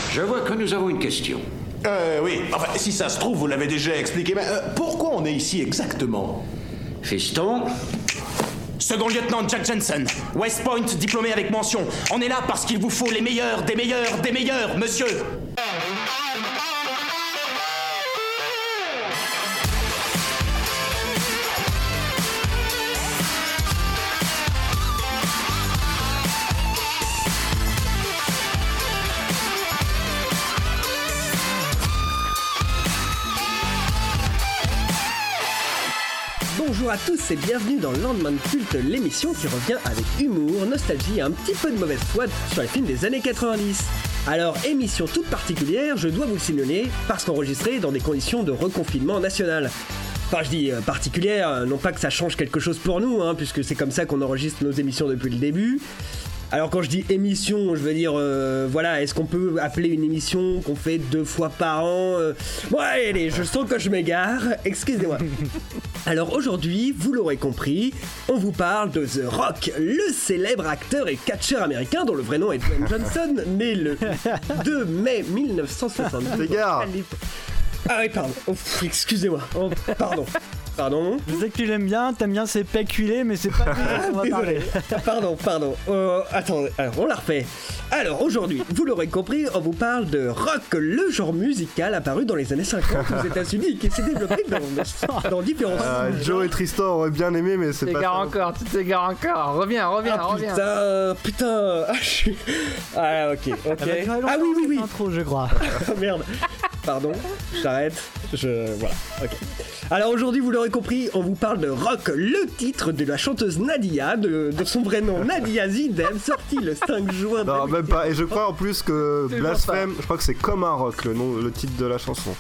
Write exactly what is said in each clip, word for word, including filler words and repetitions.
Je vois que nous avons une question. Euh, oui. Enfin, si ça se trouve, vous l'avez déjà expliqué, mais euh, pourquoi on est ici exactement? Fiston, Second lieutenant Jack Jensen, West Point, diplômé avec mention. On est là parce qu'il vous faut les meilleurs, des meilleurs, des meilleurs, monsieur. Bonjour à tous et bienvenue dans Lendemain de Culte, l'émission qui revient avec humour, nostalgie et un petit peu de mauvaise foi sur les films des années quatre-vingt-dix. Alors, émission toute particulière, je dois vous le signaler, parce qu'enregistrée dans des conditions de reconfinement national. Enfin, je dis euh, particulière, non pas que ça change quelque chose pour nous, hein, puisque c'est comme ça qu'on enregistre nos émissions depuis le début. Alors quand je dis émission, je veux dire, euh, voilà, est-ce qu'on peut appeler une émission qu'on fait deux fois par an euh... Bon allez, je sens que je m'égare, excusez-moi. Alors aujourd'hui, vous l'aurez compris, on vous parle de The Rock, le célèbre acteur et catcheur américain dont le vrai nom est Dwayne Johnson, né le deux mai mille neuf cent soixante-deux. Gars. Ah oui, pardon, oh, excusez-moi, oh, pardon. Pardon. Je sais que tu l'aimes bien, t'aimes bien ses pecs huilés, mais c'est pas tout ce qu'on va parler. Pardon, pardon. Euh, attendez, alors on la refait. Alors aujourd'hui, vous l'aurez compris, on vous parle de rock, le genre musical apparu dans les années cinquante aux États-Unis, qui s'est développé dans, dans différents. Ah, Joe et Tristan auraient bien aimé, mais c'est tu pas. T'égares ça. encore, tu t'égares encore. Reviens, reviens, Ah, reviens. putain, putain. Ah, je suis. Ah, ok, ok. Ah oui, oui, oui. Intro, je crois. Merde. Pardon, j'arrête. Je. Voilà, ok. Alors aujourd'hui, vous l'aurez compris, on vous parle de Rock, le titre de la chanteuse Nadia, de, de son vrai nom Nadia Zidane, sorti le cinq juin. Non, même pas. Et je crois en plus que C'est Blasphème, je crois que c'est Comme un rock, le nom, le titre de la chanson.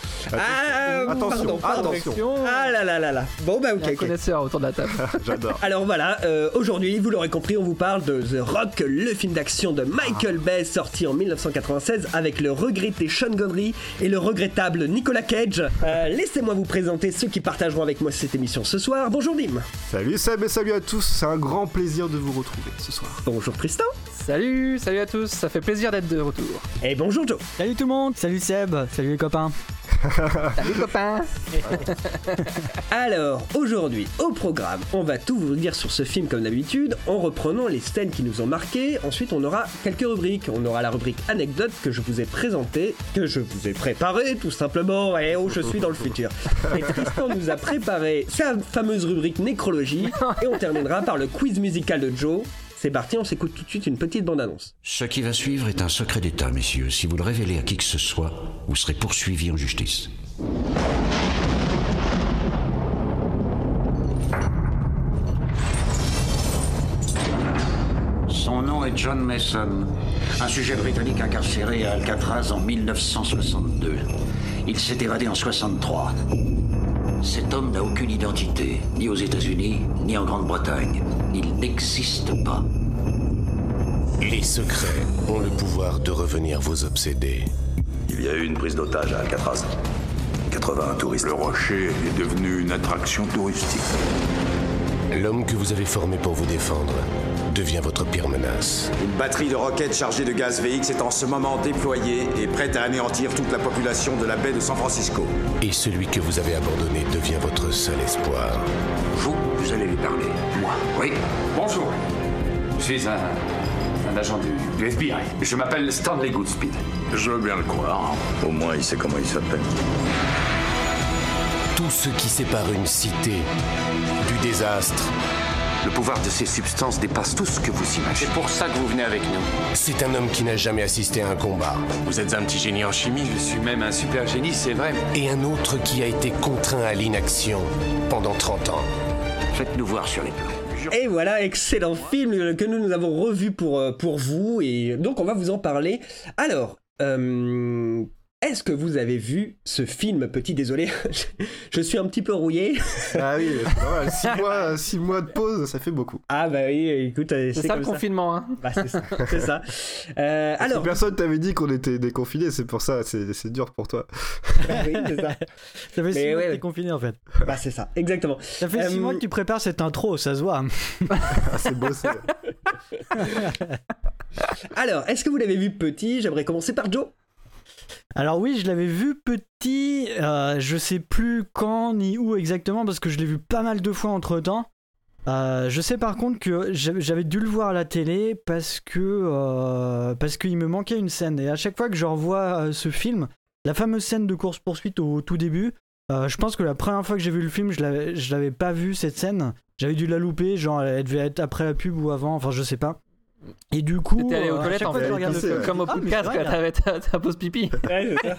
Ah, Attention, pardon, pardon. attention. Ah là là là là. Bon bah ok. Il y a un ok. connaisseur autour de la table. J'adore. Alors voilà, euh, aujourd'hui, vous l'aurez compris, on vous parle de The Rock, le film d'action de Michael Bay sorti en dix-neuf cent quatre-vingt-seize avec le regretté Sean Connery et le regrettable Nicolas Cage. Euh, laissez-moi vous présenter ceux qui partageront avec moi cette émission ce soir. Bonjour Dim. Salut Seb et salut à tous, c'est un grand plaisir de vous retrouver ce soir. Bonjour Tristan. Salut, salut à tous, ça fait plaisir d'être de retour. Et bonjour Joe. Salut tout le monde, salut Seb, salut les copains. Salut copains. Alors, aujourd'hui, au programme, on va tout vous dire sur ce film comme d'habitude, en reprenant les scènes qui nous ont marqués. Ensuite, on aura quelques rubriques. On aura la rubrique anecdote que je vous ai présentée, que je vous ai préparée, tout simplement. Et oh, je suis dans le futur. Et Tristan nous a préparé sa fameuse rubrique nécrologie. Et on terminera par le quiz musical de Joe. C'est parti, on s'écoute tout de suite une petite bande-annonce. ce qui va suivre est un secret d'État, messieurs. Si vous le révélez à qui que ce soit, vous serez poursuivis en justice. Son nom est John Mason, un sujet britannique incarcéré à Alcatraz en mille neuf cent soixante-deux. Il s'est évadé en soixante-trois. Cet homme n'a aucune identité, ni aux États-Unis, ni en Grande-Bretagne. Il n'existe pas. Les secrets ont le pouvoir de revenir vous obséder. Il y a eu une prise d'otage à Alcatraz. quatre-vingts touristes. Le rocher est devenu une attraction touristique. L'homme que vous avez formé pour vous défendre devient votre pire menace. Une batterie de roquettes chargée de gaz V X est en ce moment déployée et prête à anéantir toute la population de la baie de San Francisco. Et celui que vous avez abandonné devient votre seul espoir. Vous, vous allez lui parler. Moi, oui. Bonjour. Je suis un, un agent du, du F B I. Je m'appelle Stanley Goodspeed. Je veux bien le croire. Au moins, il sait comment il s'appelle. Tout ce qui sépare une cité du désastre. Le pouvoir de ces substances dépasse tout ce que vous imaginez. C'est pour ça que vous venez avec nous. C'est un homme qui n'a jamais assisté à un combat. Vous êtes un petit génie en chimie. Je suis même un super génie, c'est vrai. Et un autre qui a été contraint à l'inaction pendant trente ans. Faites-nous voir sur les plans. Et voilà, excellent film que nous, nous avons revu pour, pour vous, et donc on va vous en parler. Alors, euh, est-ce que vous avez vu ce film, petit désolé, je suis un petit peu rouillé. Ah oui, c'est normal, six mois, six mois de pause, ça fait beaucoup. Ah bah oui, écoute, c'est, c'est ça le confinement, hein. Bah c'est ça, c'est ça. Euh, Parce alors, que personne t'avait dit qu'on était déconfinés, c'est pour ça, c'est, c'est dur pour toi. oui, c'est ça. Ça fait six Mais mois ouais, que ouais. t'es confiné en fait. Bah c'est ça, exactement. Ça fait six Euh, mois que tu prépares cette intro, ça se voit. Ah, c'est beau, c'est... Alors, est-ce que vous l'avez vu petit? J'aimerais commencer par Joe. Alors oui, je l'avais vu petit, euh, je sais plus quand ni où exactement parce que je l'ai vu pas mal de fois entre temps. Euh, je sais par contre que j'avais dû le voir à la télé parce que euh, parce qu'il me manquait une scène et à chaque fois que je revois euh, ce film, la fameuse scène de course-poursuite au tout début, euh, je pense que la première fois que j'ai vu le film, je l'avais, je l'avais pas vu cette scène, j'avais dû la louper, genre elle devait être après la pub ou avant, enfin je sais pas. Et du coup, t'étais allé aux euh, toilettes en fait, le... comme au ah, podcast quand t'avais ta, ta pause pipi. Ouais, c'est ça.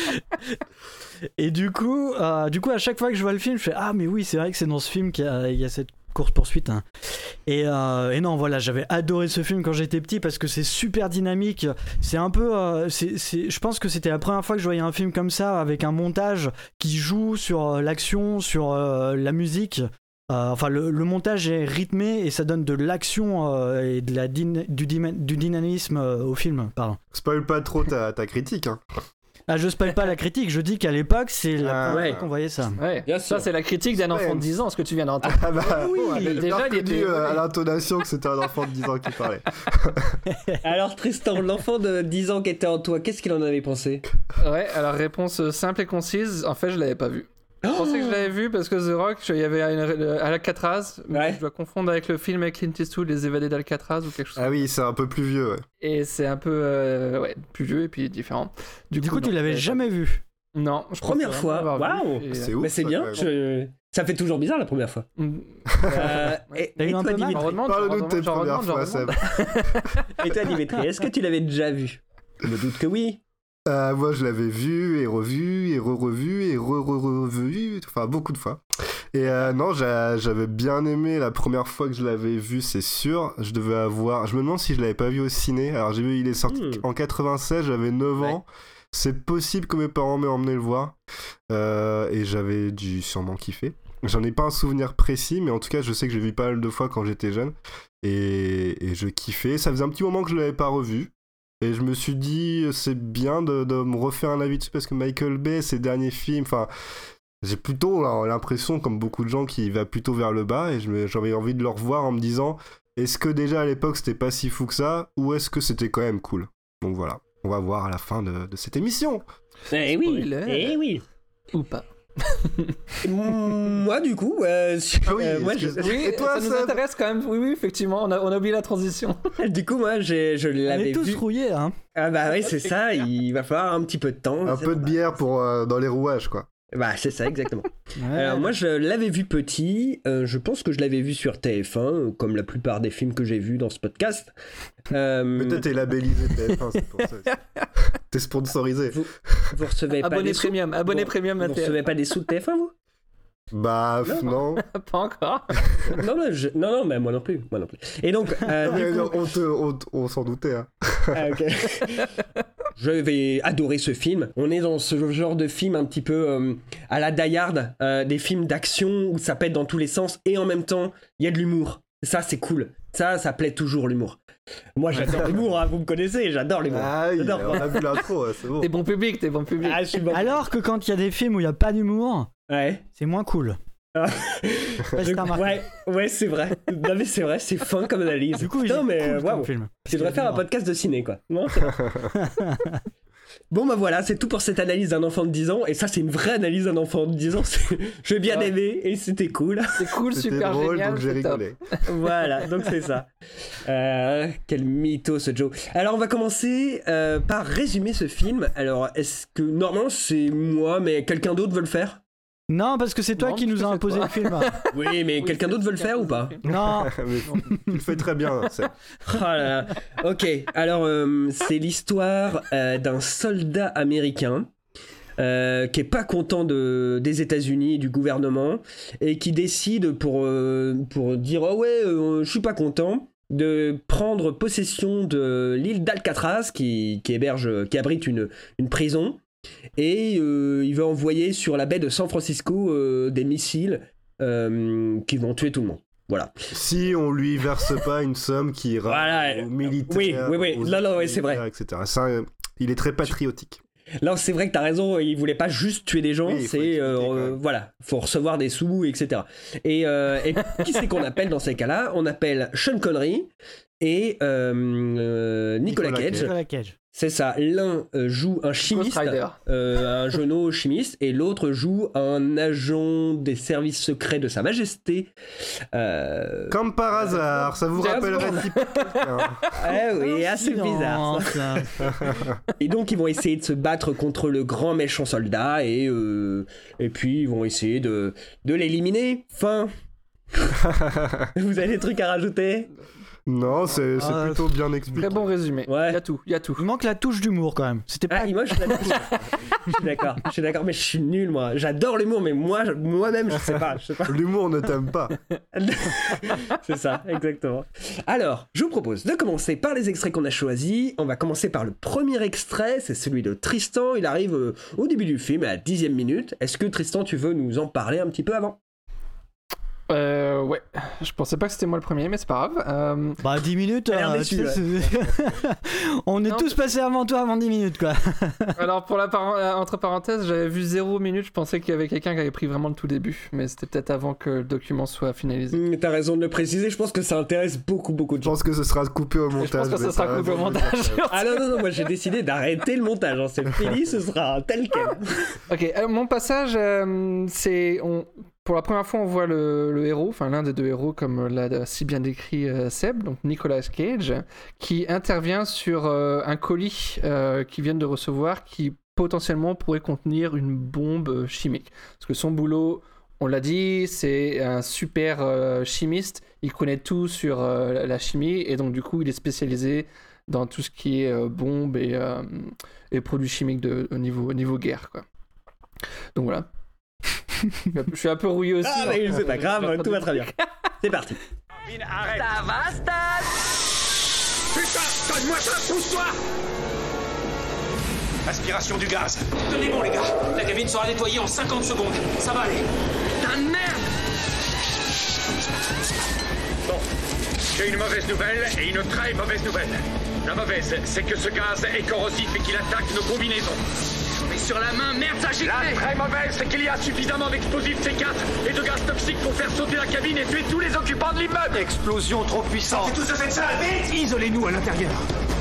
Et du coup, euh, du coup, à chaque fois que je vois le film, je fais ah mais oui, c'est vrai que c'est dans ce film qu'il y a, il y a cette course poursuite. Hein. Et, euh, et non, voilà, j'avais adoré ce film quand j'étais petit parce que c'est super dynamique. C'est un peu, euh, c'est, c'est, je pense que c'était la première fois que je voyais un film comme ça avec un montage qui joue sur euh, l'action, sur euh, la musique. Euh, enfin, le, le montage est rythmé et ça donne de l'action euh, et de la din- du, dim- du dynamisme euh, au film. Pardon. Spoil pas trop ta, ta critique. Hein. Ah, je spoil pas la critique, je dis qu'à l'époque, c'est la Ah, première ouais. fois qu'on voyait ça. Ouais, Bien ça sûr. c'est la critique d'un enfant de dix ans, ce que tu viens d'entendre. Ah bah oui, j'ai déjà, il reconnu, était- euh, à l'intonation que c'était un enfant de dix ans qui parlait. Alors Tristan, l'enfant de dix ans qui était en toi, qu'est-ce qu'il en avait pensé? Ouais, alors réponse simple et concise, en fait je l'avais pas vu. Je pensais que je l'avais vu parce que The Rock, il y avait une, à Alcatraz, mais Ouais. je dois confondre avec le film avec Clint Eastwood, Les Évadés d'Alcatraz ou quelque chose. Ah oui, c'est un peu plus vieux, ouais. Et c'est un peu euh, ouais, plus vieux et puis différent. Du, coup, non, tu l'avais j'avais jamais pas- vu. Non, je Première pensais fois, vraiment l'avoir waouh. vu, et, C'est euh, ouf. Mais c'est ça, bien, quand même. je... ça fait toujours bizarre la première fois. mm, Euh, et, T'as eu et un toi, peu mal Dimitri, j'en redemande, Parle-nous j'en de tes redemande, j'en premières redemande, fois, j'en Seb. redemande. et toi, Dimitri, est-ce que tu l'avais déjà vu? Je me doute que oui. Euh, moi, je l'avais vu et revu et re-revu et re-re-revu, enfin beaucoup de fois. Et euh, non, j'a- j'avais bien aimé la première fois que je l'avais vu, c'est sûr. Je devais avoir. Je me demande si je l'avais pas vu au ciné. Alors, j'ai vu, il est sorti Hmm. en quatre-vingt-seize, j'avais neuf ans. C'est possible que mes parents m'aient emmené le voir. Euh, et j'avais dû sûrement kiffer. J'en ai pas un souvenir précis, mais en tout cas, je sais que j'ai vu pas mal de fois quand j'étais jeune. Et, et je kiffais. Ça faisait un petit moment que je l'avais pas revu. Et je me suis dit, c'est bien de, de me refaire un avis dessus parce que Michael Bay, ses derniers films, enfin, j'ai plutôt alors, l'impression, comme beaucoup de gens, qu'il va plutôt vers le bas. Et je me- j'avais envie de le revoir en me disant, est-ce que déjà à l'époque c'était pas si fou que ça, ou est-ce que c'était quand même cool? Donc voilà, on va voir à la fin de, de cette émission. Eh oui, Spoiler. eh oui. Ou pas. Moi, du coup, euh, Ah oui, euh, moi, je- excuse- Oui, Et toi, ça nous Seb intéresse quand même. Oui, oui, effectivement, on a, on a oublié la transition. du coup, moi, j'ai- je On l'avais est tous vu. rouillés, hein. Ah bah oui, c'est ça. Il va falloir un petit peu de temps. Un C'est peu de normal. bière pour, euh, dans les rouages, quoi. Bah, c'est ça, exactement. Ouais. Alors moi je l'avais vu petit, euh, je pense que je l'avais vu sur T F un, euh, comme la plupart des films que j'ai vus dans ce podcast. Euh, Peut-être t'es labellisé T F un, c'est pour ça. T'es sponsorisé. vous, vous recevez pas Abonné des sous premium, abonné Vous- premium à Vous T F un. recevez pas des sous de T F un, vous? Bah, f- non. Pas encore. non, non, je- non, non, mais moi non plus, moi non plus. Et donc, euh, Mais du non, coup, on, te, on, t- on s'en doutait, hein. ah, ok. J'avais adoré ce film. On est dans ce genre de film un petit peu euh, à la Die Hard, euh, des films d'action où ça pète dans tous les sens et en même temps, il y a de l'humour. Ça, c'est cool. Ça, ça plaît toujours l'humour. Moi, j'adore l'humour, hein, vous me connaissez, j'adore l'humour. Ah, il- J'adore. on a vu l'intro, ouais, c'est bon. T'es bon public, t'es bon public. Ah, je suis bon. Alors que quand il y a des films où il n'y a pas d'humour, Ouais. c'est moins cool. Ah. Je sais pas si t'as remarqué. Ouais, ouais, c'est vrai. Non, mais c'est vrai, c'est fin comme analyse. Du coup, il Putain, est mais cool comme waouh. film. Tu devrais faire un podcast de ciné, quoi. Non, c'est vrai. Bon, bah voilà, c'est tout pour cette analyse d'un enfant de dix ans. Et ça, c'est une vraie analyse d'un enfant de dix ans. C'est- J'ai bien Ouais. aimé et c'était cool. C'est cool, C'était super drôle, génial. donc j'ai c'est top. rigolé. Voilà, donc c'est ça. Euh, quel mytho ce Joe. Alors on va commencer euh, par résumer ce film. Alors est-ce que normalement c'est moi, mais quelqu'un d'autre veut le faire? Non, parce que c'est toi Non, qui parce nous que a c'est imposé toi. le film. Oui, mais Oui, quelqu'un c'est d'autre veut le qui a faire ou posé pas? le film. Non. Mais tu le fais très bien, c'est. Oh là là. Ok, alors euh, c'est l'histoire euh, d'un soldat américain euh, qui est pas content de, des États-Unis et du gouvernement et qui décide pour, euh, pour dire oh ouais, euh, je suis pas content, de prendre possession de l'île d'Alcatraz qui, qui héberge, qui abrite une, une prison et euh, il va envoyer sur la baie de San Francisco euh, des missiles euh, qui vont tuer tout le monde. Voilà. Si on lui verse pas une somme qui ira Voilà. aux militaires, Oui, oui, oui. aux Non, non, ouais, c'est vrai. militaires, et cetera. Ça, euh, il est très patriotique. Là, c'est vrai que t'as raison, il voulait pas juste tuer des gens, Oui, il faut c'est expliquer, euh, quand euh, même. voilà, faut recevoir des sous, et cetera. Et, euh, et qui c'est qu'on appelle dans ces cas-là? On appelle Sean Connery et euh, euh, Nicolas, Nicolas Cage. Nicolas Cage. C'est ça, l'un euh, joue un chimiste, euh, un genou chimiste, et l'autre joue un agent des services secrets de Sa Majesté. Euh... Comme par hasard, ça vous rappellerait quelqu'un. Eh oui, assez bizarre ça. Et donc ils vont essayer de se battre contre le grand méchant soldat, et, euh, et puis ils vont essayer de, de l'éliminer. Fin. Vous avez des trucs à rajouter ? Non, c'est, c'est ah, plutôt bien expliqué. Très bon résumé. Ouais. Il y a tout, il y a tout. Il manque la touche d'humour quand même. C'était pas. Ah, moi je suis d'accord. Je suis d'accord. Je suis d'accord, mais je suis nul moi. J'adore l'humour, mais moi, je... moi-même, je sais pas. Je sais pas. L'humour ne t'aime pas. C'est ça, exactement. Alors, je vous propose de commencer par les extraits qu'on a choisis. On va commencer par le premier extrait, c'est celui de Tristan. Il arrive euh, au début du film, à la dixième minute. Est-ce que Tristan, tu veux nous en parler un petit peu avant ? Euh, ouais, je pensais pas que c'était moi le premier, mais c'est pas grave. Euh... Bah, dix minutes, euh, déçu, tu sais, ouais. On est non, tous passés avant toi avant dix minutes, quoi. Alors, pour la par... entre parenthèses, j'avais vu zéro minute, je pensais qu'il y avait quelqu'un qui avait pris vraiment le tout début, mais c'était peut-être avant que le document soit finalisé. Mmh, t'as raison de le préciser, je pense que ça intéresse beaucoup, beaucoup de gens. Je pense que ce sera coupé au montage. Je pense que ce sera coupé au montage. Ah non, non, non, moi j'ai décidé d'arrêter le montage, hein. C'est fini, ce sera tel quel. Ok, alors, mon passage, euh, c'est... On... Pour la première fois, on voit le, le héros, enfin l'un des deux héros, comme l'a si bien décrit euh, Seb, donc Nicolas Cage, qui intervient sur euh, un colis euh, qu'ils viennent de recevoir qui potentiellement pourrait contenir une bombe chimique. Parce que son boulot, on l'a dit, c'est un super euh, chimiste, il connaît tout sur euh, la chimie, et donc du coup, il est spécialisé dans tout ce qui est euh, bombes et, euh, et produits chimiques de, au, niveau, au niveau guerre, quoi. Donc voilà. Je suis un peu rouillé aussi. Ah, mais c'est pas grave, tout va très bien. C'est parti. Arrête. Ça va, Stan? Putain, donne-moi ça, pousse-toi! Aspiration du gaz. Tenez bon, les gars. La cabine sera nettoyée en cinquante secondes. Ça va aller. Putain de merde! Bon, j'ai une mauvaise nouvelle et une très mauvaise nouvelle. La mauvaise, c'est que ce gaz est corrosif et qu'il attaque nos combinaisons. Mais sur la main, merde, ça j'y La très mauvaise, c'est qu'il y a suffisamment d'explosifs C quatre et de gaz toxique pour faire sauter la cabine et tuer tous les occupants de l'immeuble. Explosion trop puissante. C'est tout de cette salle, vite! Isolez-nous à l'intérieur.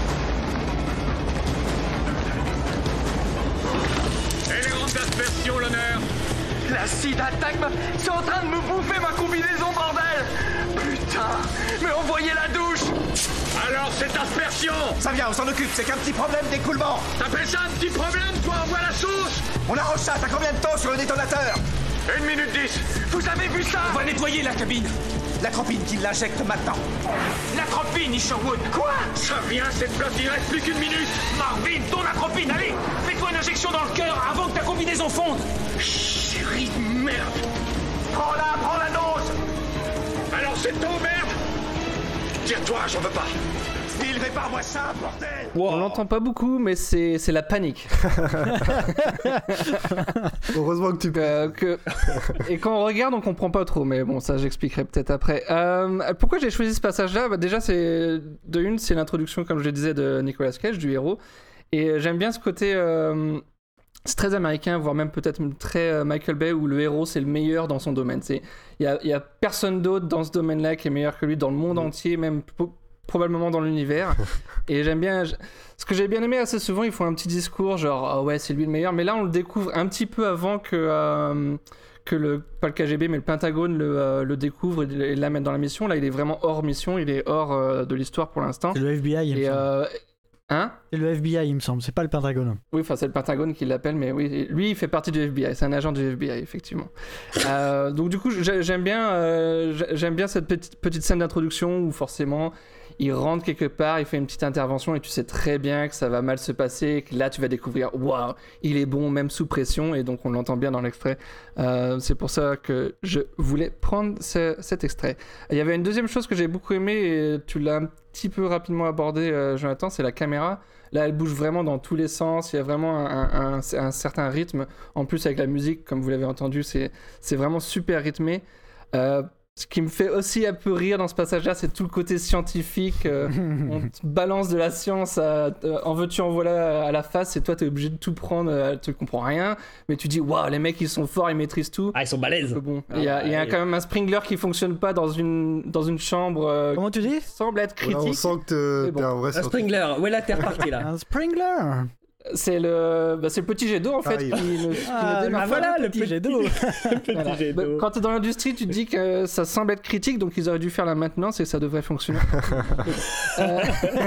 Élément d'aspersion, l'honneur. L'acide attaque ma... C'est en train de me bouffer ma combinaison, bordel! Putain! Mais envoyez la douche! Alors, cette aspersion! Ça vient, on s'en occupe, c'est qu'un petit problème d'écoulement! T'appelles ça un petit problème, toi? Envoie la sauce! On arrange ça, t'as combien de temps sur le détonateur? Une minute dix! Vous avez vu ça? On va nettoyer la cabine! L'atropine qui l'injecte maintenant! L'atropine, Isherwood! Quoi? Ça vient, cette flotte, il reste plus qu'une minute! Marvin, ton atropine, allez! Fais-toi une injection dans le cœur avant que ta combinaison fonde! Chérie de merde! Prends-la, prends la dose! Alors c'est ton merde! Tire-toi, j'en veux pas! Phil, répare-moi ça, bordel! Wow. On l'entend pas beaucoup, mais c'est, c'est la panique. Heureusement que tu peux. Euh, que... Et quand on regarde, on comprend pas trop, mais bon, ça j'expliquerai peut-être après. Euh, pourquoi j'ai choisi ce passage-là? Bah, déjà, c'est de une, c'est l'introduction, comme je le disais, de Nicolas Cage, du héros. Et j'aime bien ce côté... Euh... C'est très américain, voire même peut-être très euh, Michael Bay, où le héros, c'est le meilleur dans son domaine. Il n'y a, y a personne d'autre dans ce domaine-là qui est meilleur que lui dans le monde entier, même po- probablement dans l'univers. Et j'aime bien... Je... Ce que j'ai bien aimé assez souvent, ils font un petit discours, genre « Ah ouais, c'est lui le meilleur ». Mais là, on le découvre un petit peu avant que... Euh... que le, pas le K G B, mais le Pentagone le, euh, le découvre et, et l'amène dans la mission. Là, il est vraiment hors mission, il est hors euh, de l'histoire pour l'instant. C'est le F B I, il et, me euh, Hein? C'est le F B I, il me semble, c'est pas le Pentagone. Oui, enfin, c'est le Pentagone qui l'appelle, mais oui, lui, il fait partie du F B I, c'est un agent du F B I, effectivement. euh, donc, du coup, j'aime bien, euh, j'aime bien cette petite, petite scène d'introduction où forcément, il rentre quelque part, il fait une petite intervention et tu sais très bien que ça va mal se passer, et que là, tu vas découvrir, waouh, il est bon, même sous pression, et donc on l'entend bien dans l'extrait. Euh, c'est pour ça que je voulais prendre ce, cet extrait. Il y avait une deuxième chose que j'ai beaucoup aimé, et tu l'as un petit peu rapidement abordé, euh, Jonathan, c'est la caméra. Là, elle bouge vraiment dans tous les sens, il y a vraiment un, un, un certain rythme. En plus, avec la musique, comme vous l'avez entendu, c'est, c'est vraiment super rythmé. Euh, Ce qui me fait aussi un peu rire dans ce passage-là, c'est tout le côté scientifique. Euh, on te balance de la science à, euh, en veux-tu en voilà à la face, et toi t'es obligé de tout prendre, euh, tu comprends rien, mais tu dis waouh, les mecs ils sont forts, ils maîtrisent tout. Ah, ils sont balèzes. Bon, il y a, il y a quand même un sprinkler qui fonctionne pas dans une, dans une chambre. Euh, Comment tu dis ? Semble être critique. Là, on sent que t'es bon. un vrai Un Springler, ouais, là t'es reparti là. Un Springler. C'est le, bah, c'est le petit jet d'eau en fait Ah, qui, le, qui Ah, ne démarre bah pas. voilà, le petit jet d'eau. Le petit Voilà. jet Bah, d'eau. quand t'es dans l'industrie, tu te dis que ça semble être critique, donc ils auraient dû faire la maintenance et ça devrait fonctionner. euh...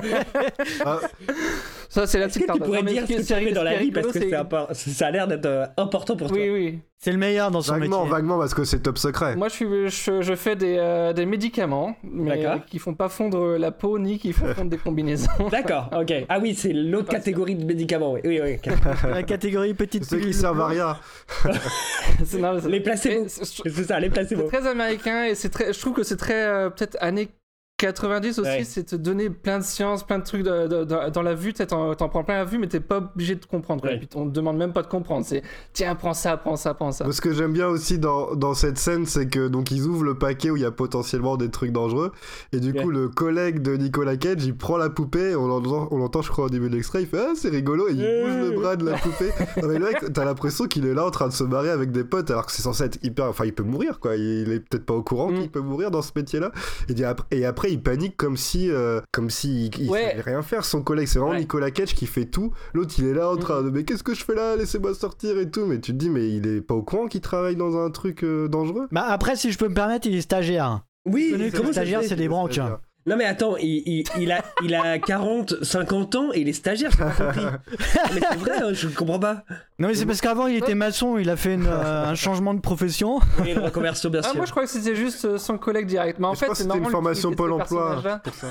Ah. Ça, c'est la Est-ce petite que tu part. pourrais Non, mais dire ce ce qui que est- tu fais dans la ce qui est vie parce que rigolo, c'est impor- ça a l'air d'être euh, important pour toi. Oui, oui. C'est le meilleur dans son Vaguement, métier. vaguement, parce que c'est top secret. Moi, je, suis, je, je fais des, euh, des médicaments, mais D'accord. qui font pas fondre la peau ni qui font fondre des combinaisons. D'accord, ok. Ah oui, c'est l'autre catégorie de médicaments, oui, oui, oui. La catégorie petite Ceux qui pilule servent à blanche. rien. C'est- non, mais c'est- Les placebos. et c'est- C'est ça, les C'est placebos. très américain et c'est très, je trouve que c'est très euh, peut-être années quatre-vingt-dix aussi, Ouais. c'est te donner plein de sciences, plein de trucs de- de- de- dans la vue, tu sais, t'en, t'en prends plein la vue, mais t'es pas obligé de comprendre. Quoi. Ouais. Et puis on te demande même pas de comprendre, c'est tiens, prends ça, prends ça, prends ça. Mais ce que j'aime bien aussi dans, dans cette scène, c'est que donc ils ouvrent le paquet où il y a potentiellement des trucs dangereux, et du Ouais. coup le collègue de Nicolas Cage, il prend la poupée, on l'entend, on l'entend je crois au début de l'extrait, il fait ah c'est rigolo, et il Ouais. bouge le bras de la poupée. Non mais le mec, t'as l'impression qu'il est là en train de se marier avec des potes, alors que c'est censé être hyper, enfin il peut mourir quoi, il est peut-être pas au courant Mm. qu'il peut mourir dans ce métier-là. Et, dit après, et après il panique comme si, euh, comme si il, il Ouais. savait rien faire. Son collègue, c'est vraiment Ouais. Nicolas Cage qui fait tout. L'autre il est là en train de mais qu'est-ce que je fais là, laissez-moi sortir et tout. Mais tu te dis mais il est pas au courant qu'il travaille dans un truc euh, dangereux. Bah après, si je peux me permettre, il est stagiaire. Oui, Connais que comment les ça se stagiaires, fait c'est des branques. hein. Non mais attends, il, il, il a, il a quarante, cinquante ans et il est stagiaire, j'ai pas compris. Mais c'est vrai, hein, je comprends pas. Non mais c'est parce qu'avant il était maçon, il a fait une, euh, un changement de profession. Et une reconversion, bien Ah, sûr. moi je crois que c'était juste euh, son collègue direct, mais en Je fait pense c'est que c'était une normal formation d'utiliser Pôle ces emploi personnages-là. pour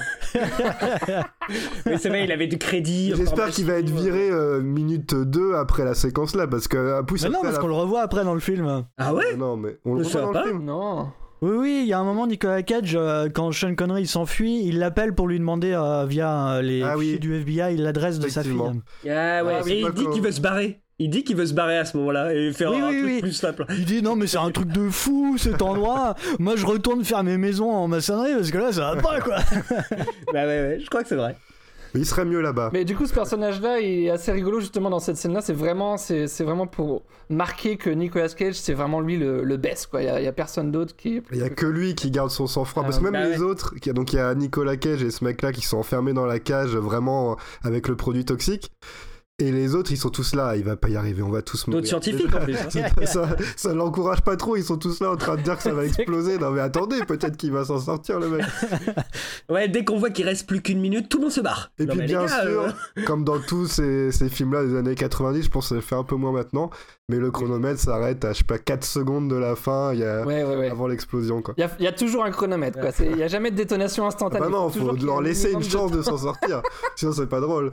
ça. Mais c'est vrai, il avait du crédit. J'espère qu'il va être viré euh, minute deux après la séquence là, parce que à plus Mais non, après, parce la- qu'on le revoit après dans le film. Ah ouais Non mais on le Je voit savais dans pas. le film. Non. Oui, oui, il y a un moment, Nicolas Cage, euh, quand Sean Connery s'enfuit, il l'appelle pour lui demander euh, via euh, les Ah oui. fichiers du F B I l'adresse de sa fille. Effectivement. Ah ouais, Ah, c'est et pas il dit con. qu'il veut se barrer. Il dit qu'il veut se barrer à ce moment-là et faire Oui, un oui, truc oui. plus simple. Il dit non mais c'est un truc de fou cet endroit. Moi je retourne faire mes maisons en maçonnerie parce que là ça va pas quoi. Bah ouais, ouais, je crois que c'est vrai. Mais il serait mieux là-bas. Mais du coup, ce personnage-là, il est assez rigolo justement dans cette scène-là. C'est vraiment, c'est, c'est vraiment pour marquer que Nicolas Cage, c'est vraiment lui le, le best, quoi. Il y a, il y a personne d'autre qui. Il y a que lui qui garde son sang-froid. Ah, Parce que même bah les ouais. autres, qui- donc il y a Nicolas Cage et ce mec-là qui sont enfermés dans la cage vraiment avec le produit toxique. Et les autres, ils sont tous là, il va pas y arriver, on va tous mourir. D'autres scientifiques en plus. hein. ça, ça, ça l'encourage pas trop, ils sont tous là en train de dire que ça va exploser. Non mais attendez, peut-être qu'il va s'en sortir le mec. Ouais, dès qu'on voit qu'il reste plus qu'une minute, tout le monde se barre. Et Non, puis mais les bien gars, sûr, euh, comme dans tous ces, ces films-là des années quatre-vingt-dix, je pense que ça le fait un peu moins maintenant, mais le chronomètre s'arrête à je sais pas quatre secondes de la fin, il y a Ouais, ouais, ouais. avant l'explosion quoi. Il y a, il y a toujours un chronomètre, quoi. C'est- Il y a jamais de détonation Ah instantanée. bah non, toujours faut qu'il y ait leur un laisser une minimum chance de s'en sortir, sinon c'est pas drôle.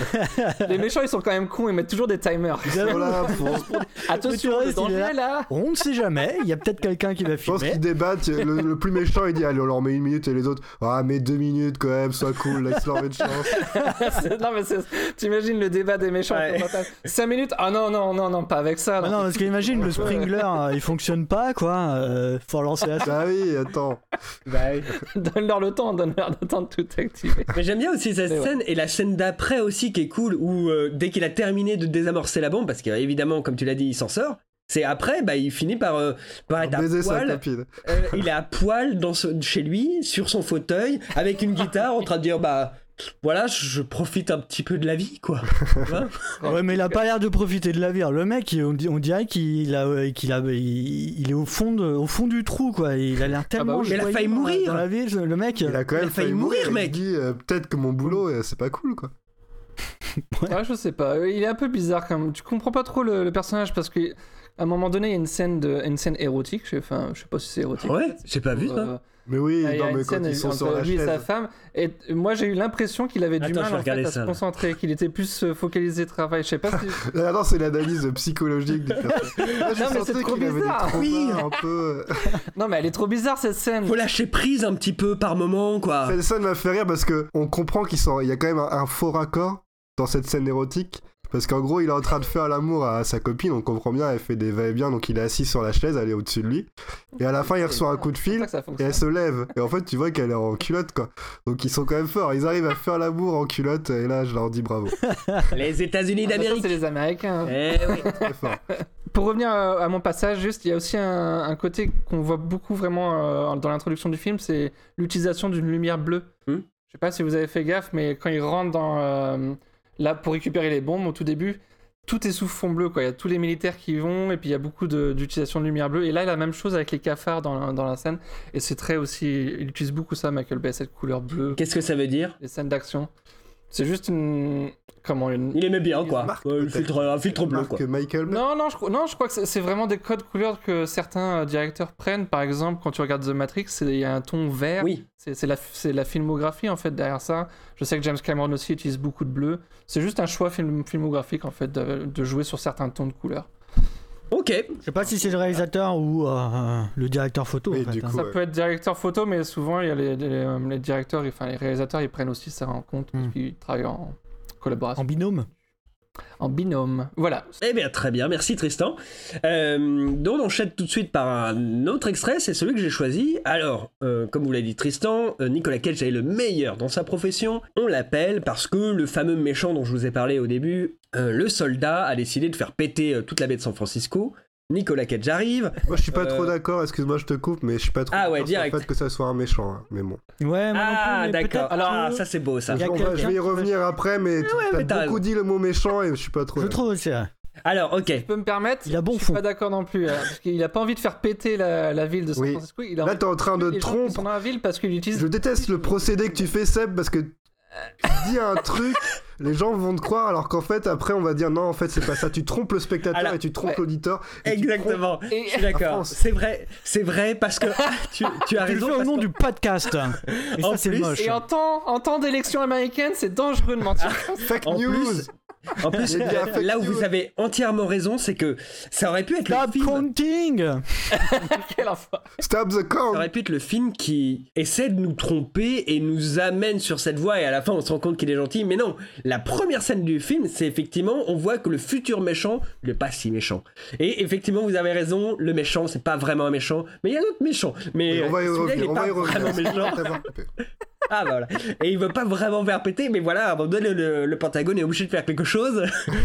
Les méchants, ils sont quand même cons, ils mettent toujours des timers. Voilà, faut- Attention, Mais tu le restes, il est danger là. là. On ne sait jamais, il y a peut-être quelqu'un qui va Je pense filmer. qu'ils débattent, le, le plus méchant il dit allez on leur met une minute et les autres ah mais deux minutes quand même, sois cool, laisse-leur une chance. C'est- non, mais c'est- t'imagines le débat des méchants. Ouais. cinq minutes. Ah non, non, non, non, pas avec ça. Ah non, parce qu'imagine le Springler, euh, il fonctionne pas quoi. Euh, faut relancer la. Bah oui, attends. bah oui. Donne-leur le temps, donne-leur le temps de tout activer. Mais j'aime bien aussi cette Mais ouais. scène et la scène d'après aussi qui est cool où euh, dès qu'il a terminé de désamorcer la bombe, parce qu'évidemment comme tu l'as dit il s'en sort, c'est après bah il finit par, euh, par être à Baiser sa poil. copine. Euh, il est à poil dans ce- chez lui sur son fauteuil avec une guitare en train de dire bah voilà je profite un petit peu de la vie quoi. Tu vois. Ouais, mais il a pas l'air de profiter de la vie. Le mec, on, di- on dirait qu'il a, euh, qu'il a, il, il est au fond, de, au fond du trou quoi. Il a l'air tellement. bah oui, mais il a joyeux failli dans la- mourir. dans la vie. Le mec. Il a quand Il a même failli mourir, il mec. se dit euh, peut-être que mon boulot euh, c'est pas cool quoi. Ouais, je sais pas. Il est un peu bizarre quand même. Tu comprends pas trop le, le personnage parce que à un moment donné, il y a une scène, de, une scène érotique. Je, enfin, je sais pas si c'est érotique. Ouais, j'ai pas vu ça. Euh, Mais oui, il y a non une mais quand scène ils sont entre sur la lui et sa chaise. femme. Et moi, j'ai eu l'impression qu'il avait du Attends, je mal vais en fait, regarder à ça, se là. concentrer, qu'il était plus euh, focalisé travail. Je sais pas si. Ah non, c'est l'analyse psychologique du personnage. Là, j'ai Non, mais senti c'est trop qu'il avait des bizarre. traumas Oui. un peu. Non, mais elle est trop bizarre cette scène. Faut lâcher prise un petit peu par moment quoi. Cette scène m'a fait rire parce que on comprend qu'il sont... il y a quand même un, un faux raccord dans cette scène érotique. Parce qu'en gros, il est en train de faire l'amour à sa copine, on comprend bien, elle fait des va-et-vient, donc il est assis sur la chaise, elle est au-dessus de lui. Et à la fin, il reçoit un coup de fil, et elle se lève. Et en fait, tu vois qu'elle est en culotte, quoi. Donc ils sont quand même forts, ils arrivent à faire l'amour en culotte, et là, je leur dis bravo. Les États-Unis d'Amérique. C'est les Américains. Eh oui. Très fort. Pour revenir à, à mon passage, juste, il y a aussi un, un côté qu'on voit beaucoup vraiment euh, dans l'introduction du film, c'est l'utilisation d'une lumière bleue. Hmm. Je sais pas si vous avez fait gaffe, mais quand ils rentrent dans... Euh, là, pour récupérer les bombes, au tout début, tout est sous fond bleu, quoi. Il y a tous les militaires qui y vont, et puis il y a beaucoup de, d'utilisation de lumière bleue. Et là, il a la même chose avec les cafards dans la, dans la scène. Et c'est très aussi... Il utilise beaucoup ça, Michael Bay, cette couleur bleue. Qu'est-ce que ça veut dire ? Les scènes d'action. C'est juste une... Comment une... Il aimait bien, quoi. Marque, Ouais, un, filtre, un filtre bleu, Marque quoi. Michael Bay. Non, non, je, non, je crois que c'est, c'est vraiment des codes couleurs que certains euh, directeurs prennent. Par exemple, quand tu regardes The Matrix, c'est- il y a un ton vert. Oui. C'est, c'est, la, c'est la filmographie, en fait, derrière ça. Je sais que James Cameron aussi utilise beaucoup de bleu. C'est juste un choix film, filmographique, en fait, de, de jouer sur certains tons de couleurs. Ok. Je sais pas si c'est le réalisateur ou euh, le directeur photo. Oui, en fait, du hein. coup, Ça ouais. peut être directeur photo, mais souvent, il y a les, les, euh, les directeurs, enfin, les réalisateurs, ils prennent aussi ça en compte, parce Mm. qu'ils travaillent en collaboration. En binôme. En binôme. Voilà. Eh bien, très bien, merci Tristan. Euh, donc, on enchaîne tout de suite par un autre extrait, c'est celui que j'ai choisi. Alors, euh, comme vous l'a dit Tristan, euh, Nicolas Cage est le meilleur dans sa profession. On l'appelle parce que le fameux méchant dont je vous ai parlé au début, euh, le soldat, a décidé de faire péter euh, toute la baie de San Francisco. Nicolas Cage arrive. Moi, je suis pas Euh, trop d'accord, excuse-moi, je te coupe, mais je suis pas trop Ah ouais, d'accord sur direct. le fait que ça soit un méchant, hein, mais bon. Ouais, moi non Ah, plus, mais d'accord. peut-être Alors, ah, que- ça c'est beau, ça. Il y a On va- quelqu'un je vais y qui- revenir après, mais ouais, mais t'as t'as beaucoup raison. dit le mot méchant et je suis pas trop... Je d'accord. trouve aussi. ouais. Alors, ok. Je peux me permettre, Il a bon je suis fond. pas d'accord non plus, hein, parce qu'il a pas envie de faire péter la, la ville de San Oui. Francisco. Il a Là, t'es en train de les gens qui tromper. sont dans la ville parce qu'il utilise... Je déteste le procédé que tu fais, Seb, parce que tu dis un truc, les gens vont te croire, alors qu'en fait, après, on va dire non, en fait, c'est pas ça. Tu trompes le spectateur Alors, et tu trompes ouais. l'auditeur. et tu Exactement. Et- Je suis d'accord. France. C'est vrai, c'est vrai parce que tu, tu as Tu le raison. fais au parce nom que- du podcast. Et En ça, c'est plus, moche. Et en temps, en temps d'élection américaine, c'est dangereux de mentir. trompes- Fake En news. plus, En plus, Il y a bien fake là où news. vous avez entièrement raison, c'est que ça aurait pu être Stop le film. counting. Quel enfant. Stop the Ça count. aurait pu être le film qui essaie de nous tromper et nous amène sur cette voie et à la fin on se rend compte qu'il est gentil. Mais non, la première scène du film, c'est effectivement, on voit que le futur méchant n'est pas si méchant. Et effectivement, vous avez raison, le méchant, c'est pas vraiment un méchant, mais il y a d'autres méchants. Mais Oui, on va y celui-là, il revenir, est on pas va y revenir. vraiment méchant. T'avoir coupé. Ah bah voilà. Et il veut pas vraiment faire péter, mais voilà, à un moment donné, le, le Pentagone est obligé de faire quelque chose.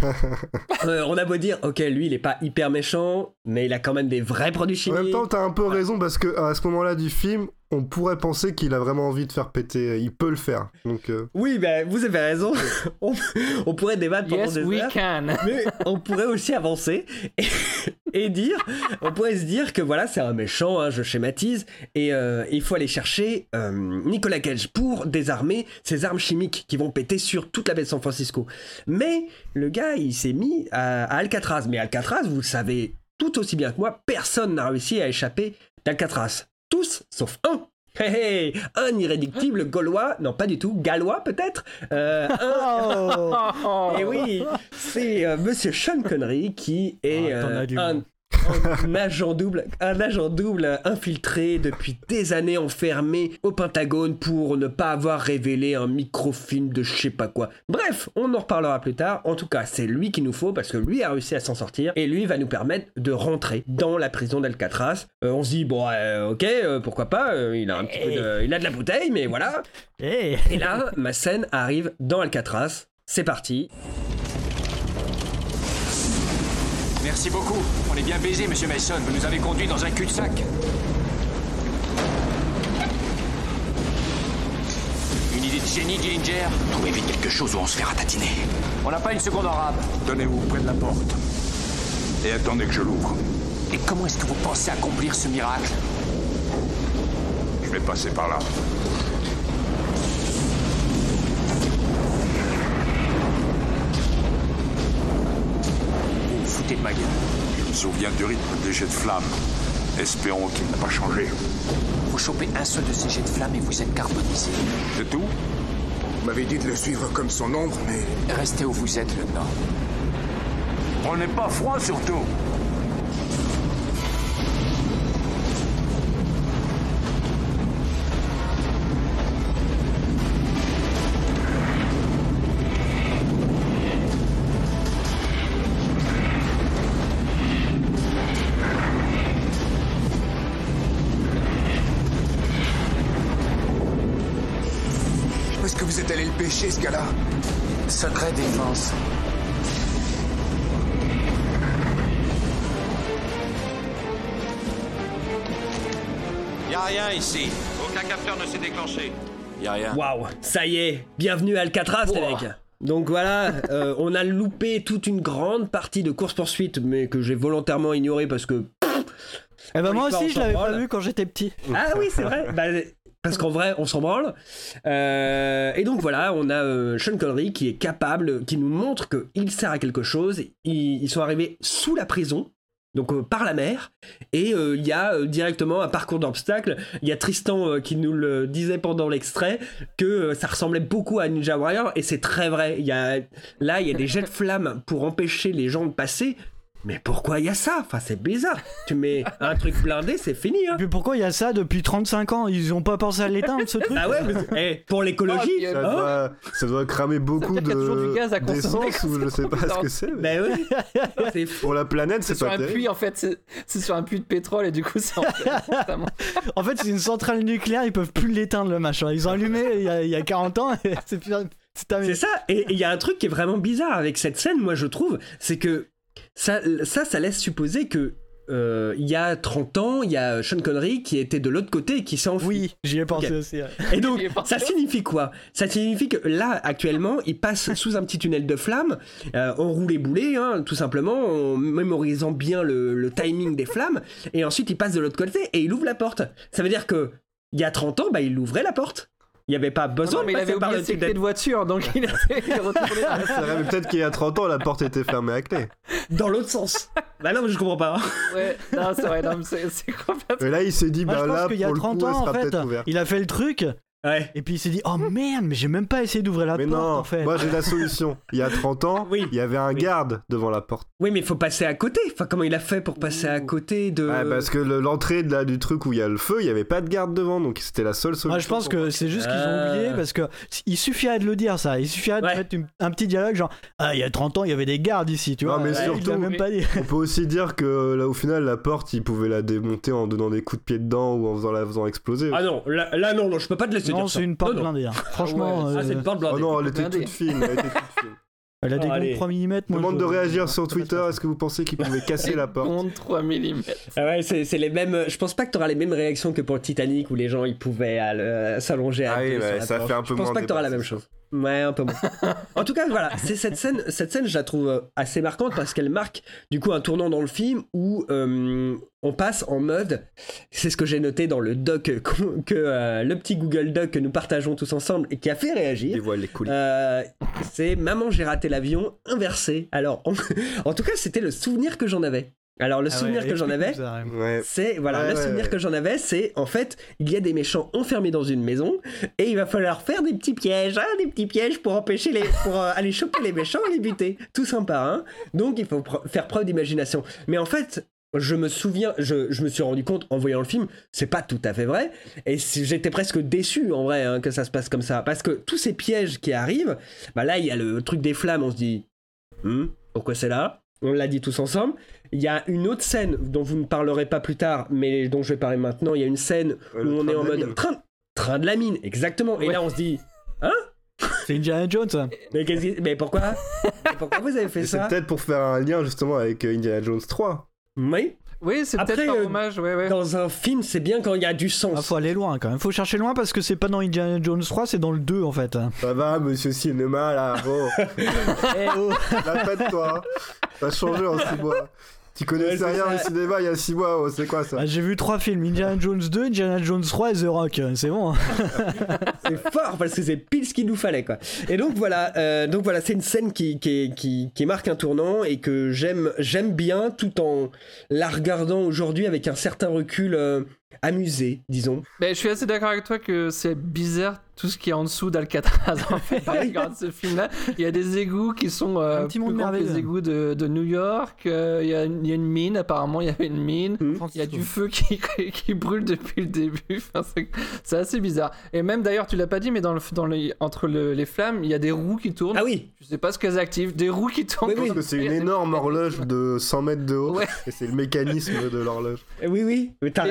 Euh, on a beau dire, ok, lui, il est pas hyper méchant, mais il a quand même des vrais produits En chimiques. même temps, t'as un peu raison parce que à ce moment-là du film, on pourrait penser qu'il a vraiment envie de faire péter. Il peut le faire. Donc, euh, Oui, ben vous avez raison. on, on pourrait débattre pendant Yes, des we heures, can. mais on pourrait aussi avancer et, et dire, on pourrait se dire que voilà, c'est un méchant, hein, je schématise, et euh, il faut aller chercher euh, Nicolas Cage pour désarmer ces armes chimiques qui vont péter sur toute la baie de San Francisco. Mais le gars, il s'est mis à, à Alcatraz. Mais Alcatraz, vous le savez tout aussi bien que moi, personne n'a réussi à échapper d'Alcatraz. Tous, sauf un. Hey, hey, un irréductible gaulois, non pas du tout, gallois peut-être, euh, un... Oh. Et oui, c'est euh, Monsieur Sean Connery qui est Ah, t'en euh, as du un, bon. un agent double, un agent double infiltré depuis des années enfermé au Pentagone pour ne pas avoir révélé un microfilm de je sais pas quoi. Bref, on en reparlera plus tard. En tout cas, c'est lui qu'il nous faut parce que lui a réussi à s'en sortir et lui va nous permettre de rentrer dans la prison d'Alcatraz. Euh, on se dit bon, euh, ok, euh, pourquoi pas. euh, il a un petit peu de, il a de la bouteille, mais voilà. Hey. Et là, ma scène arrive dans Alcatraz. C'est parti. Merci beaucoup. On est bien baisé, monsieur Mason. Vous nous avez conduits dans un cul-de-sac. Une idée de génie, Dillinger? Trouvez vite quelque chose où on se fait ratatiner. On n'a pas une seconde arabe. Tenez-vous près de la porte. Et attendez que je l'ouvre. Et comment est-ce que vous pensez accomplir ce miracle? Je vais passer par là. Vous vous foutez de ma gueule. Je me souviens du rythme des jets de flammes. Espérons qu'il n'a pas changé. Vous chopez un seul de ces jets de flammes et vous êtes carbonisé. C'est tout? Vous m'avez dit de le suivre comme son ombre, mais... Restez où vous êtes, lieutenant. Prenez pas froid, surtout. empêcher ce gars-là. Secret défense. Y'a rien ici. Aucun capteur ne s'est déclenché. Y'a rien. Waouh, ça y est, bienvenue à Alcatraz, les mecs. Donc voilà, euh, on a loupé toute une grande partie de course-poursuite, mais que j'ai volontairement ignoré parce que... Eh ben moi aussi, je l'avais pas vu quand j'étais petit. Ah oui, c'est vrai. Bah, parce qu'en vrai, on s'en branle. Euh, et donc voilà, on a euh, Sean Connery qui est capable, qui nous montre qu'il sert à quelque chose. Ils, ils sont arrivés sous la prison, donc euh, par la mer, et il euh, y a euh, directement un parcours d'obstacles. Il y a Tristan euh, qui nous le disait pendant l'extrait que euh, ça ressemblait beaucoup à Ninja Warrior, et c'est très vrai. Il y a, là, il y a des jets de flammes pour empêcher les gens de passer. Mais pourquoi il y a ça? Enfin, c'est bizarre. Tu mets un truc blindé, c'est fini. Hein. Mais pourquoi il y a ça depuis trente-cinq ans? Ils ont pas pensé à l'éteindre, ce truc? Ah ouais, mais hey, pour l'écologie, ça, hein doit, ça doit cramer beaucoup de du gaz à d'essence ou je sais pas ce que c'est. Mais... Ben oui. C'est fou. Pour la planète, c'est, c'est pas sur un terrible. puits, en fait, c'est, c'est sur un puits de pétrole et du coup, c'est en En fait, c'est une centrale nucléaire, ils peuvent plus l'éteindre le machin. Ils ont allumé il y a, il y a quarante ans et c'est plus... C'est, c'est ça. Et il y a un truc qui est vraiment bizarre avec cette scène, moi je trouve, c'est que Ça, ça, ça laisse supposer que euh, il y a trente ans, il y a Sean Connery qui était de l'autre côté et qui s'est enfui. Oui, j'y ai pensé okay. aussi. Ouais. Et donc, ça signifie quoi? Ça signifie que là, actuellement, il passe sous un petit tunnel de flammes, euh, en roulé-boulé, hein, tout simplement, en mémorisant bien le, le timing des flammes, et ensuite il passe de l'autre côté et il ouvre la porte. Ça veut dire que il y a trente ans, bah, il ouvrait la porte. Il n'y avait pas besoin non, mais de passer il avait par oublié le ses clés de voiture, donc il était retourné. Ah, c'est vrai, mais peut-être qu'il y a trente ans, la porte était fermée à clé. Dans l'autre sens. Bah non, mais je comprends pas. Ouais, non, c'est vrai, non, mais c'est, c'est complètement... Et là, il s'est dit, Moi, bah je pense là, qu'il y a pour le trente coup, ans, elle sera en fait, peut-être ouverte. il a fait le truc. Ouais. Et puis il s'est dit, oh merde, mais j'ai même pas essayé d'ouvrir la mais porte non, en fait. moi j'ai la solution. Il y a trente ans, oui. il y avait un oui. garde devant la porte. Oui, mais il faut passer à côté. Enfin, comment il a fait pour passer à côté de... Ouais, parce que le, l'entrée de la, du truc où il y a le feu, il n'y avait pas de garde devant, donc c'était la seule solution. Moi je pense que c'est juste qu'ils ont oublié, parce que il suffirait de le dire ça. Il suffirait de ouais. mettre une, un petit dialogue genre, ah il y a trente ans il y avait des gardes ici, tu vois. Non, mais ouais, surtout, il même pas dit. On peut aussi dire que là au final la porte, il pouvait la démonter en donnant des coups de pied dedans ou en faisant la faisant exploser. Ah non, là, là non, non, je peux pas te laisser non, dire ça. Non, c'est une porte non, blindée. Hein. Franchement. Ouais. Euh... Ah, c'est une porte blindée. Oh non, elle était toute fine. Elle était toute fine. Elle a des oh, gonds trois millimètres. Je demande je... de réagir sur Twitter. Est-ce que vous pensez qu'il pouvait casser la porte? Gonds trois millimètres. Ah ouais, c'est, c'est les mêmes. Je pense pas que t'auras les mêmes réactions que pour le Titanic où les gens ils pouvaient euh, s'allonger à ah oui, bah, sur ça la fait un peu Je pense moins pas que t'auras la même chose. Ouais, un peu moins. En tout cas, voilà, c'est cette scène, cette scène, je la trouve assez marquante parce qu'elle marque du coup un tournant dans le film où euh, on passe en mode, c'est ce que j'ai noté dans le doc que, que euh, le petit Google Doc que nous partageons tous ensemble et qui a fait réagir. Dévoile les coulisses. Euh, c'est Maman, j'ai raté l'avion inversé. Alors, en, en tout cas, c'était le souvenir que j'en avais. Alors le ah souvenir ouais, que j'en avais, ça, ouais. c'est voilà ouais, le ouais, souvenir ouais. que j'en avais, c'est en fait il y a des méchants enfermés dans une maison et il va falloir faire des petits pièges, hein, des petits pièges pour empêcher les, pour euh, aller choper les méchants et les buter, tout sympa, hein. Donc il faut pr- faire preuve d'imagination. Mais en fait, je me souviens, je, je me suis rendu compte en voyant le film, c'est pas tout à fait vrai et j'étais presque déçu en vrai hein, que ça se passe comme ça parce que tous ces pièges qui arrivent, bah là il y a le truc des flammes, on se dit, hm, pourquoi c'est là? On l'a dit tous ensemble. Il y a une autre scène dont vous ne parlerez pas plus tard, mais dont je vais parler maintenant. Il y a une scène ouais, où on est en mode train, train de la mine, exactement. Et ouais. là, on se dit, hein? C'est Indiana Jones, ça. Mais, qu'est-ce que... mais pourquoi? mais pourquoi vous avez fait mais ça? C'est peut-être pour faire un lien justement avec Indiana Jones trois. Oui. Oui, c'est Après, peut-être un euh, hommage, ouais, ouais. Dans un film, c'est bien quand il y a du sens. Ah, faut aller loin quand même. Faut chercher loin parce que c'est pas dans Indiana Jones trois, c'est dans le deux en fait. Ça va, monsieur Cinéma, là. Oh. hey, oh. La fête, toi. Ça a changé en six mois. Tu connaissais ouais, rien au cinéma il y a six mois, oh, c'est quoi ça? Ah, j'ai vu trois films, Indiana Jones deux, Indiana Jones trois et The Rock, c'est bon. C'est fort parce que c'est pile ce qu'il nous fallait quoi. Et donc voilà, euh, donc voilà, c'est une scène qui, qui, qui, qui marque un tournant et que j'aime, j'aime bien tout en la regardant aujourd'hui avec un certain recul euh, amusé, disons. Mais je suis assez d'accord avec toi que c'est bizarre tout ce qui est en dessous d'Alcatraz en fait. Quand on regarde ce film-là, il y a des égouts qui sont euh, plus grands que les égouts de, de New York. Euh, il, y a une, il y a une mine, apparemment il y avait une mine. Mmh. Il y a du feu qui, qui brûle depuis le début. Enfin, c'est, c'est assez bizarre. Et même d'ailleurs, tu l'as pas dit, mais dans le, dans le, entre le, les flammes, il y a des roues qui tournent. Ah oui. Je sais pas ce qu'elles activent. Des roues qui tournent. Oui, oui. Parce que c'est une énorme horloge de cent mètres de haut. Ouais. Et c'est le mécanisme de l'horloge. Oui, oui. Mais t'as raison, ça ressemble à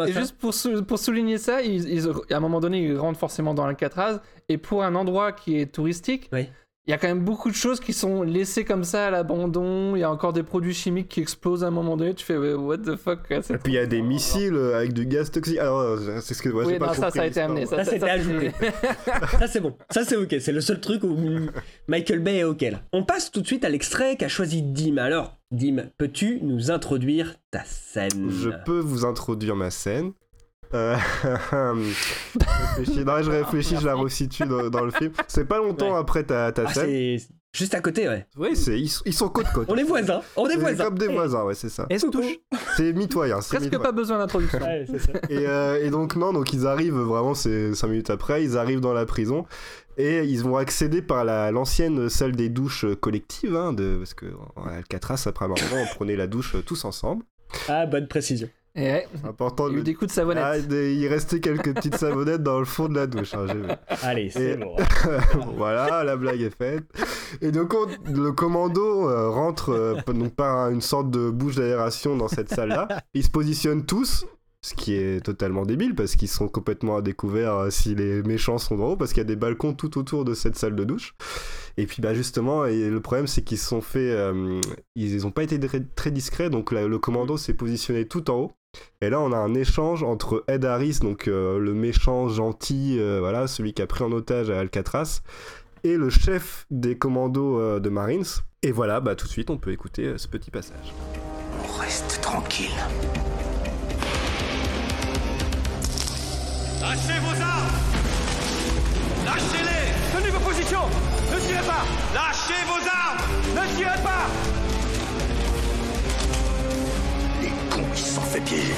et juste pour, sou- pour souligner ça, ils, ils- à un moment donné, ils rentrent forcément dans Alcatraz. Et pour un endroit qui est touristique, oui. il y a quand même beaucoup de choses qui sont laissées comme ça à l'abandon. Il y a encore des produits chimiques qui explosent à un moment donné. Tu fais, what the fuck. Quoi, et puis il y a des missiles avec du gaz toxique. Alors, c'est ce que moi, oui, j'ai pas non, compris. ça, ça a été amené. Ça, Ça, ça c'était ça, ajouté. Ça, c'est bon. Ça, c'est ok. C'est le seul truc où Michael Bay est ok là. On passe tout de suite à l'extrait qu'a choisi Dim. Alors, Dim, peux-tu nous introduire ta scène? Je peux vous introduire ma scène. Euh... je réfléchis, non, je réfléchis, je la resitue dans, dans le film. C'est pas longtemps ouais. après ta, ta ah, scène. C'est juste à côté, ouais. Oui, c'est, ils, ils sont côte côte. On est voisins, on est voisins. Comme des voisins, ouais, c'est ça. Et se touche. C'est mitoyen. C'est presque mitoyen. Pas besoin d'introduction. Ouais, c'est ça. Et, euh, et donc non, donc ils arrivent vraiment, c'est cinq minutes après, ils arrivent dans la prison. Et ils vont accéder par la, l'ancienne salle des douches collectives, hein, de, parce que à Alcatraz, après un moment, on prenait la douche tous ensemble. Ah, bonne précision. Et ouais, important il y a eu de... des coups de savonnette. Ah, des... Il restait quelques petites savonnettes dans le fond de la douche. Hein, j'ai vu. Allez, c'est et... bon. Voilà, la blague est faite. Et donc, on... le commando euh, rentre euh, donc, par une sorte de bouche d'aération dans cette salle-là. Ils se positionnent tous. Ce qui est totalement débile parce qu'ils sont complètement à découvert euh, si les méchants sont en haut parce qu'il y a des balcons tout autour de cette salle de douche. Et puis bah justement, et le problème c'est qu'ils se sont fait, euh, ils n'ont pas été très, très discrets, donc là, le commando s'est positionné tout en haut. Et là on a un échange entre Ed Harris, donc euh, le méchant gentil, euh, voilà, celui qui a pris en otage à Alcatraz, et le chef des commandos euh, de Marines. Et voilà, bah tout de suite on peut écouter euh, ce petit passage. On reste tranquille. Lâchez vos armes! Lâchez-les! Tenez vos positions! Ne tirez pas! Lâchez vos armes! Ne tirez pas! Les cons qui se sont fait piéger.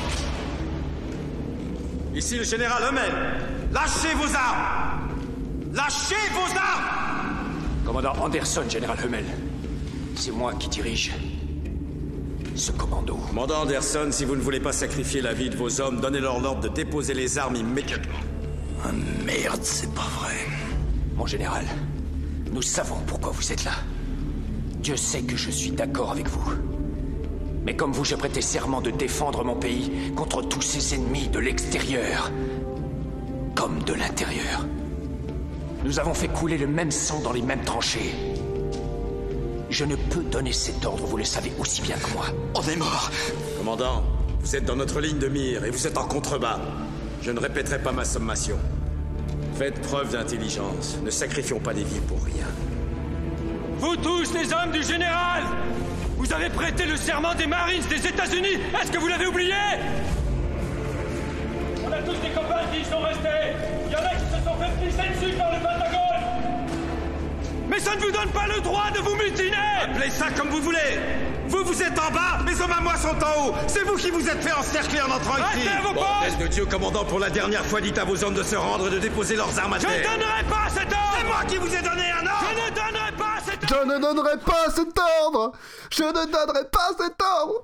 Ici le général Hummel. Lâchez vos armes! Lâchez vos armes! Commandant Anderson, général Hummel. C'est moi qui dirige ce commando. Commandant Anderson, si vous ne voulez pas sacrifier la vie de vos hommes, donnez-leur l'ordre de déposer les armes immédiatement. Ah merde, c'est pas vrai. Mon général, nous savons pourquoi vous êtes là. Dieu sait que je suis d'accord avec vous. Mais comme vous, j'ai prêté serment de défendre mon pays contre tous ses ennemis de l'extérieur, comme de l'intérieur. Nous avons fait couler le même sang dans les mêmes tranchées. Je ne peux donner cet ordre, vous le savez aussi bien que moi. On est mort. Commandant, vous êtes dans notre ligne de mire et vous êtes en contrebas. Je ne répéterai pas ma sommation. Faites preuve d'intelligence. Ne sacrifions pas des vies pour rien. Vous tous, les hommes du général! Vous avez prêté le serment des Marines des États-Unis! Est-ce que vous l'avez oublié? On a tous des copains qui y sont restés! Il y en a qui se sont fait pisser dessus par le Pentagone! Mais ça ne vous donne pas le droit de vous mutiner! Appelez ça comme vous voulez! Vous, vous êtes en bas, mes hommes à moi sont en haut! C'est vous qui vous êtes fait encercler en entrant ici! Restez à vos Bon, postes! Ordre de Dieu, commandant, pour la dernière fois, dites à vos hommes de se rendre et de déposer leurs armes à Je terre! ne donnerai pas cet ordre! C'est moi qui vous ai donné un ordre! Je ne donnerai pas cet ordre! Je ne donnerai pas cet ordre! Je ne donnerai pas cet ordre!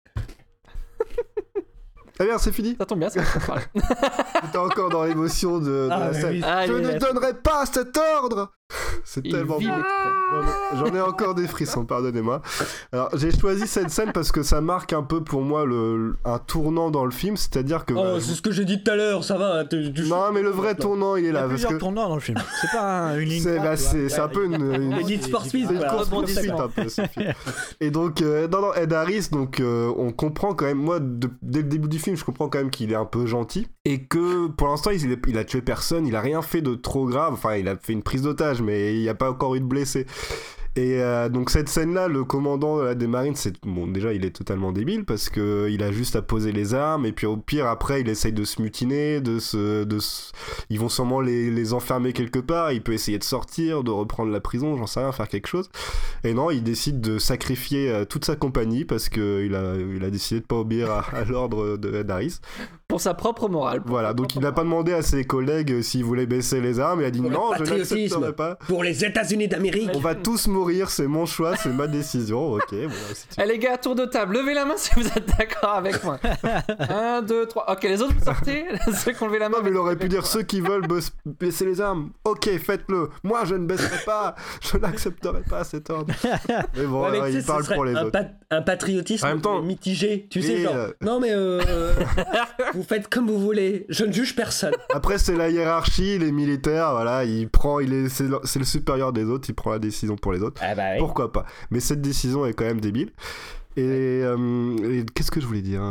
Ah bien, c'est fini. Ça tombe bien, c'est ça. J'étais encore dans l'émotion de, de Ah, la oui, scène. oui. Ah, Je il ne est- donnerai pas cet ordre! C'est Il tellement vit beau. J'en ai- J'en ai encore des frissons, pardonnez-moi. Alors, j'ai choisi cette scène parce que ça marque un peu pour moi le, un tournant dans le film, c'est-à-dire que... Oh, bah, c'est ce que j'ai dit tout à l'heure, ça va. Tu, tu... non, mais le vrai tournant, il est Il y là. a Parce plusieurs que tournants dans le film. C'est pas un- une ligne c'est droite, bah, tu vois. c'est- c'est un peu une... une... Les guides sportifs, C'est une voilà. course poursuite un peu, ce film. Et donc, euh, non, non, Ed Harris, donc, euh, on comprend quand même, moi, de- dès le début du film, je comprends quand même qu'il est un peu gentil. Et que, pour l'instant, il, il a tué personne, il a rien fait de trop grave. Enfin, il a fait une prise d'otage, mais il n'y a pas encore eu de blessés. Et euh, donc cette scène-là, le commandant là, des Marines, c'est bon, déjà il est totalement débile parce que il a juste à poser les armes et puis au pire après il essaye de se mutiner, de se, de se... ils vont sûrement les, les enfermer quelque part. Il peut essayer de sortir, de reprendre la prison, j'en sais rien, faire quelque chose. Et non, il décide de sacrifier euh, toute sa compagnie parce que il a, il a décidé de pas obéir à, à l'ordre de Ed Harris. Pour sa propre morale. Voilà, donc il n'a pas demandé à ses collègues euh, s'ils voulaient baisser les armes. Il a dit Pour le non, je patriotisme, n'accepterai pas. pour les États-Unis d'Amérique. On va tous mourir, c'est mon choix, c'est ma décision. Ok, bon. Si tu... Eh les gars, tour de table, levez la main si vous êtes d'accord avec moi. un, deux, trois. Ok, les autres, vous sortez. Ceux qui ont levé la main. Non, mais il aurait pu dire ceux qui veulent baisse- baisser les armes. Ok, faites-le. Moi, je ne baisserai pas. Je n'accepterai pas cet ordre. Mais bon, Ouais, mais alors, tu sais, il ce parle serait pour les un, autres. pa- un patriotisme En même temps- mitigé, tu sais, Et, genre. euh, Non, mais euh, vous vous faites comme vous voulez, je ne juge personne. Après, c'est la hiérarchie, les militaires, voilà, il prend, il est, c'est, le, c'est le supérieur des autres, il prend la décision pour les autres. Ah bah oui. Pourquoi pas? Mais cette décision est quand même débile. Et, euh, et qu'est-ce que je voulais dire?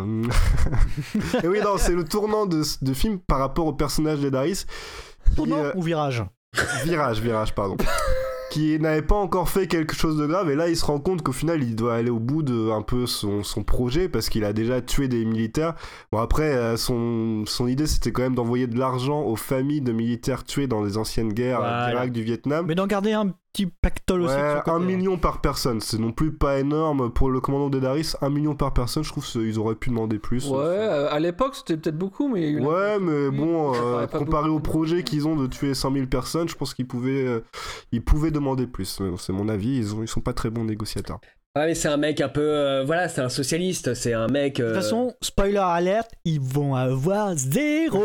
Et oui, non, c'est le tournant de, de film par rapport au personnage d'Edaris. Tournant euh, ou virage? Virage, virage, pardon. Qui n'avait pas encore fait quelque chose de grave, et là il se rend compte qu'au final il doit aller au bout de un peu son, son projet, parce qu'il a déjà tué des militaires. Bon après, euh, son, son idée c'était quand même d'envoyer de l'argent aux familles de militaires tués dans les anciennes guerres voilà. d'Irak, du Vietnam. Mais d'en garder un petit pactole aussi. Ouais, côté, un million par personne, c'est non plus pas énorme pour le commandant d'Edaris. Un million par personne, je trouve qu'ils auraient pu demander plus. Ouais, euh, à l'époque c'était peut-être beaucoup, mais... Ouais, mais bon, euh, comparé au projet qu'ils ont de tuer cent mille personnes, je pense qu'ils pouvaient, euh, ils pouvaient demander plus. C'est mon avis, ils, ont, ils sont pas très bons négociateurs. Ouais, mais c'est un mec un peu... Euh, voilà, c'est un socialiste, c'est un mec... Euh... De toute façon, spoiler alert, ils vont avoir zéro.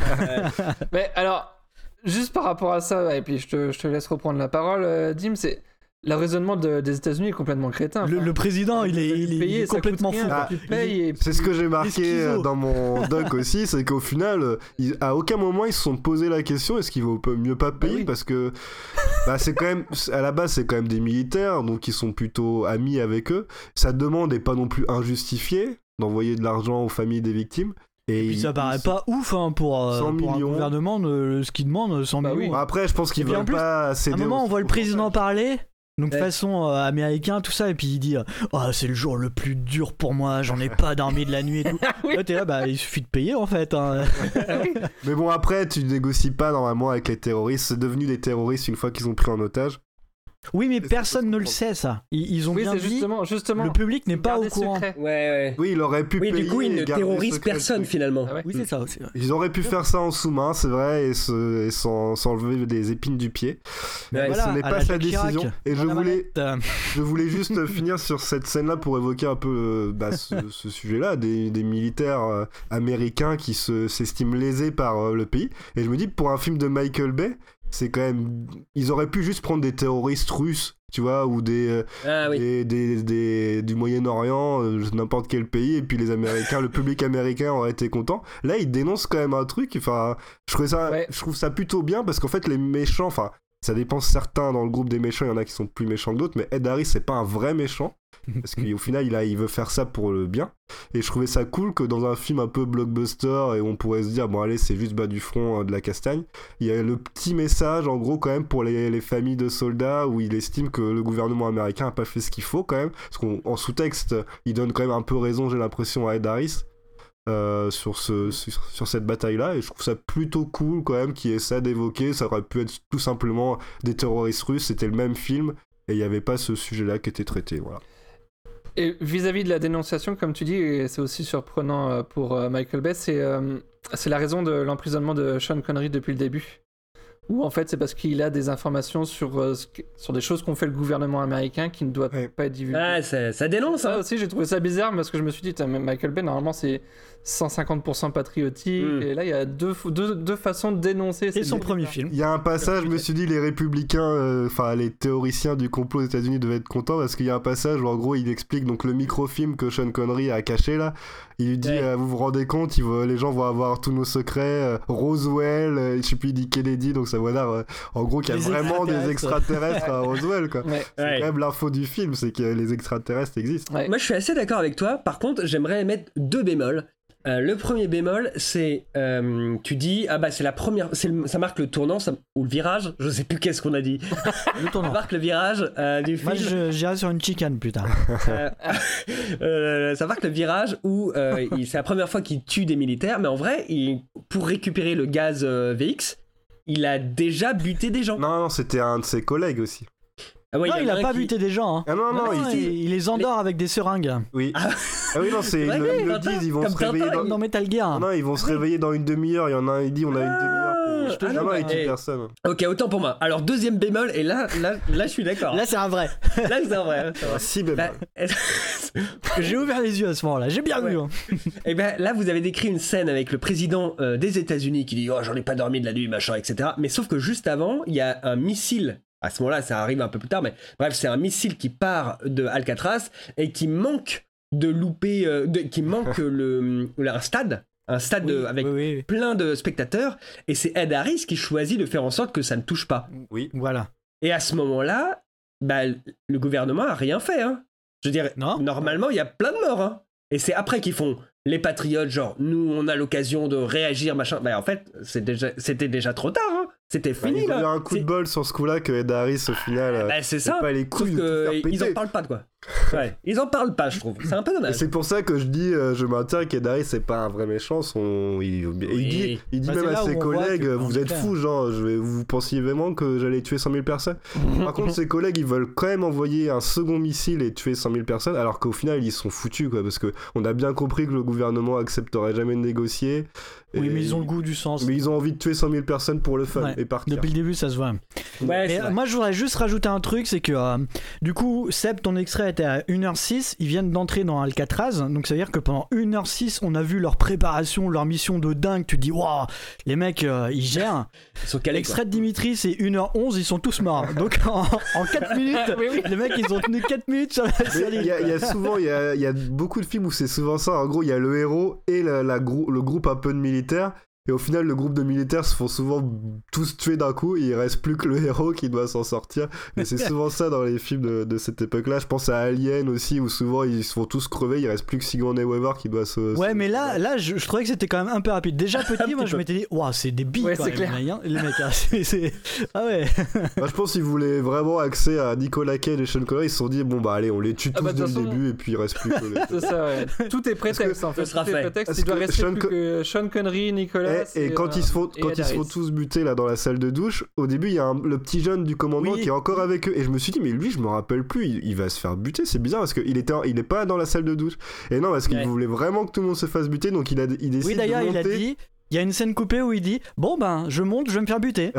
Mais alors... Juste par rapport à ça, et puis je te, je te laisse reprendre la parole, euh, Dim, c'est le raisonnement de, des États-Unis est complètement crétin. Le, le président, il est, il est, payer, il est complètement rien, fou. Ah, tu payes et c'est ce que j'ai marqué dans mon doc aussi, c'est qu'au final, ils, à aucun moment ils se sont posé la question est-ce qu'il vaut mieux pas payer, bah oui. Parce que bah, c'est quand même, à la base, c'est quand même des militaires, donc ils sont plutôt amis avec eux. Sa demande est pas non plus injustifiée d'envoyer de l'argent aux familles des victimes. Et, et puis ça paraît pas ouf hein, pour, euh, pour un gouvernement de, ce qu'il demande, cent bah millions. Oui. Après, je pense qu'ils veulent plus, pas céder. À un moment, on voit le président parler, donc ouais. façon euh, américain, tout ça, et puis il dit oh, c'est le jour le plus dur pour moi, j'en ai pas dormi de la nuit et tout. Oui. Là, t'es là, bah il suffit de payer en fait. Hein. Mais bon, après, tu négocies pas normalement avec les terroristes, c'est devenu des terroristes une fois qu'ils ont pris en otage. Oui, mais personne ne le sait, ça. Ils, ils ont oui, bien dit, justement, justement, le public n'est pas au courant. Ouais, ouais. Oui, il aurait pu oui, payer. Du coup, ils ne terrorisent personne, finalement. Ah ouais. Oui, c'est ça aussi. Ouais. Ils auraient pu faire ça en sous-main, c'est vrai, et, se, et s'en, s'enlever des épines du pied. Mais mais voilà, ce n'est pas sa décision. Chirac, et je voulais, manette. je voulais juste finir sur cette scène-là pour évoquer un peu bah, ce, ce sujet-là, des, des militaires euh, américains qui se, s'estiment lésés par euh, le pays. Et je me dis, pour un film de Michael Bay, c'est quand même... Ils auraient pu juste prendre des terroristes russes, tu vois, ou des, euh, ah, oui. des, des, des du Moyen-Orient, euh, n'importe quel pays, et puis les Américains, le public américain aurait été content. Là, ils dénoncent quand même un truc, enfin, je trouve ça, ouais. je trouve ça plutôt bien, parce qu'en fait, les méchants, enfin, ça dépend certains dans le groupe des méchants, il y en a qui sont plus méchants que d'autres, mais Ed Harris, c'est pas un vrai méchant. Parce qu'au final il, a, il veut faire ça pour le bien, et je trouvais ça cool que dans un film un peu blockbuster et on pourrait se dire bon allez c'est juste bas du front euh, de la castagne, il y a le petit message en gros quand même pour les, les familles de soldats où il estime que le gouvernement américain a pas fait ce qu'il faut quand même, parce qu'en sous-texte il donne quand même un peu raison j'ai l'impression à Ed Harris euh, sur, ce, sur, sur cette bataille là, et je trouve ça plutôt cool quand même qu'il ait ça d'évoquer. Ça aurait pu être tout simplement des terroristes russes, c'était le même film et il n'y avait pas ce sujet là qui était traité, voilà. Et vis-à-vis de la dénonciation, comme tu dis, et c'est aussi surprenant pour Michael Bay, c'est, euh, c'est la raison de l'emprisonnement de Sean Connery depuis le début. Ou en fait, c'est parce qu'il a des informations sur, euh, sur des choses qu'ont fait le gouvernement américain qui ne doivent ouais. pas être divulguées. Ah, ça, ça dénonce, hein. Ça aussi, j'ai trouvé ça bizarre parce que je me suis dit, Michael Bay, normalement, c'est cent cinquante pour cent patriotique. Mm. Et là, il y a deux, deux, deux façons de dénoncer. C'est son premier film. Il y a un passage, je me suis dit, les républicains, enfin, euh, les théoriciens du complot aux États-Unis devaient être contents parce qu'il y a un passage où, en gros, il explique donc le microfilm que Sean Connery a caché là. Il lui dit, ouais. euh, vous vous rendez compte, il va, les gens vont avoir tous nos secrets. Euh, Roswell, euh, je sais plus, il dit Kennedy, donc ça va dire, euh, en gros, qu'il y a les vraiment des extraterrestres à Roswell, quoi. Ouais. C'est ouais. quand même l'info du film, c'est que les extraterrestres existent. Ouais. Moi, je suis assez d'accord avec toi. Par contre, j'aimerais mettre deux bémols. Euh, le premier bémol, c'est euh, tu dis ah bah c'est la première, c'est le, ça marque le tournant ça, ou le virage, je sais plus qu'est-ce qu'on a dit. Le tournant. Ça marque le virage euh, du film. Moi, je, j'irai sur une chicane putain. euh, euh, ça marque le virage où euh, il, c'est la première fois qu'il tue des militaires, mais en vrai, il, pour récupérer le gaz euh, V X, il a déjà buté des gens. Non non, c'était un de ses collègues aussi. Ah ouais, non, il a, il a pas qui... buté des gens. Hein. Ah non, non, non, non il, il, il les endort mais... avec des seringues. Oui. Ah, ah oui, non, c'est, c'est vrai, ils le disent, ils vont se réveiller dans... dans Metal Gear. Non, non, ils vont se réveiller dans une demi-heure. Il y en a un, il dit, on a une demi-heure pour... Je te ah, jure, non, il tue personne. Ok, autant pour moi. Alors, deuxième bémol, et là, là, là, je suis d'accord. Là, c'est un vrai. Là, c'est un vrai. C'est un vrai. Si bémol. Bah, j'ai ouvert les yeux à ce moment-là. J'ai bien vu. Ouais. Hein. Et ben là, vous avez décrit une scène avec le président euh, des États-Unis qui dit, oh, j'en ai pas dormi de la nuit, machin, et cetera. Mais sauf que juste avant, il y a un missile. À ce moment-là, ça arrive un peu plus tard, mais bref, c'est un missile qui part de Alcatraz et qui manque de louper, euh, de, qui manque le, le, un stade un stade Oui, de, avec oui, oui, oui. plein de spectateurs, et c'est Ed Harris qui choisit de faire en sorte que ça ne touche pas. Oui. Voilà. Et à ce moment-là, bah, le gouvernement a rien fait. Hein. Je veux dire, non. normalement, il y a plein de morts. Hein. Et c'est après qu'ils font les patriotes, genre, nous, on a l'occasion de réagir, machin. Bah, en fait, c'est déjà, c'était déjà trop tard. Hein. C'était fini, bah, là. Il y a un coup c'est... de bol sur ce coup-là que Ed Harris, au final, bah, c'est ça. pas les couilles Sauf de tout faire péter. ils en parlent pas, quoi. Ouais, ils en parlent pas, je trouve. C'est un peu dommage. Et c'est pour ça que je dis, euh, je maintiens qu'Ed Harris, c'est pas un vrai méchant. Son... Il, oui. il dit, il dit bah, même à ses collègues, vous êtes fous, genre, je vais... vous pensiez vraiment que j'allais tuer cent mille personnes. Par contre, ses collègues, ils veulent quand même envoyer un second missile et tuer cent mille personnes, alors qu'au final, ils sont foutus, quoi, parce que on a bien compris que le gouvernement accepterait jamais de négocier. Oui, et... mais ils ont le goût du sens. Mais ils ont envie de tuer cent mille personnes pour le fun ouais. et partir. Depuis le début, ça se voit. Ouais, et moi, je voudrais juste rajouter un truc, c'est que euh, du coup, Seb, ton extrait était à une heure six, ils viennent d'entrer dans Alcatraz, donc ça veut dire que pendant une heure six, on a vu leur préparation, leur mission de dingue. Tu te dis, waouh, les mecs, euh, ils gèrent. Ils sont calés, l'extrait de Dimitri, c'est une heure onze, ils sont tous morts. Donc en, en quatre minutes, oui, oui. les mecs, ils ont tenu quatre minutes sur la série. Il y, y a souvent, il y a, y a beaucoup de films où c'est souvent ça. En gros, il y a le héros et la, la grou- le groupe un peu de militaires. Et au final, le groupe de militaires se font souvent tous tuer d'un coup, et il reste plus que le héros qui doit s'en sortir. Et c'est souvent ça dans les films de, de cette époque-là. Je pense à Alien aussi, où souvent ils se font tous crever, il reste plus que Sigourney Weaver qui doit se... Ouais, se... mais là, là je, je trouvais que c'était quand même un peu rapide. Déjà petit, moi je m'étais dit, waouh, c'est des billes ouais, quand c'est même, clair. les mecs. Hein, les mecs hein, c'est, c'est... Ah ouais. Bah, je pense qu'ils voulaient vraiment axer à Nicolas Cage et Sean Connery. Ils se sont dit, bon bah allez, on les tue tous ah bah, dès le façon... début, et puis il reste plus que les... C'est ça, ouais. Tout est prétexte que... en fait. Ce sera Tout est fait. prétexte. Parce Il doit que rester Sean plus Con... que Sean Connery, Nicolas. Et, et, et quand euh... ils se font, quand ils se font tous buter là dans la salle de douche, au début il y a un, le petit jeune du commandement oui. qui est encore avec eux, et je me suis dit mais lui je me rappelle plus, il, il va se faire buter, c'est bizarre parce qu'il était, il est pas dans la salle de douche. Et non, parce qu'il ouais. voulait vraiment que tout le monde se fasse buter, donc il a, il décide oui d'ailleurs de monter. il a dit. Il y a une scène coupée où il dit bon ben je monte, je vais me faire buter.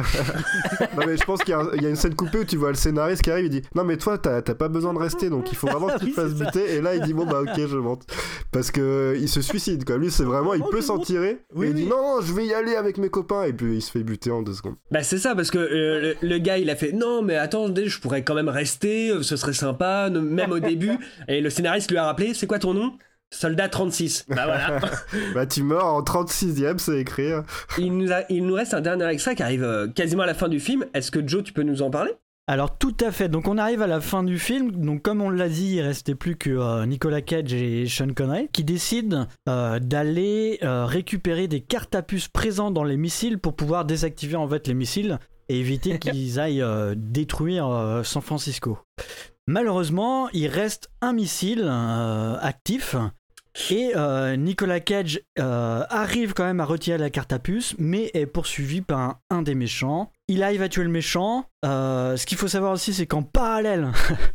Non mais je pense qu'il y a, il y a une scène coupée où tu vois le scénariste qui arrive, il dit non mais toi t'as, t'as pas besoin de rester, donc il faut vraiment que tu oui, te fasses buter. Et là il dit bon bah ok je monte, parce que il se suicide quoi. Lui c'est vraiment, il oh, peut s'en monte. tirer. Oui, et il oui. dit non, non je vais y aller avec mes copains, et puis il se fait buter en deux secondes. Bah c'est ça, parce que euh, le, le gars il a fait non mais attendez, je pourrais quand même rester, ce serait sympa, ne, même au début. Et le scénariste lui a rappelé, c'est quoi ton nom ? Soldat trente-six. Bah voilà. Bah tu meurs en trente-sixième, c'est écrit. Il nous, a, il nous reste un dernier extrait qui arrive euh, quasiment à la fin du film. Est-ce que Joe, tu peux nous en parler ? Alors tout à fait, donc on arrive à la fin du film, donc comme on l'a dit, il restait plus que euh, Nicolas Cage et Sean Connery qui décident euh, d'aller euh, récupérer des cartes à puce présentes dans les missiles pour pouvoir désactiver en fait les missiles et éviter qu'ils aillent euh, détruire euh, San Francisco. Malheureusement, il reste un missile euh, actif. Et euh, Nicolas Cage euh, arrive quand même à retirer la carte à puce, mais est poursuivi par un, un des méchants. Il arrive à tuer le méchant. Euh, ce qu'il faut savoir aussi, c'est qu'en parallèle,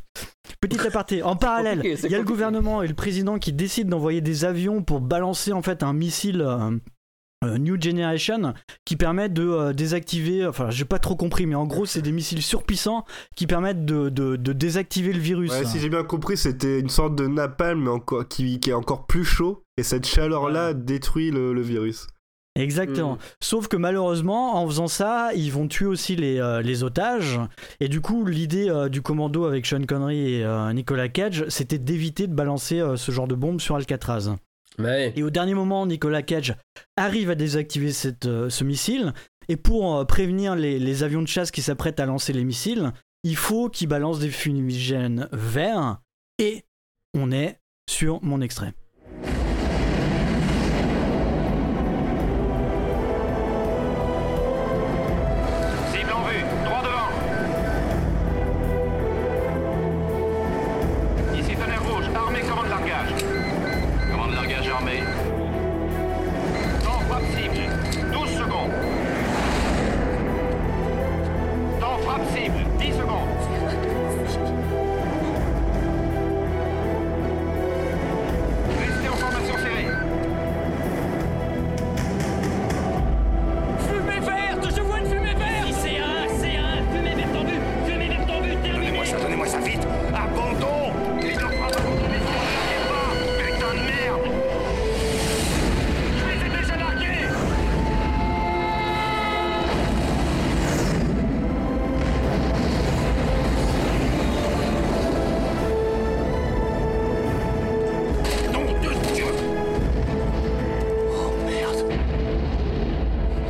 petit aparté, en parallèle, il y a compliqué. Le gouvernement et le président qui décident d'envoyer des avions pour balancer en fait un missile euh, euh, New Generation qui permet de euh, désactiver. Enfin, j'ai pas trop compris, mais en gros, c'est des missiles surpuissants qui permettent de, de, de désactiver le virus. Ouais, si j'ai bien compris, c'était une sorte de napalm mais encore, qui, qui est encore plus chaud, et cette chaleur-là détruit le, le virus. Exactement. Mmh. Sauf que malheureusement, en faisant ça, ils vont tuer aussi les, euh, les otages. Et du coup, l'idée euh, du commando avec Sean Connery et euh, Nicolas Cage, c'était d'éviter de balancer euh, ce genre de bombe sur Alcatraz. Ouais. Et au dernier moment, Nicolas Cage arrive à désactiver cette, euh, ce missile. Et pour euh, prévenir les, les avions de chasse qui s'apprêtent à lancer les missiles, il faut qu'ils balancent des fumigènes verts. Et on est sur mon extrait.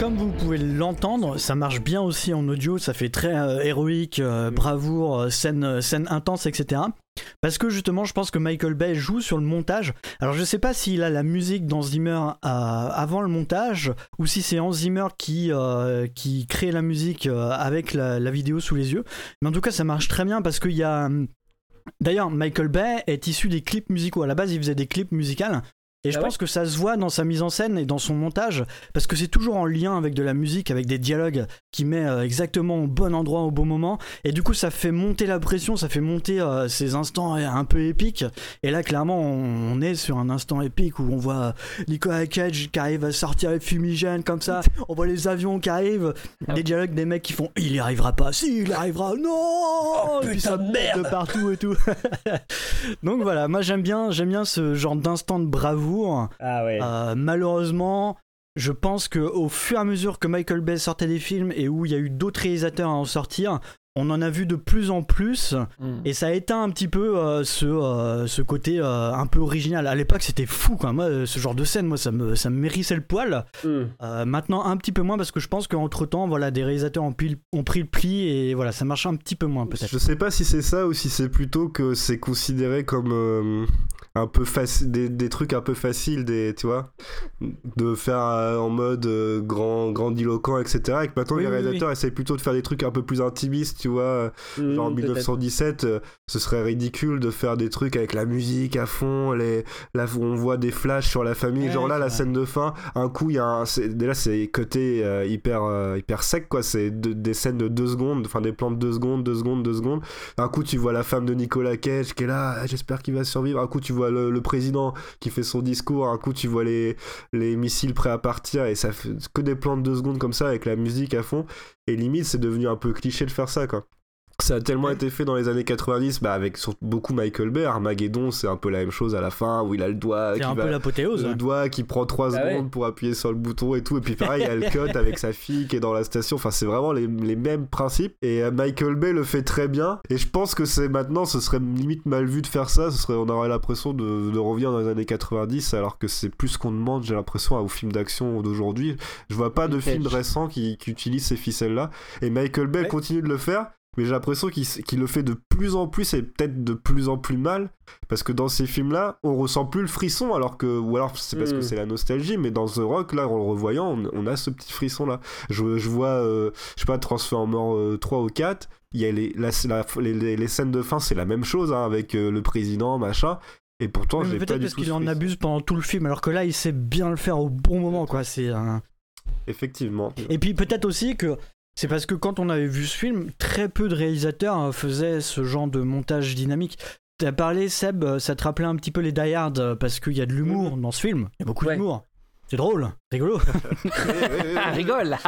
comme vous pouvez l'entendre, ça marche bien aussi en audio, ça fait très euh, héroïque, euh, bravoure, euh, scène, scène intense, et cetera. Parce que justement, je pense que Michael Bay joue sur le montage. Alors, je sais pas s'il a la musique d'Hans Zimmer euh, avant le montage ou si c'est Hans Zimmer qui, euh, qui crée la musique euh, avec la, la vidéo sous les yeux. Mais en tout cas, ça marche très bien parce qu'il y a. D'ailleurs, Michael Bay est issu des clips musicaux. À la base, il faisait des clips musicaux. Et je ah pense ouais. que ça se voit dans sa mise en scène et dans son montage, parce que c'est toujours en lien avec de la musique, avec des dialogues qui met euh, exactement au bon endroit, au bon moment, et du coup ça fait monter la pression, ça fait monter euh, ces instants un peu épiques, et là clairement on, on est sur un instant épique où on voit Nicolas Cage qui arrive à sortir les fumigènes comme ça, on voit les avions qui arrivent, ah. des dialogues des mecs qui font « il y arrivera pas, si il y arrivera, non oh, putain, et puis ça de merde de partout et tout. Donc voilà, moi j'aime bien, j'aime bien ce genre d'instant de bravoure. Ah ouais. Euh, malheureusement, je pense qu'au fur et à mesure que Michael Bay sortait des films et où il y a eu d'autres réalisateurs à en sortir, on en a vu de plus en plus mm. et ça a éteint un petit peu euh, ce, euh, ce côté euh, un peu original. À l'époque, c'était fou, quoi. Moi, ce genre de scène, moi, ça me, ça me mérissait le poil. Mm. Euh, maintenant, un petit peu moins parce que je pense qu'entre-temps, voilà, des réalisateurs ont, pris, ont pris le pli et voilà, ça marche un petit peu moins, peut-être. Je sais pas si c'est ça ou si c'est plutôt que c'est considéré comme... Euh... un peu facile, des, des trucs un peu faciles, des, tu vois, de faire euh, en mode euh, grand, grandiloquent, et cetera. Et que maintenant oui, les réalisateurs oui, oui. essayent plutôt de faire des trucs un peu plus intimistes, tu vois. Mmh, genre en dix-neuf cent dix-sept, euh, ce serait ridicule de faire des trucs avec la musique à fond, les, là où on voit des flashs sur la famille. Ouais, genre là, la vrai. Scène de fin, un coup, il y a un. C'est, déjà, c'est côté euh, hyper, euh, hyper sec, quoi. C'est de, des scènes de deux secondes, enfin des plans de deux secondes, deux secondes, deux secondes. Un coup, tu vois la femme de Nicolas Cage qui est là, ah, j'espère qu'il va survivre. Un coup, tu vois Le, le président qui fait son discours, un coup tu vois les, les missiles prêts à partir et ça fait que des plans de deux secondes comme ça avec la musique à fond et limite c'est devenu un peu cliché de faire ça quoi. Ça a tellement été fait dans les années quatre-vingt-dix, bah avec surtout beaucoup Michael Bay. Armageddon, c'est un peu la même chose à la fin où il a le doigt, c'est qui un va, peu l'apothéose, le ouais. doigt qui prend trois ah secondes ouais. pour appuyer sur le bouton et tout. Et puis pareil, il y a le cut avec sa fille qui est dans la station. Enfin, c'est vraiment les, les mêmes principes. Et euh, Michael Bay le fait très bien. Et je pense que c'est maintenant, ce serait limite mal vu de faire ça. Ce serait, on aurait l'impression de, de revenir dans les années quatre-vingt-dix, alors que c'est plus ce qu'on demande. J'ai l'impression aux films d'action d'aujourd'hui. Je vois pas de films récents qui, qui utilisent ces ficelles-là. Et Michael Bay ouais. continue de le faire. Mais j'ai l'impression qu'il, qu'il le fait de plus en plus et peut-être de plus en plus mal parce que dans ces films-là, on ressent plus le frisson alors que, ou alors c'est parce mmh. que c'est la nostalgie, mais dans The Rock, là, en le revoyant, on, on a ce petit frisson-là. Je, je vois, euh, je sais pas, Transformers euh, trois ou quatre, il y a les, la, la, les, les scènes de fin, c'est la même chose hein, avec euh, le président, machin. Et pourtant, j'ai pas du tout. Peut-être parce qu'il en abuse pendant tout le film, alors que là, il sait bien le faire au bon moment, quoi. C'est un. Effectivement. Et puis peut-être aussi que. C'est parce que quand on avait vu ce film, très peu de réalisateurs faisaient ce genre de montage dynamique. T'as parlé, Seb, ça te rappelait un petit peu les Die Hard parce qu'il y a de l'humour dans ce film. Il y a beaucoup ouais. d'humour. C'est drôle, rigolo. Rigole.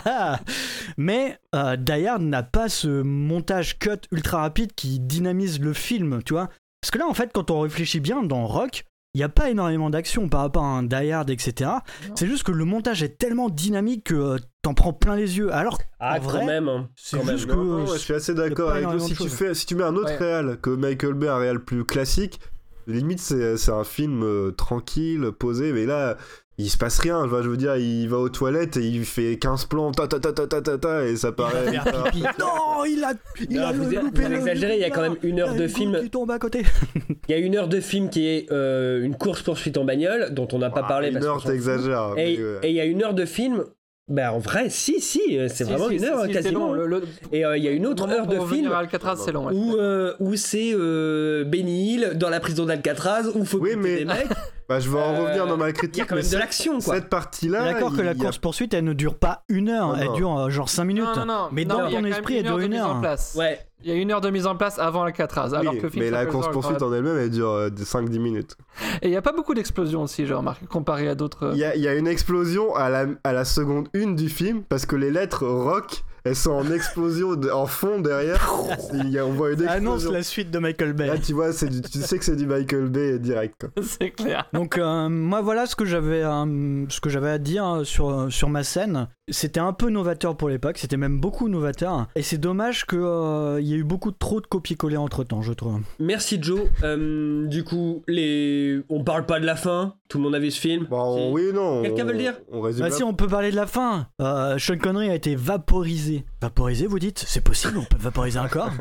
Mais euh, Die Hard n'a pas ce montage cut ultra rapide qui dynamise le film, tu vois. Parce que là, en fait, quand on réfléchit bien, dans Rock, il n'y a pas énormément d'action par rapport à un Die Hard, et cetera. Non. C'est juste que le montage est tellement dynamique que euh, t'en prends plein les yeux. Alors, ah, en quand vrai, même, hein. c'est quand juste même. que... Non, non, ouais, je suis assez d'accord avec toi. Si tu, fais, si tu mets un autre ouais. réal que Michael Bay, un réal plus classique, limite, c'est, c'est un film euh, tranquille, posé, mais là... il se passe rien, je veux dire, il va aux toilettes et il fait quinze plans, ta ta ta ta ta ta ta, et ça paraît... Il a pipi. Non, il a, il non, a vous, le vous loupé, exagérez, il y a quand même une heure de film... qui tombe à côté. Il y a une heure de film qui est euh, une course-poursuite en bagnole, dont on n'a pas ah, parlé... Une parce heure, t'exagères. Et, ouais. et il y a une heure de film... Ben en vrai, si, si, c'est si, vraiment si, une heure si, quasiment. Long, le, le... Et il euh, y a une autre heure de film à Alcatraz, c'est long, ouais. où, euh, où c'est euh, Benny Hill dans la prison d'Alcatraz où il faut oui, mais... des mecs. Bah, je vais en euh, revenir dans ma critique. Il y a quand même de l'action, quoi. Cette partie-là. D'accord que la course-poursuite, elle ne dure pas une heure, non, elle non. dure genre cinq minutes. Non, non, non. Mais non, dans ton esprit, elle dure une heure. Ouais. Il y a une heure de mise en place avant Alcatraz. Oui, alors que mais la course-poursuite en elle-même, elle dure euh, cinq dix minutes. Et il n'y a pas beaucoup d'explosions aussi, j'ai remarqué, comparé à d'autres. Il y, y a une explosion à la, à la seconde une du film, parce que les lettres rock, elles sont en explosion de- en fond derrière. Il y a- on voit une Ça annonce explosion. la suite de Michael Bay. Là, tu vois, c'est du- tu sais que c'est du Michael Bay direct. Quoi. C'est clair. Donc euh, moi voilà ce que j'avais euh, ce que j'avais à dire sur sur ma scène. C'était un peu novateur pour l'époque, c'était même beaucoup novateur. Et c'est dommage qu'il euh, y ait eu beaucoup trop de copier-coller entre temps, je trouve. Merci Joe. Euh, du coup, les... on parle pas de la fin. Tout le monde a vu ce film. Bon, oui, non. Quelqu'un on- veut le dire On résume. Bah la- si, on peut parler de la fin. Euh, Sean Connery a été vaporisé. Vaporisé, vous dites? C'est possible, on peut vaporiser un corps?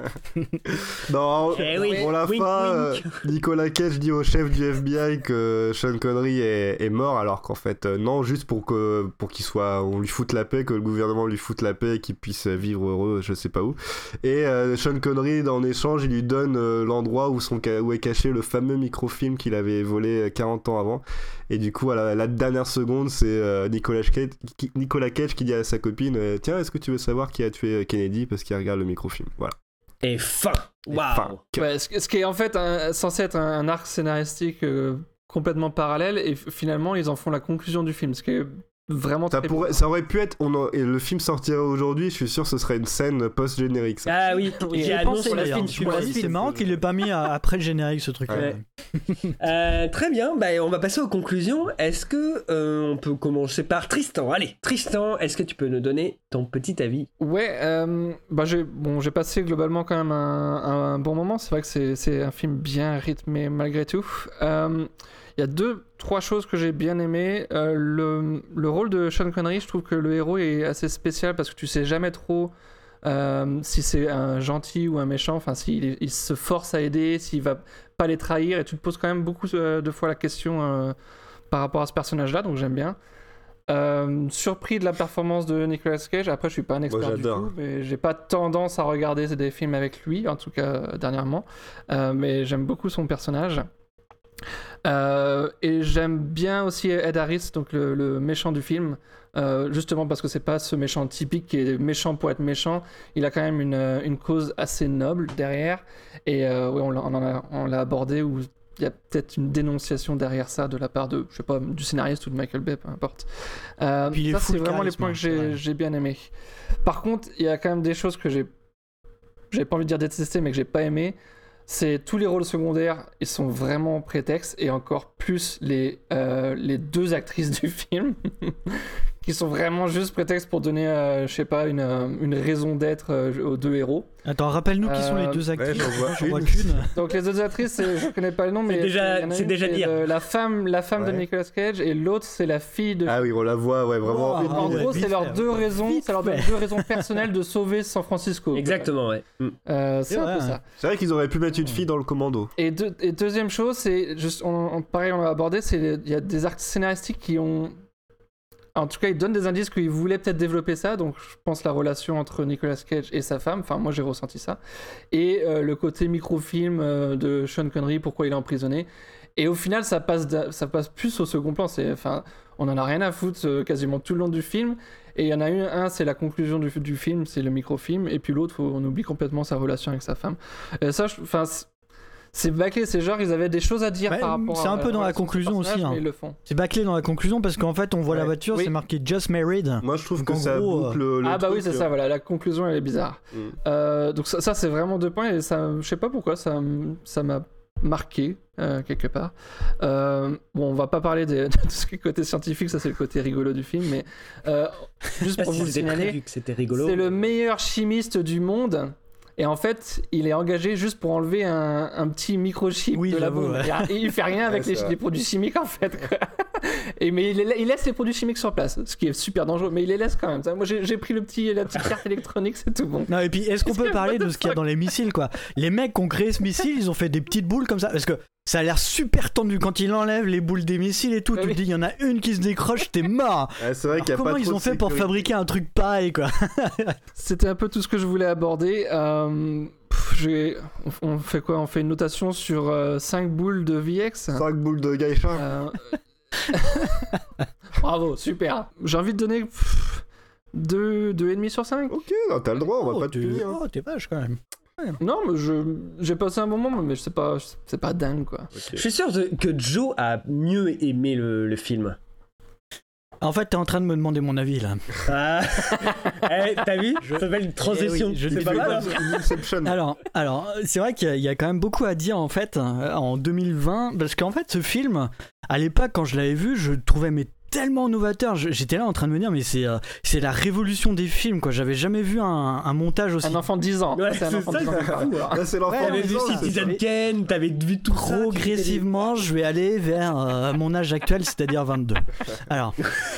Non, Eh oui, pour la wink, fin, wink. euh, Nicolas Cage dit au chef du F B I que Sean Connery est, est mort, alors qu'en fait, euh, non, juste pour que pour qu'il soit, on lui foute la paix, que le gouvernement lui foute la paix et qu'il puisse vivre heureux, je sais pas où. Et euh, Sean Connery, en échange, il lui donne euh, l'endroit où, son, ca- où est caché le fameux microfilm qu'il avait volé quarante ans avant. Et du coup, à la, la dernière seconde, c'est euh, Nicolas, Cage, qui, Nicolas Cage qui dit à sa copine euh, tiens, est-ce que tu veux savoir qui a tué Kennedy parce qu'il regarde le microfilm. Voilà. Et fin. Et Waouh. fin. Ouais, ce, ce qui est en fait un- censé être un, un arc scénaristique euh, complètement parallèle, et f- finalement ils en font la conclusion du film, ce qui est vraiment Ça, très pourrait, ça aurait pu être. On en- et le film sortirait aujourd'hui, je suis sûr que ce serait une scène post-générique. Ça. Ah oui, J'y j'ai ai annoncé pensé, la d'ailleurs. suite. Ouais, c'est marrant qu'il l'ait pas mis à- après le générique, ce truc-là. Ouais. Euh, très bien, bah, on va passer aux conclusions. Est-ce que euh, on peut commencer par Tristan? Allez, Tristan, est-ce que tu peux nous donner ton petit avis? Ouais, euh, bah j'ai bon, j'ai passé globalement quand même un, un bon moment. C'est vrai que c'est, c'est un film bien rythmé malgré tout. Euh, Il y a deux, trois choses que j'ai bien aimées. Euh, le, le rôle de Sean Connery, je trouve que le héros est assez spécial parce que tu sais jamais trop euh, si c'est un gentil ou un méchant. Enfin, s'il il se force à aider, s'il va pas les trahir. Et tu te poses quand même beaucoup euh, de fois la question euh, par rapport à ce personnage-là. Donc j'aime bien. Euh, surpris de la performance de Nicolas Cage. Après, je suis pas un expert Moi, du j'adore. tout, mais j'ai pas tendance à regarder des films avec lui, en tout cas euh, dernièrement. Euh, mais j'aime beaucoup son personnage. Euh, et j'aime bien aussi Ed Harris, donc le, le méchant du film, euh, justement parce que c'est pas ce méchant typique qui est méchant pour être méchant. Il a quand même une, une cause assez noble derrière, et euh, ouais, on l'a, on en a- on l'a abordé où il y a peut-être une dénonciation derrière ça de la part de, je sais pas, du scénariste ou de Michael Bay, peu importe. Euh, Puis il est ça, full c'est vraiment les charisme, points que c'est j'ai, vrai. j'ai bien aimé. Par contre, il y a quand même des choses que j'ai, j'ai pas envie de dire détesté, mais que j'ai pas aimé. C'est tous les rôles secondaires, ils sont vraiment prétextes, et encore plus les, euh, les deux actrices du film, qui sont vraiment juste prétextes pour donner, euh, je sais pas, une, euh, une raison d'être euh, aux deux héros. Attends, rappelle-nous qui sont les Euh, deux actrices. ouais, j'en vois J'en vois une. qu'une. Donc les deux actrices, c'est- je connais pas le nom, mais C'est déjà- il y en a c'est une déjà qui est dire. le- la femme, la femme de Ouais. Nicolas Cage, et l'autre c'est la fille de. Ah oui, on la voit, ouais, vraiment. Oh, une en ouais, gros, vite c'est leurs fait, deux ouais. raisons, Vite ça leur donne fait. deux raisons personnelles de sauver San Francisco. Exactement, ouais. Mm. Euh, c'est C'est un vrai, peu hein. ça. C'est vrai qu'ils auraient pu mettre une fille dans le commando. Et, deux- et deuxième chose, c'est juste, on, on- pareil, on l'a abordé, c'est les- il y a des arcs scénaristiques qui ont, en tout cas, ils donnent des indices qu'ils voulaient peut-être développer ça. Donc, je pense la relation entre Nicolas Cage et sa femme. Enfin, moi, j'ai ressenti ça. Et euh, le côté microfilm euh, de Sean Connery, pourquoi il est emprisonné. Et au final, ça passe, d'a- ça passe plus au second plan. C'est, enfin, on en a rien à foutre euh, quasiment tout le long du film. Et il y en a eu un, c'est la conclusion du, du film, c'est le microfilm. Et puis l'autre, faut- on oublie complètement sa relation avec sa femme. Et ça, je- enfin. c'est- C'est bâclé, c'est genre ils avaient des choses à dire Ouais, par rapport c'est à un peu dans la relation de conclusion personnage, aussi, hein. mais ils le font. C'est bâclé dans la conclusion parce qu'en fait, on voit la Ouais. voiture, Oui. c'est marqué Just Married. Moi, je trouve Donc, que en ça gros, boucle le Ah bah oui, truc, c'est euh, ça, voilà, la conclusion elle est bizarre. Mm. Euh, donc ça, ça, c'est vraiment deux points et ça, je sais pas pourquoi, ça, m- ça m'a marqué euh, quelque part. Euh, bon, on va pas parler des- de tout ce qui est côté scientifique, ça c'est le côté rigolo du film, mais euh, juste pour vous le C'était signaler, prévu que c'était rigolo. c'est le meilleur chimiste du monde. Et en fait, il est engagé juste pour enlever un, un petit microchip Oui, de la j'avoue, bombe. ouais. Et il fait rien avec Ouais, les, c'est vrai. les produits chimiques en fait. quoi. Et mais il, il laisse les produits chimiques sur place, ce qui est super dangereux. Mais il les laisse quand même. Moi, j'ai j'ai pris le petit, la petite carte électronique, c'est tout bon. Non, et puis est-ce qu'on peut parler de ce qu'il y a dans les missiles, quoi? Les mecs qui ont créé ce missile, ils ont fait des petites boules comme ça, parce que ça a l'air super tendu quand il enlève les boules des missiles et tout. Ah tu oui. te dis, il y en a une qui se décroche, t'es mort. Ouais, c'est vrai Alors, qu'il y a comment pas ils trop ont de fait pour sécurité. fabriquer un truc pareil, quoi? C'était un peu tout ce que je voulais aborder. Euh, pff, j'ai- on, on fait quoi? On fait une notation sur euh, cinq boules de V X. cinq boules de geisha. Euh, Bravo, super. J'ai envie de donner pff, deux, deux virgule cinq sur cinq. Ok, non, t'as le droit, on va Oh, pas te t'es- punir. hein. oh, t'es vache quand même. Non, mais je, j'ai passé un bon moment, mais c'est pas, c'est pas dingue quoi. Je suis sûr de- que Joe a mieux aimé le, le film. En fait, t'es en train de me demander mon avis là. Ah. Eh, t'as vu? Ça s'appelle une transition. Eh oui, je c'est pas mal. Inception. Alors, alors, c'est vrai qu'il y, a, il y a quand même beaucoup à dire en fait en deux mille vingt, parce qu'en fait, ce film, à l'époque, quand je l'avais vu, je le trouvais mais tellement novateur. J'étais là en train de me dire, mais c'est, euh, c'est la révolution des films, quoi. J'avais jamais vu un, un montage aussi. Un enfant de dix ans. Ouais, c'est un c'est enfant ça, de dix ans. c'est fou, hein. Là, c'est l'enfant T'avais de vu dix ans, là. Citizen Kane, t'avais vu tout ça. Progressivement, je vais aller vers euh, mon âge actuel, c'est-à-dire vingt-deux. Alors.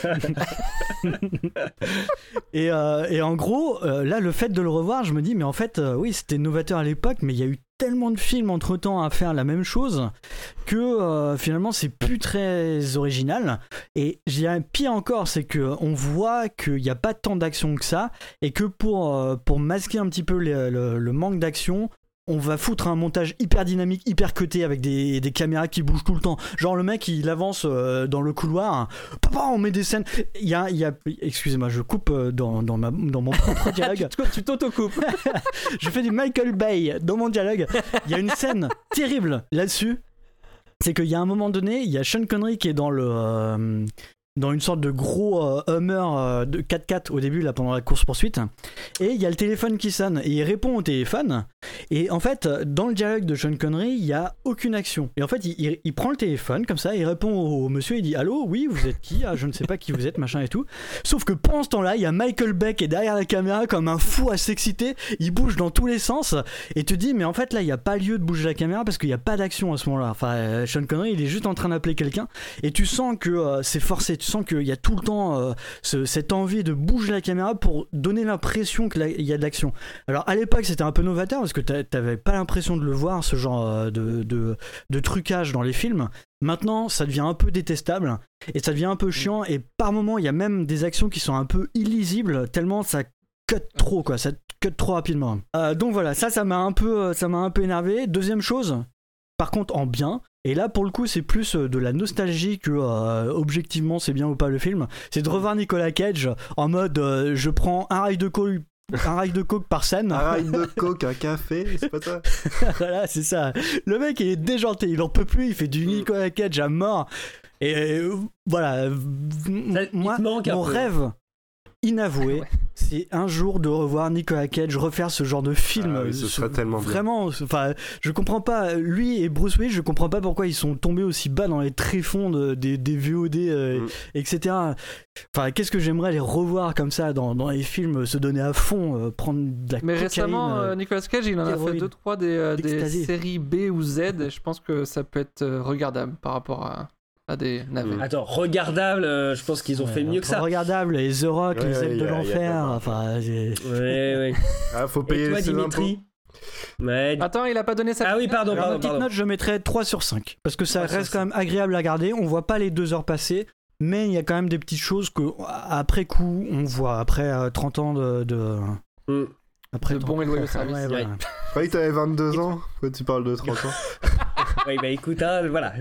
et, euh, et en gros, euh, là, le fait de le revoir, je me dis, mais en fait, euh, oui, c'était novateur à l'époque, mais il y a eu tellement de films entre temps à faire la même chose que euh, finalement c'est plus très original. Et je dirais pire encore, c'est que on voit qu'il n'y a pas tant d'action que ça, et que pour, euh, pour masquer un petit peu le, le, le manque d'action, on va foutre un montage hyper dynamique, hyper cuté avec des, des caméras qui bougent tout le temps. Genre le mec il avance euh, dans le couloir, papa on met des scènes. Il y a, il y a, excusez-moi, je coupe euh, dans, dans, ma, dans mon propre dialogue. Tu t'auto-coupes. Je fais du Michael Bay dans mon dialogue. Il y a une scène terrible là-dessus. C'est qu'il y a un moment donné, il y a Sean Connery qui est dans le... Euh, dans une sorte de gros euh, Hummer euh, de quatre quatre au début là pendant la course poursuite, et il y a le téléphone qui sonne et il répond au téléphone, et en fait dans le dialogue de Sean Connery il y a aucune action, et en fait il, il, il prend le téléphone comme ça, il répond au, au monsieur, il dit allô, oui vous êtes qui, ah, je ne sais pas qui vous êtes, machin et tout, sauf que pendant ce temps là il y a Michael Bay qui est derrière la caméra comme un fou à s'exciter, il bouge dans tous les sens et te dis mais en fait là il n'y a pas lieu de bouger la caméra parce qu'il n'y a pas d'action à ce moment là, enfin euh, Sean Connery il est juste en train d'appeler quelqu'un et tu sens que euh, c'est forcé. Tu sens qu'il y a tout le temps euh, ce, cette envie de bouger la caméra pour donner l'impression qu'il y a de l'action. Alors à l'époque c'était un peu novateur parce que t'avais pas l'impression de le voir, ce genre euh, de, de, de trucage dans les films. Maintenant ça devient un peu détestable et ça devient un peu chiant, et par moments il y a même des actions qui sont un peu illisibles tellement ça cut trop, quoi, ça cut trop rapidement. Euh, donc voilà, ça ça m'a un peu, ça m'a un peu énervé. Deuxième chose, par contre en bien, et là pour le coup c'est plus de la nostalgie que euh, objectivement c'est bien ou pas le film, c'est de revoir Nicolas Cage en mode euh, je prends un rail de coke, un rail de coke par scène. Un rail de coke, un café, c'est pas ça. Voilà, c'est ça. Le mec il est déjanté, il en peut plus, il fait du Nicolas Cage à mort. Et euh, voilà, ça, moi mon rêve inavoué, ouais. c'est un jour de revoir Nicolas Cage refaire ce genre de film. Ah oui, ce serait tellement vraiment, enfin, je comprends pas, lui et Bruce Willis, je comprends pas pourquoi ils sont tombés aussi bas dans les tréfonds de, des, des V O D, euh, mm. et cetera. Enfin, qu'est-ce que j'aimerais les revoir comme ça dans, dans les films, se donner à fond, euh, prendre de la Mais cocaïne, récemment, euh, Nicolas Cage, il en a fait deux trois des, euh, des séries B ou Z, et je pense que ça peut être euh, regardable par rapport à... à des navets. Attends, regardable, euh, je pense qu'ils ont ouais, fait mieux que ça. Regardable, les The Rock, ouais, les ailes ouais, de a, l'enfer, enfin... Ouais, ouais. Ah, faut payer et toi, les Dimitri ouais. Attends, il a pas donné sa... Ah oui, pardon, Alors, pardon, petite pardon. note, je mettrais trois sur cinq, parce que ça reste quand même agréable à garder, on voit pas les deux heures passer, mais il y a quand même des petites choses que, après coup, on voit, après euh, trente ans de... de... Mm. Après, de bon et loyaux service. Ouais, voilà. Je croyais que t'avais vingt-deux ans. Pourquoi tu parles de trente ans? Oui, bah écoute, hein, voilà.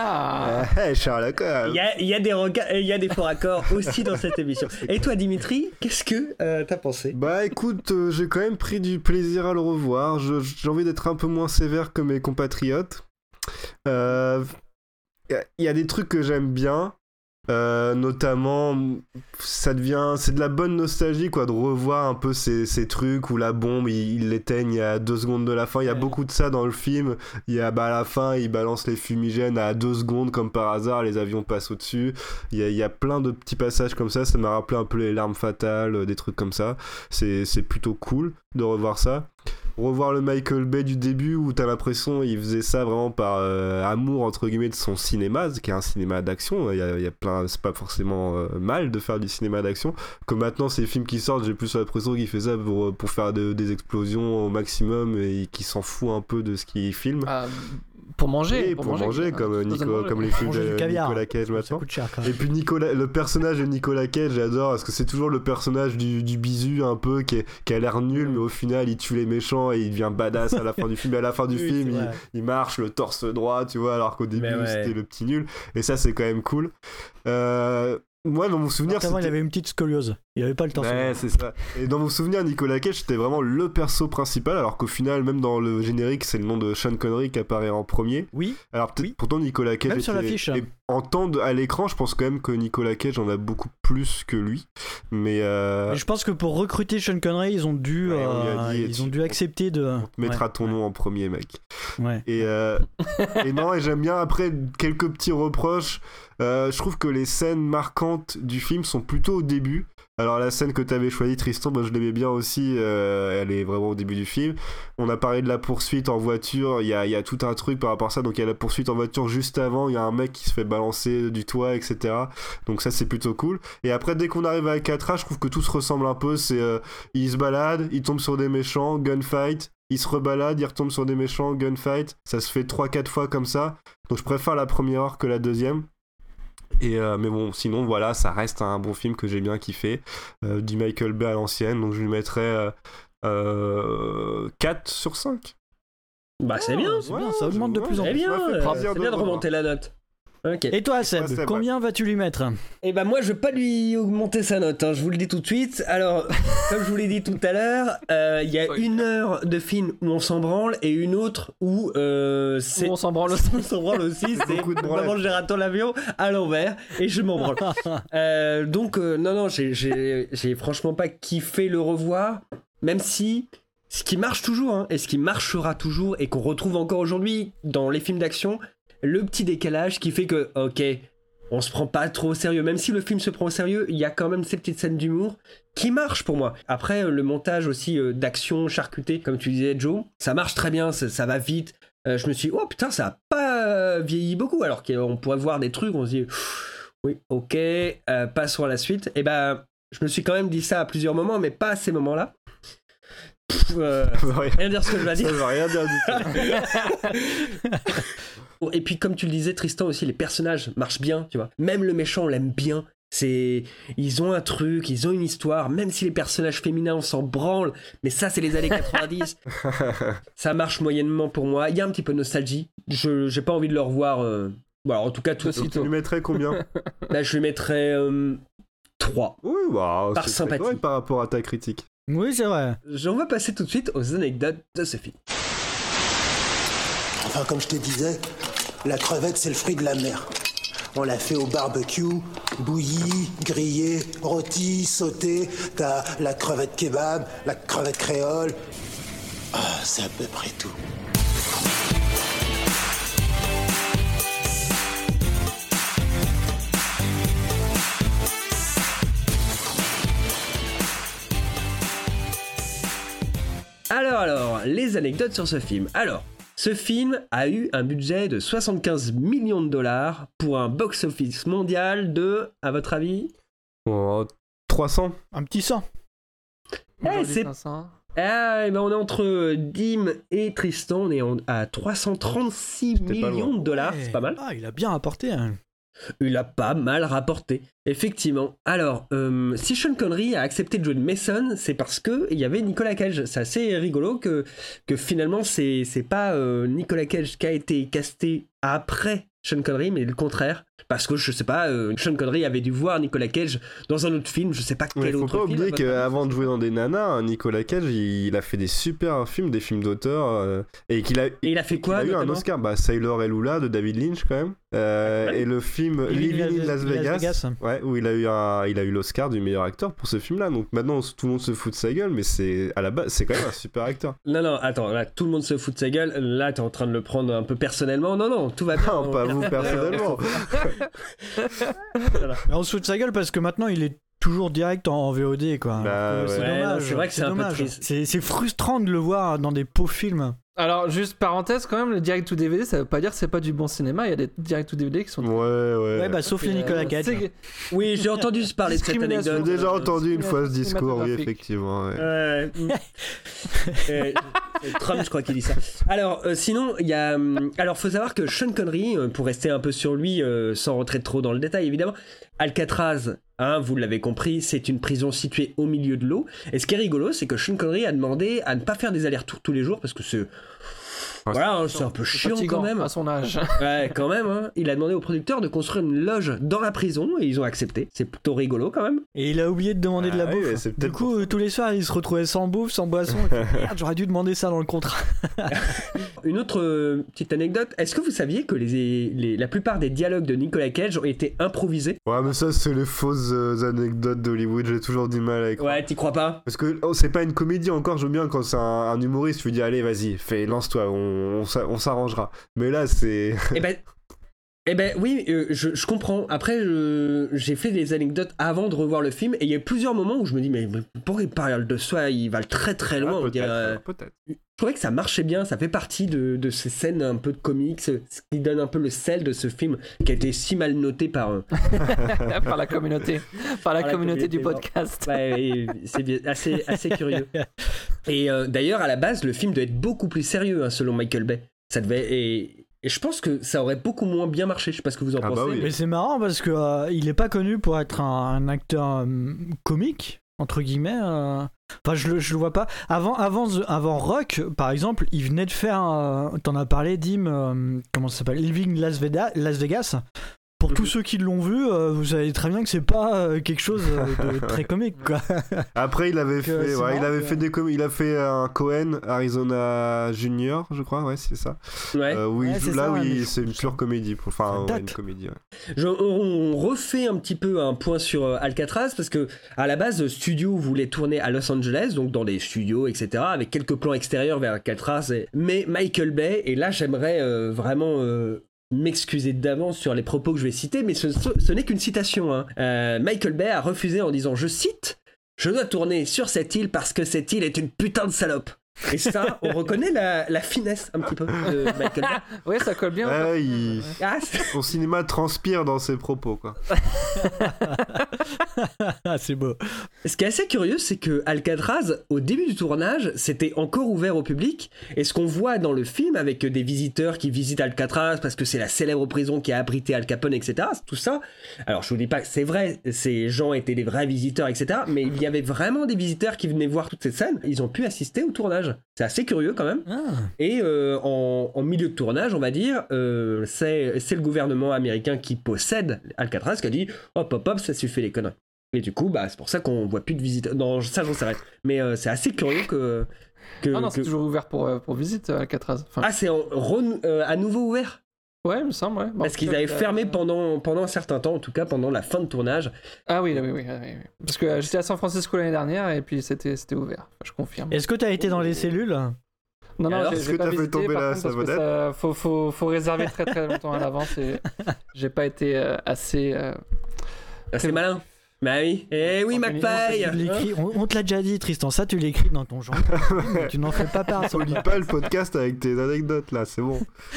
Ah, hey, Sherlock Holmes. Il y a, il y a des reca- il y a des faux raccords aussi dans cette émission. Et toi, Dimitri, qu'est-ce que euh, t'as pensé? Bah écoute, euh, j'ai quand même pris du plaisir à le revoir. Je, j'ai envie d'être un peu moins sévère que mes compatriotes. Il euh, y, y a des trucs que j'aime bien. Euh, notamment ça devient c'est de la bonne nostalgie, quoi, de revoir un peu ces, ces trucs où la bombe ils il l'éteignent à deux secondes de la fin. Il y a ouais. beaucoup de ça dans le film. Il y a bah, à la fin ils balancent les fumigènes à deux secondes comme par hasard, les avions passent au dessus. Il y a, il y a plein de petits passages comme ça. Ça m'a rappelé un peu les larmes fatales, des trucs comme ça. C'est, c'est plutôt cool de revoir ça. Revoir le Michael Bay du début où t'as l'impression il faisait ça vraiment par euh, amour entre guillemets de son cinéma, qui est un cinéma d'action. Il y a, il y a plein, c'est pas forcément euh, mal de faire du cinéma d'action. Que maintenant ces films qui sortent, j'ai plus l'impression qu'il fait ça pour, pour faire de, des explosions au maximum et qu'il s'en fout un peu de ce qu'il filme. Ah, pour manger, oui, pour, pour manger, manger comme, euh, Nico, manger. comme les films de Nicolas Cage maintenant. Et puis Nicolas, le personnage de Nicolas Cage, j'adore parce que c'est toujours le personnage du, du bisu un peu qui, est, qui a l'air nul, mais au final il tue les méchants et il devient badass à la fin du film. Et à la fin du oui, film, il, il marche le torse droit, tu vois, alors qu'au début ouais. c'était le petit nul. Et ça c'est quand même cool. Euh, Moi, dans mon souvenir, avant, il avait une petite scoliose. Il avait pas le temps. Ouais, c'est ça. Et dans vos souvenirs, Nicolas Cage, c'était vraiment le perso principal, alors qu'au final, même dans le générique, c'est le nom de Sean Connery qui apparaît en premier. Oui. Alors peut-être oui. pourtant Nicolas Cage même était... sur l'affiche. Et en temps de... à l'écran, je pense quand même que Nicolas Cage en a beaucoup plus que lui. Mais, euh... Mais je pense que pour recruter Sean Connery, ils ont dû, ouais, euh, dit, ils tu... ont dû accepter de. On te mettra ouais. ton nom en premier, mec. Ouais. Et, euh... et non, et j'aime bien après quelques petits reproches. Euh, je trouve que les scènes marquantes du film sont plutôt au début. Alors la scène que tu avais choisie, Tristan, moi je l'aimais bien aussi, euh, elle est vraiment au début du film. On a parlé de la poursuite en voiture, il y a, y a tout un truc par rapport à ça, donc il y a la poursuite en voiture juste avant, il y a un mec qui se fait balancer du toit, et cetera. Donc ça c'est plutôt cool. Et après dès qu'on arrive à Alcatraz, je trouve que tout se ressemble un peu, c'est euh, il se balade, il tombe sur des méchants, gunfight, il se rebalade, il retombe sur des méchants, gunfight, ça se fait trois quatre fois comme ça, donc je préfère la première heure que la deuxième. Et euh, mais bon, sinon voilà, ça reste un bon film que j'ai bien kiffé, euh, du Michael Bay à l'ancienne, donc je lui mettrais euh, euh, quatre sur cinq. Bah c'est bien, c'est bien, ça augmente de plus en plus. C'est bien, c'est bien de remonter la note. Okay. Et toi Seb, Seb combien ouais. vas-tu lui mettre? Eh ben moi je vais pas lui augmenter sa note, hein, je vous le dis tout de suite. Alors comme je vous l'ai dit tout à l'heure, il euh, y a oui. une heure de film où on s'en branle et une autre où euh, c'est... Où on s'en branle aussi. on s'en branle aussi, c'est vraiment j'ai raté l'avion à l'envers et je m'en branle. euh, donc euh, non non, j'ai, j'ai, j'ai franchement pas kiffé le revoir, même si... Ce qui marche toujours, hein, et ce qui marchera toujours, et qu'on retrouve encore aujourd'hui dans les films d'action, le petit décalage qui fait que, ok, on se prend pas trop au sérieux. Même si le film se prend au sérieux, il y a quand même ces petites scènes d'humour qui marchent pour moi. Après, le montage aussi euh, d'action charcuté, comme tu disais, Joe, ça marche très bien, ça, ça va vite. Euh, je me suis dit, oh putain, ça a pas vieilli beaucoup, alors qu'on pourrait voir des trucs, on se dit, oui, ok, euh, passons à la suite. Et ben, je me suis quand même dit ça à plusieurs moments, mais pas à ces moments-là. Euh, rien, rien dire ce que je vais dire. Ça veut rien dire du tout. Et puis comme tu le disais Tristan aussi, les personnages marchent bien, tu vois. Même le méchant on l'aime bien. C'est, ils ont un truc, ils ont une histoire. Même si les personnages féminins on s'en branle, mais ça c'est les années quatre-vingt-dix. Ça marche moyennement pour moi. Il y a un petit peu de nostalgie. Je j'ai pas envie de le revoir. Euh... Bon, alors, en tout cas tout de suite. Tu lui mettrais combien? Bah, je lui mettrais euh, trois. Oui, bah, par c'est sympathie. Vrai par rapport à ta critique. Oui, c'est vrai. On va passer tout de suite aux anecdotes de ce film. Enfin, comme je te disais, la crevette, c'est le fruit de la mer. On l'a fait au barbecue, bouillie, grillée, rôtie, sautée. T'as la crevette kebab, la crevette créole. Ah, c'est à peu près tout. Alors, alors, les anecdotes sur ce film. Alors, ce film a eu un budget de soixante-quinze millions de dollars pour un box-office mondial de, à votre avis oh, trois cents. Un petit cent. Eh, c'est... Ah, ben on est entre Dim et Tristan, on est en... à trois cent trente-six C'était millions de dollars, ouais. C'est pas mal. Ah, il a bien rapporté, hein. Il a pas mal rapporté, effectivement. Alors, euh, si Sean Connery a accepté de jouer de Mason, c'est parce que il y avait Nicolas Cage. C'est assez rigolo que, que finalement, c'est, c'est pas euh, Nicolas Cage qui a été casté après Sean Connery, mais le contraire. Parce que je sais pas, euh, Sean Connery avait dû voir Nicolas Cage dans un autre film, je sais pas quel ouais, autre film. Faut pas oublier qu'avant de jouer dans des nanas, Nicolas Cage, il a fait des super films, des films d'auteur, euh, et qu'il a, et il a fait quoi Il a eu un Oscar, bah Sailor et Lula de David Lynch quand même, euh, ouais. Et le film Living in Las Vegas, Las Vegas. Ouais, où il a eu un, il a eu l'Oscar du meilleur acteur pour ce film-là. Donc maintenant tout le monde se fout de sa gueule, mais c'est à la base c'est quand même un super acteur. Non non, attends, là tout le monde se fout de sa gueule. Là t'es en train de le prendre un peu personnellement. Non non, tout va bien. Non, pas vous personnellement. Voilà. On se fout de sa gueule parce que maintenant il est toujours direct en, en V O D quoi. Bah, c'est ouais. dommage. Non, c'est vrai que c'est, c'est un dommage. peu triste. C'est, c'est frustrant de le voir dans des beaux films. Alors, juste parenthèse, quand même, le direct to D V D, ça veut pas dire que c'est pas du bon cinéma. Il y a des direct to D V D qui sont. Ouais, ouais. Ouais, bah, sauf les Nicolas Cage. Euh, oui, j'ai entendu se parler de cette anecdote. J'ai déjà entendu une fois ce discours, oui, effectivement. Ouais. Euh, euh, Trump, je crois qu'il dit ça. Alors, euh, sinon, il y a. Alors, faut savoir que Sean Connery, pour rester un peu sur lui, euh, sans rentrer trop dans le détail, évidemment, Alcatraz. Hein, vous l'avez compris, c'est une prison située au milieu de l'eau. Et ce qui est rigolo, c'est que Sean Connery a demandé à ne pas faire des allers-retours tous les jours parce que c'est... Voilà, hein, c'est un peu chiant fatigant, quand même. à son âge. Ouais, quand même. Hein. Il a demandé aux producteurs de construire une loge dans la prison et ils ont accepté. C'est plutôt rigolo quand même. Et il a oublié de demander Ah de la oui, bouffe. c'est Du peut-être coup, euh, tous les soirs, il se retrouvait sans bouffe, sans boisson. Il fait, merde, j'aurais dû demander ça dans le contrat. Une autre euh, petite anecdote. Est-ce que vous saviez que les, les, la plupart des dialogues de Nicolas Cage ont été improvisés? Ouais, mais ça, c'est les fausses euh, anecdotes d'Hollywood. J'ai toujours du mal avec. Ouais, t'y crois pas? Parce que oh, c'est pas une comédie encore. Je veux bien quand c'est un, un humoriste, tu lui dis allez, vas-y, fais, lance-toi, on, on, s'a- on s'arrangera. Mais là, c'est. Eh ben, eh ben oui, euh, je, je comprends. Après, je- j'ai fait des anecdotes avant de revoir le film et il y a plusieurs moments où je me dis mais, mais pourquoi il parle de soi? Il va très très loin. Ah, on peut-être, dirait, euh, peut-être. Je trouvais que ça marchait bien, ça fait partie de, de ces scènes un peu de comics, ce ce qui donne un peu le sel de ce film qui a été si mal noté par, euh, Par la communauté. Par la par la communauté du communauté, podcast. Ouais, et c'est bien- assez, assez curieux. Et euh, d'ailleurs, à la base, le film devait être beaucoup plus sérieux, hein, selon Michael Bay. Ça devait, et, et je pense que ça aurait beaucoup moins bien marché. Je sais pas ce que vous en Ah bah pensez. oui. Mais c'est marrant parce que euh, il est pas connu pour être un, un acteur euh, comique entre guillemets. euh. Enfin, je le, je le vois pas. Avant, avant, The- avant Rock, par exemple, il venait de faire. euh, T'en as parlé, Dim. euh, comment ça s'appelle? Living Las Vegas. Las Vegas. Pour tous ceux qui l'ont vu, euh, vous savez très bien que c'est pas euh, quelque chose euh, de très comique, quoi. Après, il avait Donc, fait, euh, c'est ouais, il marrant, avait quoi. fait des com- il a fait un Cohen, Arizona Junior, je crois, ouais, c'est ça. Ouais. Euh, où il Ouais, joue- c'est là, ça, mais oui, je- c'est une pure comédie, pour- enfin, Ça ouais, date. une comédie. Ouais. Je- on refait un petit peu un point sur euh, Alcatraz parce que à la base, le studio voulait tourner à Los Angeles, donc dans des studios, et cetera, avec quelques plans extérieurs vers Alcatraz. Et... Mais Michael Bay, et là j'aimerais euh, vraiment euh, m'excuser d'avance sur les propos que je vais citer, mais ce, ce- ce n'est qu'une citation. Hein. Euh, Michael Bay a refusé en disant, je cite, « Je dois tourner sur cette île parce que cette île est une putain de salope ». Et ça, on reconnaît la, la finesse un petit peu de Michael Bay. Ouais, ça colle bien. Ouais, il- Ah, c'est- Son cinéma transpire dans ses propos, quoi. Ah, c'est beau. Ce qui est assez curieux, c'est que Alcatraz, au début du tournage, c'était encore ouvert au public. Et ce qu'on voit dans le film, avec des visiteurs qui visitent Alcatraz parce que c'est la célèbre prison qui a abrité Al Capone, et cetera, tout ça. Alors, je vous dis pas que c'est vrai, ces gens étaient des vrais visiteurs, et cetera. Mais il y avait vraiment des visiteurs qui venaient voir toutes ces scènes. Ils ont pu assister au tournage. C'est assez curieux quand même. Ah. Et euh, en, en milieu de tournage, on va dire, euh, c'est c'est le gouvernement américain qui possède Alcatraz qui a dit hop hop hop, ça suffit les conneries. Et du coup, bah, c'est pour ça qu'on voit plus de visiteurs. Non, ça j'en sais rien. Mais euh, c'est assez curieux que. que Ah non, que- c'est toujours ouvert pour, euh, pour visite, euh, Alcatraz. Enfin, Ah, c'est en renou- euh, à nouveau ouvert? ouais, il me semble, ouais. Bon, Parce en qu'ils tout cas, avaient euh, fermé pendant, pendant un certain temps, en tout cas pendant la fin de tournage. Ah oui, oui, oui, oui, oui, oui. Parce que euh, j'étais à San Francisco l'année dernière et puis c'était c'était ouvert. Enfin, je confirme. Est-ce que t'as été dans les cellules? Non, non, Alors, j'ai- est-ce j'ai que pas t'as fait visité, tomber par la contre, parce que savonnette ça- faut, faut, faut réserver très très longtemps à l'avance et j'ai pas été euh, assez. euh, Ah, c'est malin. Bah oui. Eh oui, McFly. Tu l'écris- on, on te l'a déjà dit, Tristan, ça tu l'écris dans ton journal. Mais tu n'en fais pas part. ça. Oublie pas le podcast avec tes anecdotes, là, c'est bon.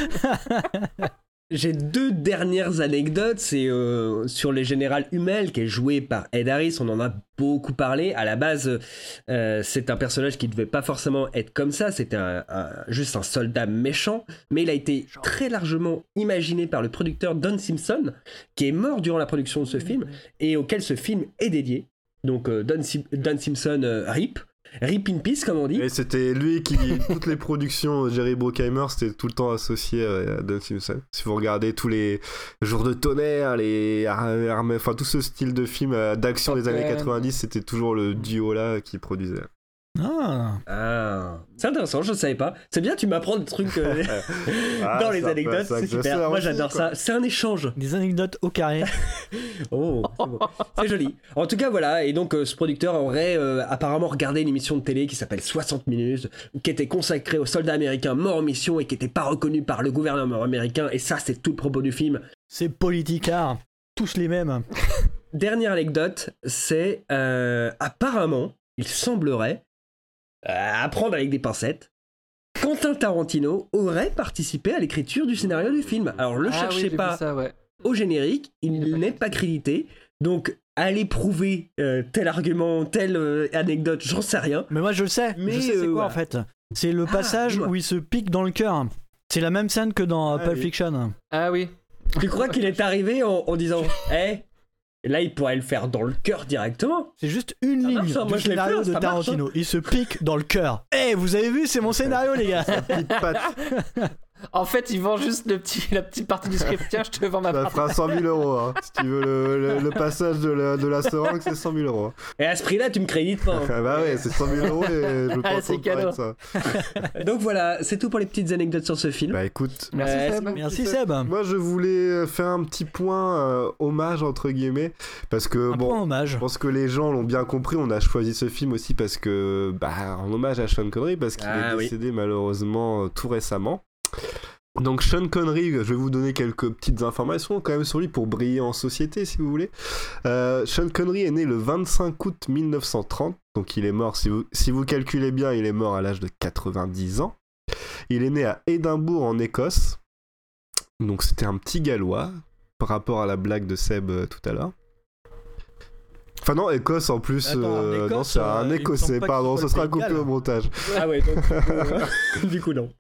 J'ai deux dernières anecdotes, c'est euh, sur le général Hummel qui est joué par Ed Harris, on en a beaucoup parlé. À la base, euh, c'est un personnage qui ne devait pas forcément être comme ça, c'était un, un- juste un soldat méchant, mais il a été très largement imaginé par le producteur Don Simpson, qui est mort durant la production de ce film, et auquel ce film est dédié. Donc euh, Don, Sim- Don Simpson euh, rip. Rip in peace, comme on dit. Et c'était lui qui, toutes les productions, Jerry Bruckheimer, c'était tout le temps associé à Don Simpson. Si vous regardez tous les Jours de tonnerre, les armées, enfin tout ce style de film euh, d'action des années quatre-vingt-dix, c'était toujours le duo là qui produisait. Ah. Ah, c'est intéressant, je ne savais pas. C'est bien, tu m'apprends des trucs euh, Ah, dans les c'est un peu anecdotes, ça que c'est je super. sers Moi aussi, j'adore quoi. ça, c'est un échange. Des anecdotes au carré. Oh, c'est beau. C'est joli. En tout cas, voilà. Et donc, euh, ce producteur aurait euh, apparemment regardé une émission de télé qui s'appelle soixante minutes, qui était consacrée aux soldats américains morts en mission et qui n'était pas reconnu par le gouvernement américain. Et ça, c'est tout le propos du film. C'est politicard. Tous les mêmes. Dernière anecdote, c'est euh, apparemment, il semblerait, euh, à prendre avec des pincettes, Quentin Tarantino aurait participé à l'écriture du scénario du film. Alors, le Ah oui, cherchez j'ai vu pas ça, ouais. au générique, il n'est pas crédité. Donc, allez prouver euh, tel argument, telle euh, anecdote, j'en sais rien. Mais moi je le sais. Mais, je sais c'est euh, quoi voilà. en fait. C'est le passage dis-moi. où il se pique dans le cœur. C'est la même scène que dans euh, Ah Pulp oui. Fiction. Ah oui. Tu crois qu'il est arrivé en, en disant « Eh, là, il pourrait le faire dans le cœur directement. C'est juste une ça ligne marche, hein, du moi, scénario fait, de Tarantino. Marche, hein. Il se pique dans le cœur. Eh, hey, vous avez vu, c'est mon scénario, les gars. En fait, il vend juste le petit, la petite partie du script. Tiens, je te vends ma ça partie. Ça fera cent mille euros. Hein. Si tu veux le, le, le passage de la, de la seringue, c'est cent mille euros. Et à ce prix-là, tu me crédites pas. Hein. Bah ouais, c'est cent mille euros et je pense qu'on parle de ça. Donc voilà, c'est tout pour les petites anecdotes sur ce film. Bah écoute. Merci euh, Seb. Merci Seb. Moi, je voulais faire un petit point euh, hommage, entre guillemets. Parce que, un bon, point hommage. Je pense que les gens l'ont bien compris. On a choisi ce film aussi parce que, bah, en hommage à Sean Connery, parce qu'il ah, est oui. décédé malheureusement tout récemment. Donc Sean Connery, je vais vous donner quelques petites informations quand même sur lui pour briller en société si vous voulez. Euh, Sean Connery est né le vingt-cinq août mille neuf cent trente, donc il est mort, si vous, si vous calculez bien, il est mort à l'âge de quatre-vingt-dix ans. Il est né à Édimbourg en Écosse, donc c'était un petit gallois par rapport à la blague de Seb euh, tout à l'heure. Enfin non, Écosse en plus, Attends, euh, Écosse, non c'est un euh, Écossais, pardon, ce sera coupé au montage. Ah ouais, donc euh, du coup non.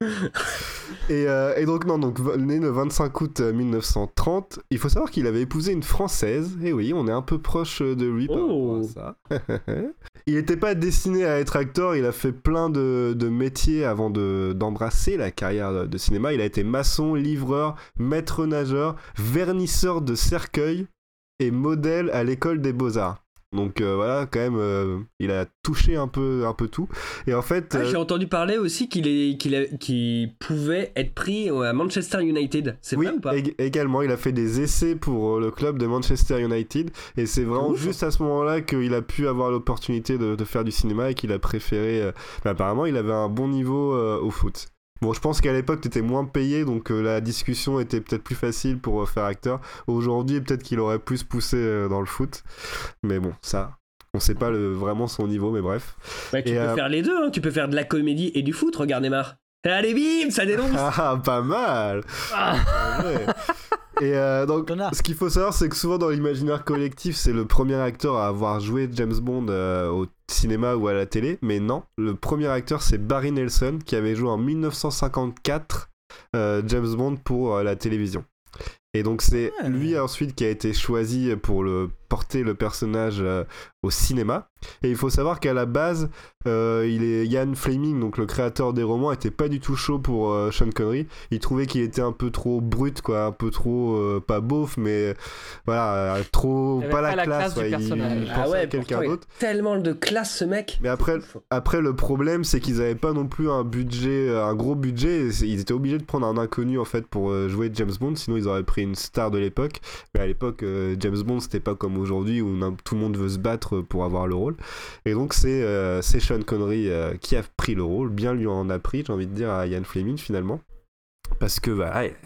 Et, euh, et donc non, donc né le vingt-cinq août mille neuf cent trente, il faut savoir qu'il avait épousé une Française, et oui, on est un peu proche de lui par oh. rapport à ça. Il n'était pas destiné à être acteur, il a fait plein de, de métiers avant de, d'embrasser la carrière de cinéma. Il a été maçon, livreur, maître nageur, vernisseur de cercueils et modèle à l'école des beaux-arts. Donc euh, voilà, quand même, euh, il a touché un peu, un peu tout. Et en fait, ah, euh... j'ai entendu parler aussi qu'il, est, qu'il, a, qu'il pouvait être pris à Manchester United. C'est oui, vrai ou pas ? ég- également, il a fait des essais pour le club de Manchester United. Et c'est vraiment Ouf. juste à ce moment-là qu'il a pu avoir l'opportunité de, de faire du cinéma et qu'il a préféré. Euh... Mais apparemment, il avait un bon niveau euh, au foot. Bon, je pense qu'à l'époque, t'étais moins payé, donc euh, la discussion était peut-être plus facile pour euh, faire acteur. Aujourd'hui, peut-être qu'il aurait plus poussé euh, dans le foot. Mais bon, ça, on sait pas le, vraiment son niveau, mais bref. Bah, tu et, peux euh... faire les deux, hein. Tu peux faire de la comédie et du foot, regarde Neymar. Allez, bim, ça dénonce. Ah, pas mal. Ah. Ouais. Et euh, donc, ce qu'il faut savoir, c'est que souvent dans l'imaginaire collectif, c'est le premier acteur à avoir joué James Bond euh, au cinéma ou à la télé. Mais non, le premier acteur, c'est Barry Nelson, qui avait joué en mille neuf cent cinquante-quatre euh, James Bond pour euh, la télévision. Et donc, c'est ouais. lui ensuite qui a été choisi pour le, porter le personnage euh, au cinéma. Et il faut savoir qu'à la base, euh, il est Ian Fleming, donc le créateur des romans, était pas du tout chaud pour euh, Sean Connery. Il trouvait qu'il était un peu trop brut, quoi, un peu trop euh, pas beauf, mais voilà, trop pas la, pas classe. la classe ouais, du personnage. il, il ah ouais, à quelqu'un d'autre. Tellement de classe ce mec. Mais après, après le problème, c'est qu'ils avaient pas non plus un budget, un gros budget. Ils étaient obligés de prendre un inconnu en fait pour euh, jouer James Bond, sinon ils auraient pris une star de l'époque. Mais à l'époque, euh, James Bond, c'était pas comme aujourd'hui où tout le monde veut se battre pour avoir le rôle. Et donc c'est, euh, c'est Sean Connery euh, qui a pris le rôle, bien lui en a pris, j'ai envie de dire, à Ian Fleming finalement. Parce que bah, ouais,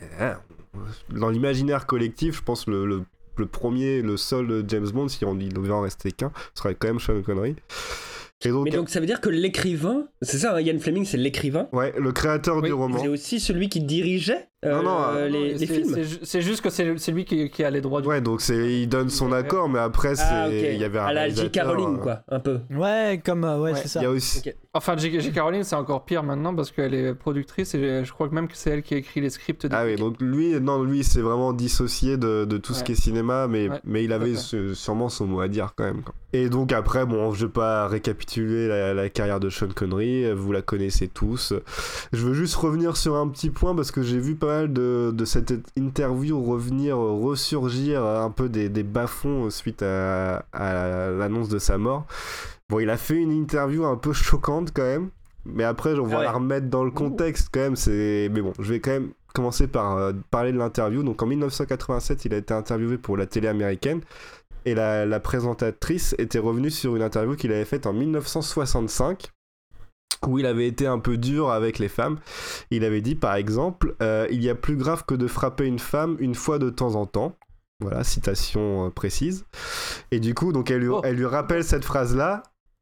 dans l'imaginaire collectif, je pense le, le, le premier, le seul James Bond, si on, il devait en rester qu'un, ce serait quand même Sean Connery. Et donc, mais donc ça veut dire que l'écrivain, c'est ça, hein, Ian Fleming, c'est l'écrivain. Ouais, le créateur oui, du roman. C'est aussi celui qui dirigeait euh, non, non, euh, les, non, les c'est, films. C'est, c'est juste que c'est, c'est lui qui, qui a les droits du. Ouais, donc c'est, il donne son accord, mais après c'est, ah, okay. il y avait un à la J. Caroline, euh... quoi, un peu. Ouais, comme euh, ouais, ouais, c'est ça. Il y a aussi. Okay. Enfin, J. J. Caroline, c'est encore pire maintenant parce qu'elle est productrice et je crois même que c'est elle qui a écrit les scripts. Des ah oui, donc lui, non, lui, c'est vraiment dissocié de, de tout ouais. ce qui est cinéma, mais ouais. mais il avait okay. ce, sûrement son mot à dire quand même. Quoi. Et donc après, bon, je vais pas récapituler la, la carrière de Sean Connery, vous la connaissez tous. Je veux juste revenir sur un petit point parce que j'ai vu pas mal de, de cette interview revenir, ressurgir un peu des, des bas-fonds suite à, à l'annonce de sa mort. Bon, il a fait une interview un peu choquante quand même, mais après, on va ah ouais. la remettre dans le contexte quand même. C'est... Mais bon, je vais quand même commencer par euh, parler de l'interview. Donc en dix-neuf cent quatre-vingt-sept, il a été interviewé pour la télé américaine. Et la, la présentatrice était revenue sur une interview qu'il avait faite en dix-neuf cent soixante-cinq, où il avait été un peu dur avec les femmes. Il avait dit, par exemple, euh, « Il y a plus grave que de frapper une femme une fois de temps en temps. » Voilà, citation euh, précise. Et du coup, donc elle lui, oh. elle lui rappelle cette phrase-là,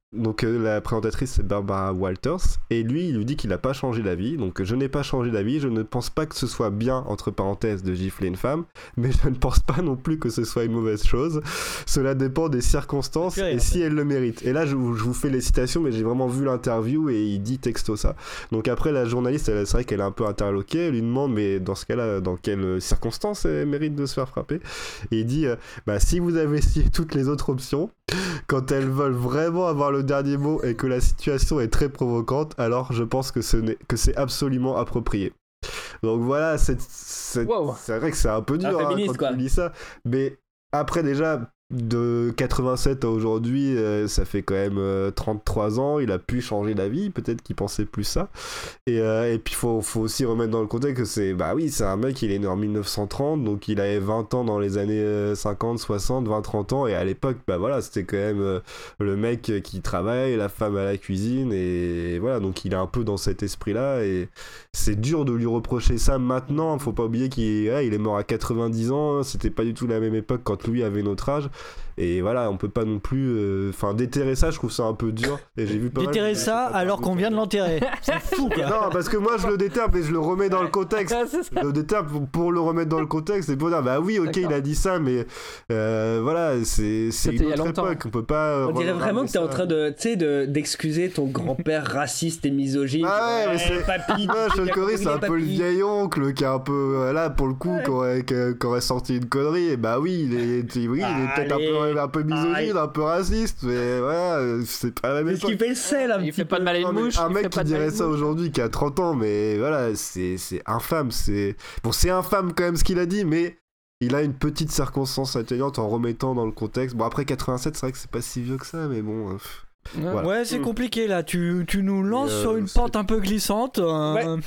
Donc euh, la présentatrice c'est Barbara Walters et lui il lui dit qu'il n'a pas changé d'avis, donc je n'ai pas changé d'avis, je ne pense pas que ce soit bien entre parenthèses de gifler une femme, mais je ne pense pas non plus que ce soit une mauvaise chose, cela dépend des circonstances et si elle le mérite. Et là je vous, je vous fais les citations mais j'ai vraiment vu l'interview et il dit texto ça. Donc après la journaliste elle, c'est vrai qu'elle est un peu interloquée, elle lui demande mais dans ce cas là dans quelles circonstances elle mérite de se faire frapper et il dit euh, bah si vous avez essayé toutes les autres options, quand elles veulent vraiment avoir le dernier mot et que la situation est très provocante, alors je pense que, ce n'est, que c'est absolument approprié. Donc voilà, c'est, c'est, wow. c'est vrai que c'est un peu dur hein, quand quoi. tu lis ça, mais après déjà de quatre-vingt-sept à aujourd'hui, euh, ça fait quand même euh, trente-trois ans, il a pu changer d'avis, peut-être qu'il pensait plus ça. Et, euh, et puis il faut, faut aussi remettre dans le contexte que c'est, bah oui, c'est un mec, il est né en mille neuf cent trente, donc il avait vingt ans dans les années euh, cinquante, soixante, vingt, trente ans, et à l'époque, bah voilà, c'était quand même euh, le mec qui travaille, la femme à la cuisine, et voilà, donc il est un peu dans cet esprit-là, et c'est dur de lui reprocher ça maintenant, faut pas oublier qu'il ouais, il est mort à quatre-vingt-dix ans, c'était pas du tout la même époque quand lui avait notre âge. Et voilà, on peut pas non plus enfin euh, déterrer ça, je trouve ça un peu dur et j'ai vu pas déterrer mal ça alors qu'on vient de l'enterrer. C'est fou quoi. Non, parce que moi je le déterre mais je le remets dans le contexte. Je le déterre pour, pour le remettre dans le contexte et pour dire bah oui, OK, D'accord. il a dit ça mais euh, voilà, c'est c'est C'était une autre époque, on peut pas On dirait vraiment que t'es en train de tu sais de d'excuser ton grand-père raciste et misogyne. Ah ouais, mais c'est papy. Ouais, Sean Connery, c'est un peu le vieil oncle qui est un peu là pour le coup ouais. qui aurait qui aurait sorti une connerie et bah oui, il est oui, il est peut-être un peu un peu misogyne, un peu raciste, mais voilà, c'est pas la même époque. Est-ce qu'il fait le sel un il petit fait pas de mal à une mouche. Un mec qui dirait ça aujourd'hui, qui a trente ans, mais voilà, c'est, c'est infâme. C'est... Bon, c'est infâme quand même ce qu'il a dit, mais il a une petite circonstance atténuante en remettant dans le contexte. Bon, après quatre-vingt-sept, c'est vrai que c'est pas si vieux que ça, mais bon... Euh, voilà. Ouais, c'est compliqué là, tu, tu nous lances euh, sur une c'est... pente un peu glissante. Euh... Ouais.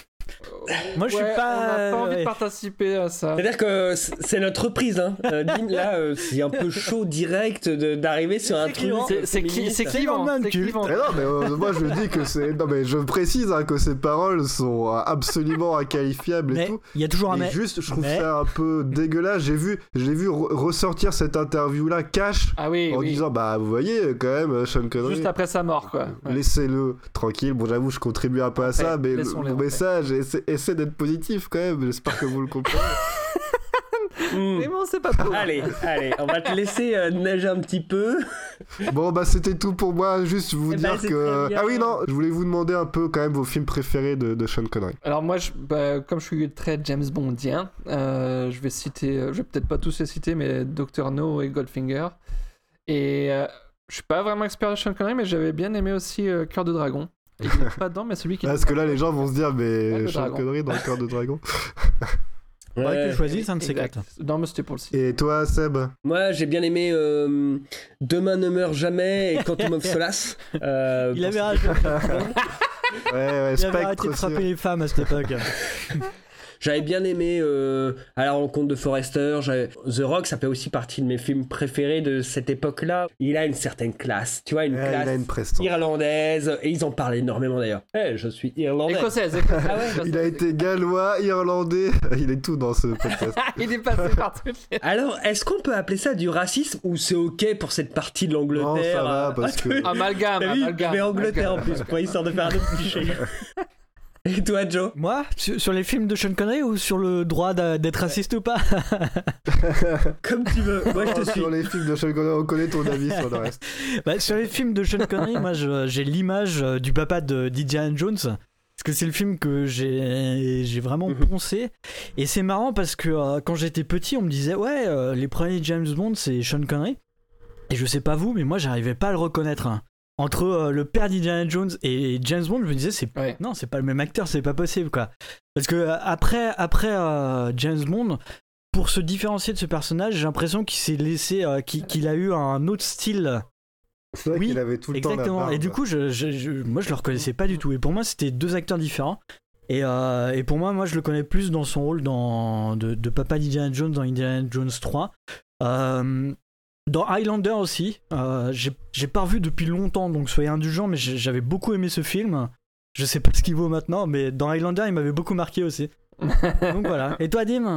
Moi je ouais, suis pas. On n'a pas envie ouais. de participer à ça. C'est-à-dire que c'est notre reprise, hein. Euh, Dim, là, euh, c'est un peu chaud direct de, d'arriver sur un truc. C'est, c'est, cli- c'est clivant, c'est clivant. Mais non, mais euh, moi je dis que c'est. Non, mais je précise hein, que ces paroles sont absolument inqualifiables mais et tout. Il y a toujours un mais. Juste, je trouve mais... ça un peu dégueulasse. J'ai vu, j'ai vu re- ressortir cette interview-là cash ah oui, en oui. disant bah vous voyez quand même Sean Connery. Juste après sa mort quoi. Ouais. Laissez-le tranquille. Bon, j'avoue, je contribue un peu à ça, mais le, le message essaie, essaie d'être positif quand même, j'espère que vous le comprenez. Mais bon, c'est pas trop. Allez, allez, on va te laisser euh, nager un petit peu. Bon, bah c'était tout pour moi, juste vous eh dire bah, que... Ah oui, non, je voulais vous demander un peu quand même vos films préférés de, de Sean Connery. Alors moi, je, bah, comme je suis très James Bondien, euh, je vais citer, je vais peut-être pas tous les citer, mais docteur No et Goldfinger. Et euh, je suis pas vraiment expert de Sean Connery, mais j'avais bien aimé aussi euh, Cœur de Dragon. Il est pas dedans, mais celui qui. Parce que là, les gens vont se dire, mais Sean Connery dans le Cœur de Dragon. Ouais, ouais, que tu choisis un de ces quatre. Non, mais c'était pour le citer. Et toi, Seb? Moi, j'ai bien aimé euh, Demain ne meurt jamais et Quantum of Solace. Euh, Il avait arrêté. ouais, ouais, Il avait arrêté de frapper les femmes à cette époque. J'avais bien aimé euh, À la rencontre de Forrester. J'avais... The Rock, ça fait aussi partie de mes films préférés de cette époque-là. Il a une certaine classe, tu vois, une ouais, classe il a une irlandaise. Et ils en parlent énormément d'ailleurs. Hey, je suis irlandais. Écossaise, écossaise. Ah ouais, il a été gallois, irlandais. Il est tout dans ce podcast. Il est passé partout. Alors, est-ce qu'on peut appeler ça du racisme ou c'est ok pour cette partie de l'Angleterre? Non, ça va, parce que... Amalgame, amalgame. Mais Angleterre en plus, pour histoire de faire un autre cliché. Et toi, Joe? Moi, sur, sur les films de Sean Connery ou sur le droit d'être raciste ou pas? Comme tu veux. Moi, je te suis. Sur les films de Sean Connery, on connaît ton avis sur le reste. Bah, sur les films de Sean Connery, moi, je, j'ai l'image du papa de d'Indiana Jones. Parce que c'est le film que j'ai, j'ai vraiment mm-hmm. poncé. Et c'est marrant parce que euh, quand j'étais petit, on me disait ouais, euh, les premiers James Bond, c'est Sean Connery. Et je sais pas vous, mais moi, j'arrivais pas à le reconnaître. Hein. Entre euh, le père d'Indiana Jones et James Bond, je me disais c'est ouais. non, c'est pas le même acteur, c'est pas possible quoi. Parce que euh, après après euh, James Bond, pour se différencier de ce personnage, j'ai l'impression qu'il s'est laissé euh, qu'il, qu'il a eu un autre style. C'est vrai oui, qu'il avait tout le exactement. temps la barbe. Et du coup, je, je, je, moi je le reconnaissais pas du tout. Et pour moi, c'était deux acteurs différents. Et, euh, et pour moi, moi je le connais plus dans son rôle dans de, de papa d'Indiana Jones dans Indiana Jones trois. Euh, Dans Highlander aussi, euh, j'ai, j'ai pas revu depuis longtemps, donc soyez indulgents, mais j'avais beaucoup aimé ce film. Je sais pas ce qu'il vaut maintenant, mais dans Highlander, il m'avait beaucoup marqué aussi. Donc voilà. Et toi, Dim?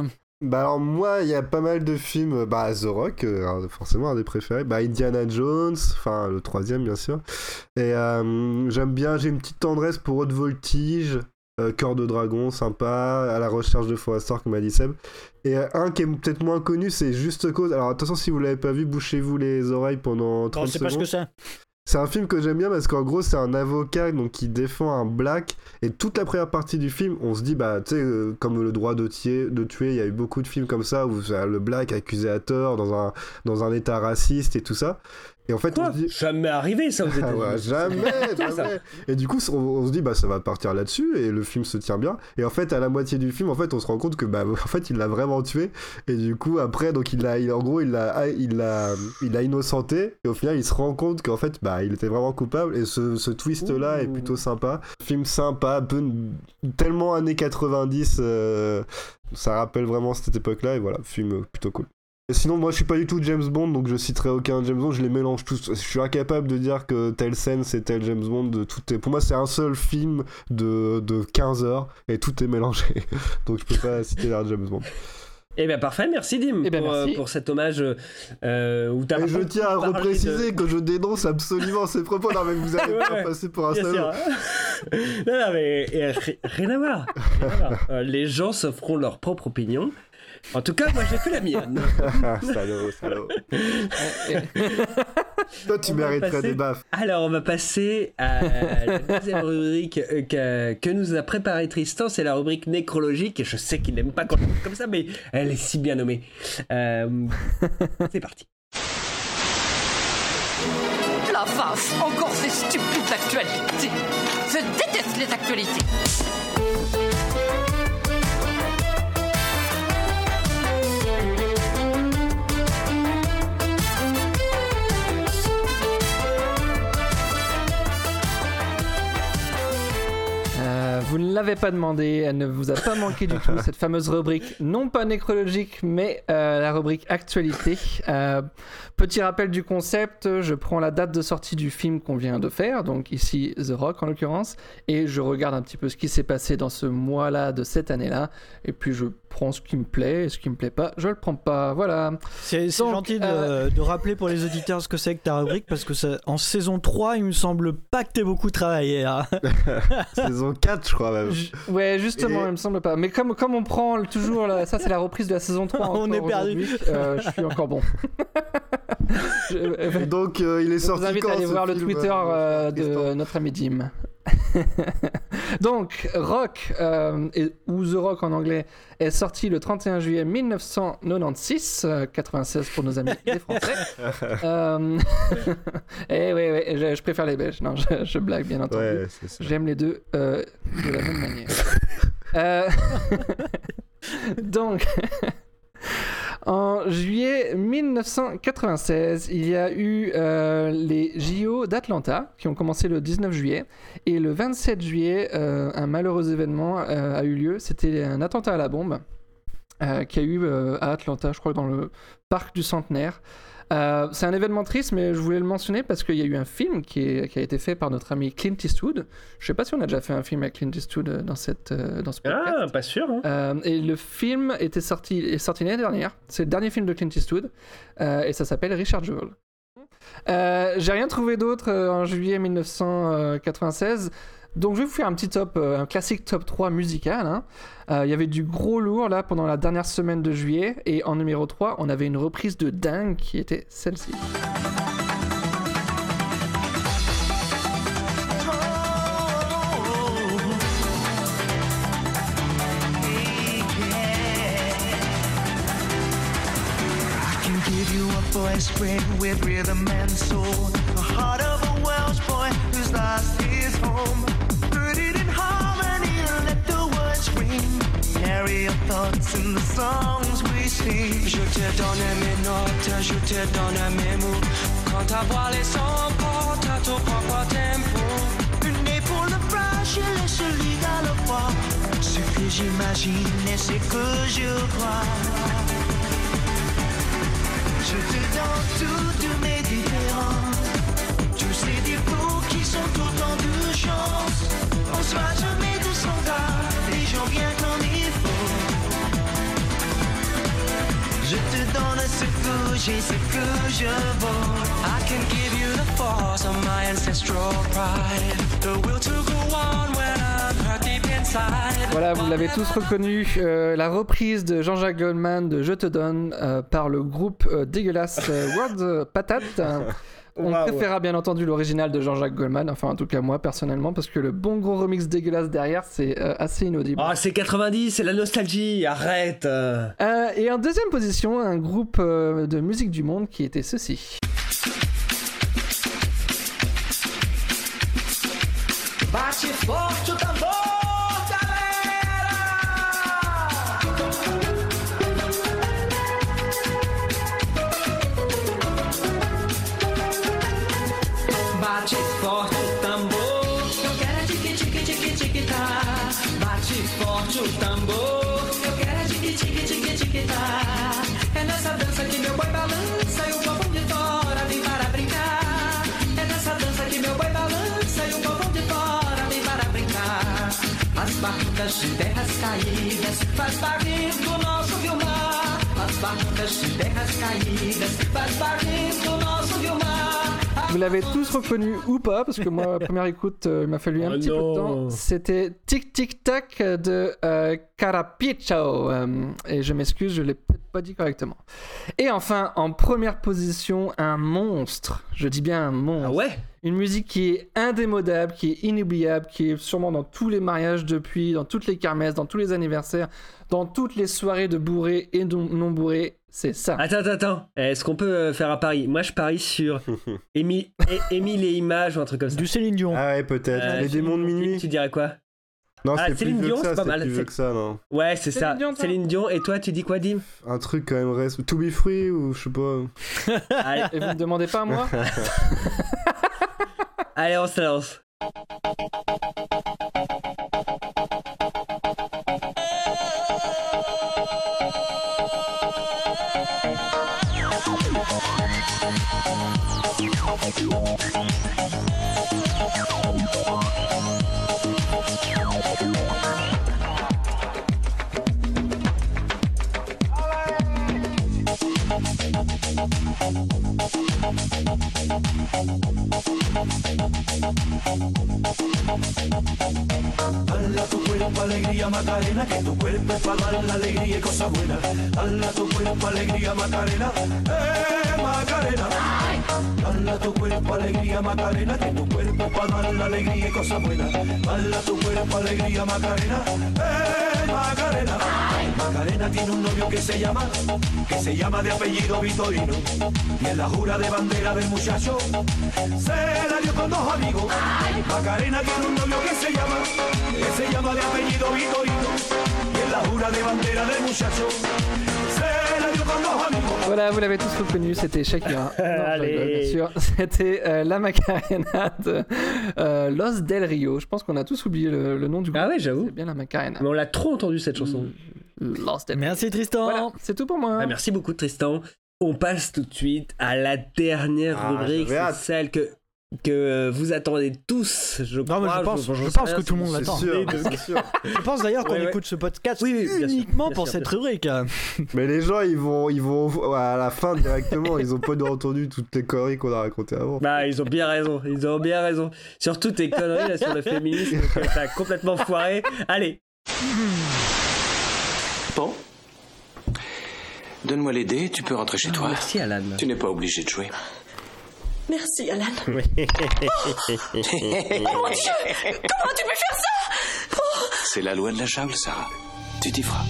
Bah alors moi, il y a pas mal de films, bah The Rock, euh, forcément un des préférés, bah Indiana Jones, enfin le troisième bien sûr, et euh, j'aime bien, j'ai une petite tendresse pour Haute Voltige, euh, Cœur de Dragon, sympa, À la recherche de Forrester comme a dit Seb, et euh, un qui est peut-être moins connu, c'est Juste Cause. Alors attention, si vous l'avez pas vu, bouchez-vous les oreilles pendant trente secondes. Non, c'est pas ce que c'est. C'est un film que j'aime bien parce qu'en gros c'est un avocat donc qui défend un black, et toute la première partie du film on se dit bah tu sais euh, comme Le droit de tuer, de tuer, il y a eu beaucoup de films comme ça où euh, le black accusé à tort dans un, dans un état raciste et tout ça. Et en fait, Quoi on se dit... Jamais arrivé ça aux États-Unis. Ah ouais, jamais, jamais. Et du coup, on, on se dit bah ça va partir là-dessus et le film se tient bien. Et en fait, à la moitié du film, en fait, on se rend compte que bah en fait, il l'a vraiment tué. Et du coup, après, donc il l'a, il, en gros, il l'a, il l'a, il l'a innocenté. Et au final, il se rend compte qu'en fait, bah il était vraiment coupable. Et ce, ce twist-là Ouh. est plutôt sympa. Film sympa, un peu tellement années quatre-vingt-dix. Euh, ça rappelle vraiment cette époque-là. Et voilà, film plutôt cool. Et sinon, moi je suis pas du tout James Bond, donc je citerai aucun James Bond, je les mélange tous. Je suis incapable de dire que telle scène c'est tel James Bond. De tout est... Pour moi, c'est un seul film de, de quinze heures et tout est mélangé. Donc je peux pas citer un James Bond. Eh bien parfait, merci Dim eh ben, pour, merci. Euh, pour cet hommage euh, où t'as. Et je tiens à repréciser de... que je dénonce absolument ces propos. Non mais vous allez pas ouais, passer pour un salaud. Non non mais et, rien à voir. Rien à voir. Euh, les gens se feront leur propre opinion. En tout cas, moi j'ai fait la mienne. Salaud, salaud. Toi, tu mériterais passer... des baffes. Alors, on va passer à la deuxième rubrique que, que nous a préparée Tristan. C'est la rubrique nécrologique. Et je sais qu'il n'aime pas quand on dit comme ça, mais elle est si bien nommée. Euh... C'est parti. La vache, encore ces stupides actualités. Je déteste les actualités. Vous ne l'avez pas demandé, elle ne vous a pas manqué du tout, cette fameuse rubrique, non pas nécrologique, mais euh, la rubrique actualité. Euh, petit rappel du concept, je prends la date de sortie du film qu'on vient de faire, donc ici The Rock en l'occurrence, et je regarde un petit peu ce qui s'est passé dans ce mois-là de cette année-là, et puis je prends ce qui me plaît, et ce qui me plaît pas, je le prends pas, voilà. C'est, c'est donc, gentil de, euh... de rappeler pour les auditeurs ce que c'est que ta rubrique, parce que ça, en saison trois, il me semble pas que t'aies beaucoup travaillé. Hein. Saison quatre, je crois même. Ouais, justement, et... il me semble pas. Mais comme, comme on prend toujours, la... ça c'est la reprise de la saison trois. On est perdu. Euh, je suis encore bon. je... Donc euh, il est je sorti vous invite quand à aller voir le Twitter euh, de notre ami Jim. Donc Rock euh, et, ou The Rock en anglais est sorti le trente et un juillet mille neuf cent quatre-vingt-seize, euh, quatre-vingt-seize pour nos amis les Français. euh... et ouais, ouais, je, je préfère les Belges. Non, je, je blague bien entendu. Ouais, j'aime les deux euh, de la même manière. euh... Donc en juillet mille neuf cent quatre-vingt-seize, il y a eu euh, les J O d'Atlanta qui ont commencé le dix-neuf juillet, et le vingt-sept juillet, euh, un malheureux événement euh, a eu lieu. C'était un attentat à la bombe euh, qui a eu euh, à Atlanta, je crois dans le parc du Centenaire. Euh, c'est un événement triste, mais je voulais le mentionner parce qu'il y a eu un film qui, est, qui a été fait par notre ami Clint Eastwood. Je sais pas si on a déjà fait un film avec Clint Eastwood dans, cette, dans ce podcast. Ah, pas sûr. Hein. Euh, et le film était sorti, est sorti l'année dernière. C'est le dernier film de Clint Eastwood. Euh, et ça s'appelle Richard Jewell. Euh, j'ai rien trouvé d'autre euh, en juillet mille neuf cent quatre-vingt-seize. Donc je vais vous faire un petit top, euh, un classique top trois musical. Hein. Euh, il y avait du gros lourd là pendant la dernière semaine de juillet. Et en numéro trois, on avait une reprise de dingue qui était celle-ci. Voice spread with rhythm and soul, the heart of a Welsh boy who's lost his home. Put it in harmony and let the words ring. Carry your thoughts in the songs we sing. Je te donne mes notes, je te donne mes mots. Quand ta voix les emporte à ton propre tempo. Une épaule fragile et solide à la fois. Ce que j'imagine et ce que je crois. Je te donne toutes mes différences, tous ces défauts qui sont autant de chance. On sera jamais de standard, des gens bien comme il faut. Je te donne ce que j'ai, ce que je vaux. I can give you the force of my ancestral pride. The will to go on when I'm hurt deep inside. Voilà, vous l'avez tous reconnu, euh, la reprise de Jean-Jacques Goldman de Je te donne euh, par le groupe euh, dégueulasse euh, World Patate. On Wow. préférera bien entendu l'original de Jean-Jacques Goldman, enfin en tout cas moi personnellement, parce que le bon gros remix dégueulasse derrière c'est euh, assez inaudible. Ah, c'est quatre-vingt-dix, c'est la nostalgie, arrête. Euh, et en deuxième position, un groupe euh, de musique du monde qui était ceci. Bate forte o tambor, bate forte o tambor, eu quero é tique tique tique tique tá. Bate forte o tambor, eu quero é tique tique tique tique tá. É nessa dança que meu boi balança e o povo de fora vem para brincar. É nessa dança que meu boi balança e o povo de fora vem para brincar. As barcas de terras caídas faz barulho do nosso Vilmar. As barcas de terras caídas faz barulho do nosso Vilmar. Vous l'avez tous reconnu ou pas, parce que moi, première écoute, euh, il m'a fallu un Oh petit non. peu de temps. C'était Tic Tic Tac de euh, Carapiccio. Euh, et je m'excuse, je l'ai peut-être pas dit correctement. Et enfin, en première position, un monstre. Je dis bien un monstre. Ah ouais? Une musique qui est indémodable, qui est inoubliable, qui est sûrement dans tous les mariages depuis, dans toutes les kermesses, dans tous les anniversaires, dans toutes les soirées de bourrés et non non bourrés. C'est ça. Attends, attends, attends. Est-ce qu'on peut euh, faire un pari? Moi, je parie sur Émile et, Émile et Images ou un truc comme ça. Du Céline Dion. Ah ouais, peut-être. Euh, Les démons de minuit. Tu dirais quoi? Non, Ah, c'est plus Céline vieux Dion, que ça, c'est pas c'est mal. plus vieux C'est- que ça, non. Ouais, c'est ça. Céline Dion, toi Céline Dion. Et toi, tu dis quoi, Dim? Un truc quand même reste. To be free ou je sais pas. Allez, Et vous me demandez pas à moi? allez, on se lance. Dala tu cuerpo alegría Macarena, que tu cuerpo es para dar la alegría y cosas buenas. Dala tu cuerpo alegría Macarena, eh Macarena. Dala tu cuerpo alegría Macarena, que tu cuerpo es para dar la alegría y cosas buenas. Dala tu cuerpo alegría Macarena, eh Macarena. Macarena tiene un novio que se llama, que se llama de apellido Vitorino. Y en la jura de bandera del muchacho se la dio con dos amigos. Macarena tiene un novio que se llama, que se llama de apellido Vitorino. Y en la jura de bandera del muchacho se la dio con dos amigos. Voilà, vous l'avez tous reconnu, c'était Shakira. Non, je rigole, bien sûr. C'était euh, la Macarena de euh, Los Del Rio. Je pense qu'on a tous oublié le, le nom du groupe. Ah ouais, j'avoue. C'est bien la Macarena. Mais on l'a trop entendu cette chanson. Los Del Rio. Merci Tristan. Voilà, c'est tout pour moi. Ah, merci beaucoup, Tristan. On passe tout de suite à la dernière Ah, rubrique, j'avais c'est hâte. celle que que euh, vous attendez tous, je Non, crois. mais je pense, j'en je sais pense rien, que tout le monde c'est- l'attend. C'est sûr, donc- c'est sûr. Je pense d'ailleurs qu'on Ouais, ouais. écoute ce podcast Oui, oui, bien sûr, uniquement bien pour sûr, cette bien rubrique. Mais les gens, ils vont, ils vont à la fin directement. Ils ont pas entendu toutes les conneries qu'on a racontées avant. Bah, ils ont bien raison, ils ont bien raison. Surtout tes conneries là sur le féminisme que t'as complètement foiré. Allez. Bon. Donne-moi les dés, tu peux rentrer chez toi. Merci, Alan. Tu n'es pas obligé de jouer. Merci, Alan. Oh Mon Dieu! Comment tu peux faire ça? Oh. C'est la loi de la jungle, Sarah. Tu t'y feras.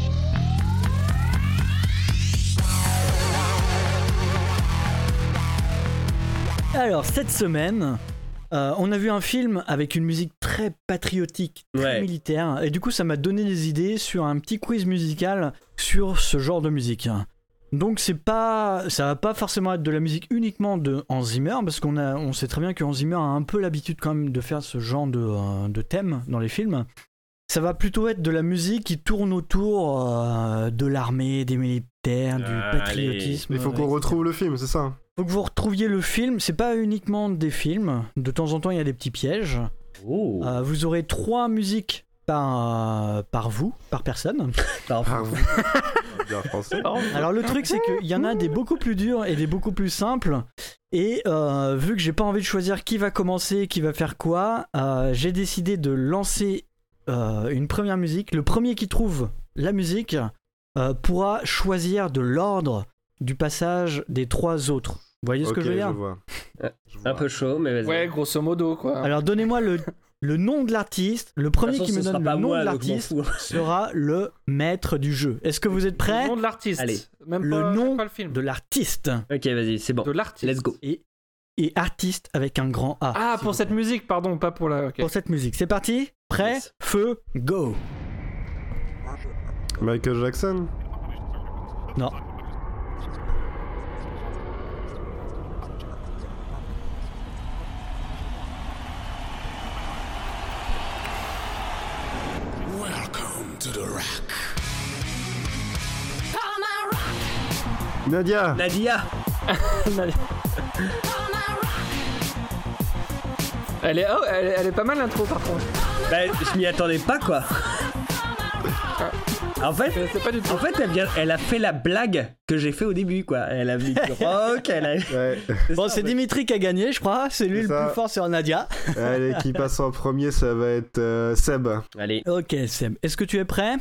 Alors, cette semaine, euh, on a vu un film avec une musique très patriotique, très Ouais. militaire, et du coup, ça m'a donné des idées sur un petit quiz musical sur ce genre de musique. Donc, c'est pas, ça va pas forcément être de la musique uniquement de Hans Zimmer, parce qu'on a, on sait très bien que Hans Zimmer a un peu l'habitude quand même de faire ce genre de, euh, de thème dans les films. Ça va plutôt être de la musique qui tourne autour euh, de l'armée, des militaires, du Allez. patriotisme. Il faut qu'on retrouve le film, c'est ça? Faut que vous retrouviez le film. C'est pas uniquement des films. De temps en temps, il y a des petits pièges. Oh. Euh, vous aurez trois musiques par, euh, par vous, par personne. Par Ah, vous. bien français. Alors le truc c'est qu'il y en a des beaucoup plus durs et des beaucoup plus simples. Et euh, vu que j'ai pas envie de choisir qui va commencer, qui va faire quoi, euh, j'ai décidé de lancer euh, une première musique. Le premier qui trouve la musique euh, pourra choisir de l'ordre du passage des trois autres. Vous voyez ce Ok, que je veux dire je vois. Je vois. Un peu chaud, mais vas-y. Ouais, grosso modo, quoi. Alors donnez-moi le, le nom de l'artiste. Le premier façon, qui me ce sera donne pas le nom moi, de donc je m'en l'artiste fous. sera le maître du jeu. Est-ce que vous êtes prêts? Le nom de l'artiste. Allez. Même Le pas, nom même pas le film. de l'artiste. Ok, vas-y, c'est bon. De l'artiste. Let's go. Et, et artiste avec un grand A. Ah, s'il pour vous cette plaît. musique, pardon, pas pour la. ok. Pour cette musique. C'est parti? Prêt? Yes. Feu, go. Michael Jackson. Non. Welcome to the rock. Nadia. Nadia. Elle est, oh, elle, est- elle est pas mal l'intro par contre. Bah, je m'y attendais pas, quoi. En fait, C'est pas du tout. en fait elle, vient, elle a fait la blague que j'ai fait au début, quoi. Elle a mis du rock, elle a... Ouais. Bon, c'est Dimitri qui a gagné, je crois. C'est lui C'est le ça. plus fort sur Nadia. Allez, qui passe en premier, ça va être euh, Seb. Allez. Ok, Seb. Est-ce que tu es prêt?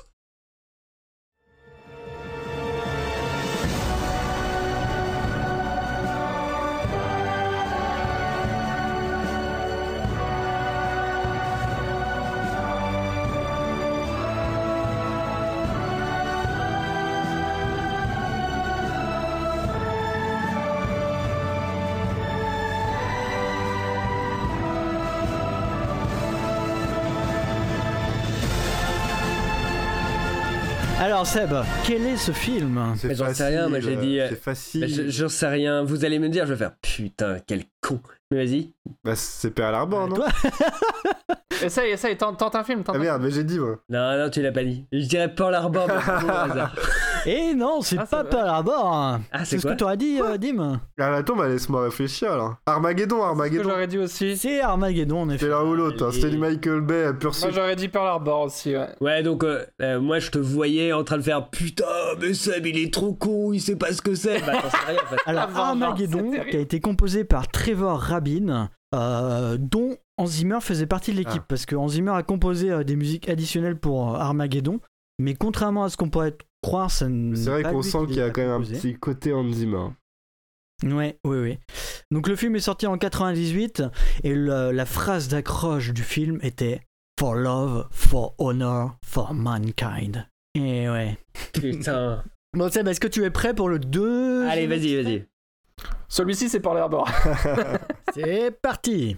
Alors Seb, quel est ce film? C'est Mais j'en sais facile, rien, moi j'ai dit, euh, C'est facile. Bah, je- J'en sais rien. Vous allez me dire, je vais faire putain, quel con. Mais vas-y. Bah, c'est Pearl Harbor, non? Quoi? Essaye, essaye, tente, tente un film. Tente Ah un merde, mais j'ai dit, moi. Non, non, tu l'as pas dit. Je dirais Pearl Harbor, mais c'est au hasard. Eh non, c'est Ah, c'est pas vrai. Pearl Harbor. Ah, c'est C'est ce quoi que t'aurais dit, euh, Dim. Ah, attends, bah, laisse-moi réfléchir, alors. Armageddon, film. Ce que Armageddon. j'aurais dit aussi. C'est Armageddon, en effet. C'était l'un ou l'autre, hein. C'était du Michael Bay à pur Moi sucre. j'aurais dit Pearl Harbor aussi, ouais. Ouais, donc euh, euh, moi je te voyais en train de faire putain, mais Seb il est trop con, il sait pas ce que c'est. Bah, t'en sais rien en fait. Alors, Ah, vengeance, Armageddon, c'est terrible. qui a été composé par Trevor Rabin, euh, dont Hans Zimmer faisait partie de l'équipe, Ah. parce que Hans Zimmer a composé euh, des musiques additionnelles pour euh, Armageddon, mais contrairement à ce qu'on pourrait croire, ça ne. C'est vrai qu'on sent qu'il y a quand même un composé. petit côté Hans Zimmer. Ouais, oui, oui. Donc le film est sorti en quatre-vingt-dix-huit, et le- la phrase d'accroche du film était For love, for honor, for mankind. Et ouais. Putain. Bon, Seb, est-ce que tu es prêt pour le deux? Allez, vas-y, vas-y. Celui-ci c'est Pearl Harbor. C'est parti.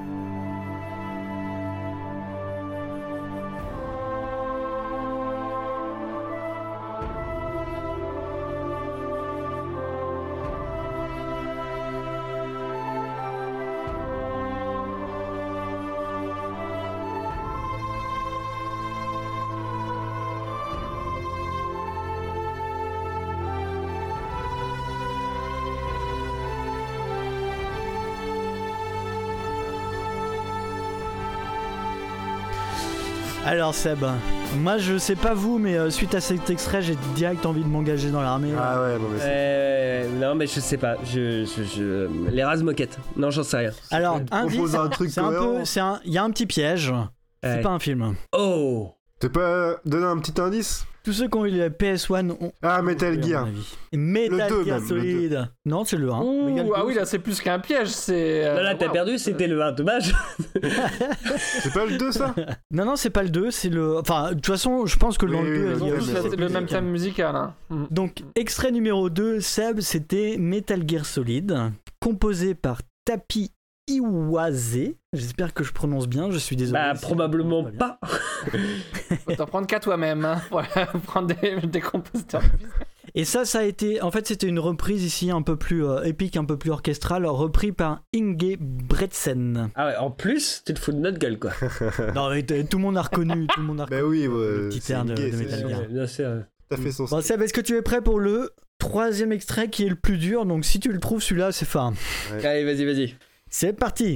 Alors Seb, moi je sais pas vous, mais euh, suite à cet extrait, j'ai direct envie de m'engager dans l'armée. Ah ouais, non mais c'est... Euh, non, mais je sais pas. Je, je, je... Les rases moquettes. Non, j'en sais rien. Alors, indice, Propose un truc c'est un cohérent. peu, c'est un, il y a un petit piège. C'est Ouais. pas un film. Oh. T'es pas donné un petit indice? Tous ceux qui ont eu la P S un ont. Ah, Metal à mon Gear. avis. Metal deux Gear même, le Solid. Non, c'est le un. Ouh, Metal ah Gear, oui, là c'est plus qu'un piège, c'est. euh, Là, là, t'as waouh. perdu, c'était le un, dommage. C'est pas le deux, ça? Non, non, c'est pas le deux, c'est le. Enfin, de toute façon, je pense que dans Oui, le deux, oui, il y a le Tous aussi thème, la- cette le même musique. thème musical. Hein. Mm. Donc, extrait numéro deux, Seb, c'était Metal Gear Solid, composé par Tapi Iwase. J'espère que je prononce bien, je suis désolé. Bah, si probablement je prononce pas. Faut t'en prendre qu'à toi-même. Hein. Voilà, prendre des, des compositeurs. Et ça, ça a été. En fait, c'était une reprise ici un peu plus euh, épique, un peu plus orchestrale, repris par Inge Bretsen. Ah ouais, en plus, tu te fous de notre gueule, quoi. Non, mais t- tout le monde a reconnu. Tout le monde a reconnu. Bah oui, le ouais, petit c'est air de, gay, de c'est Metal sûr. Gear. Ouais, bien sûr. T'as fait son Bon, Seb, est-ce que tu es prêt pour le troisième extrait qui est le plus dur? Donc, si tu le trouves, celui-là, c'est fin. Allez, vas-y, vas-y. C'est parti.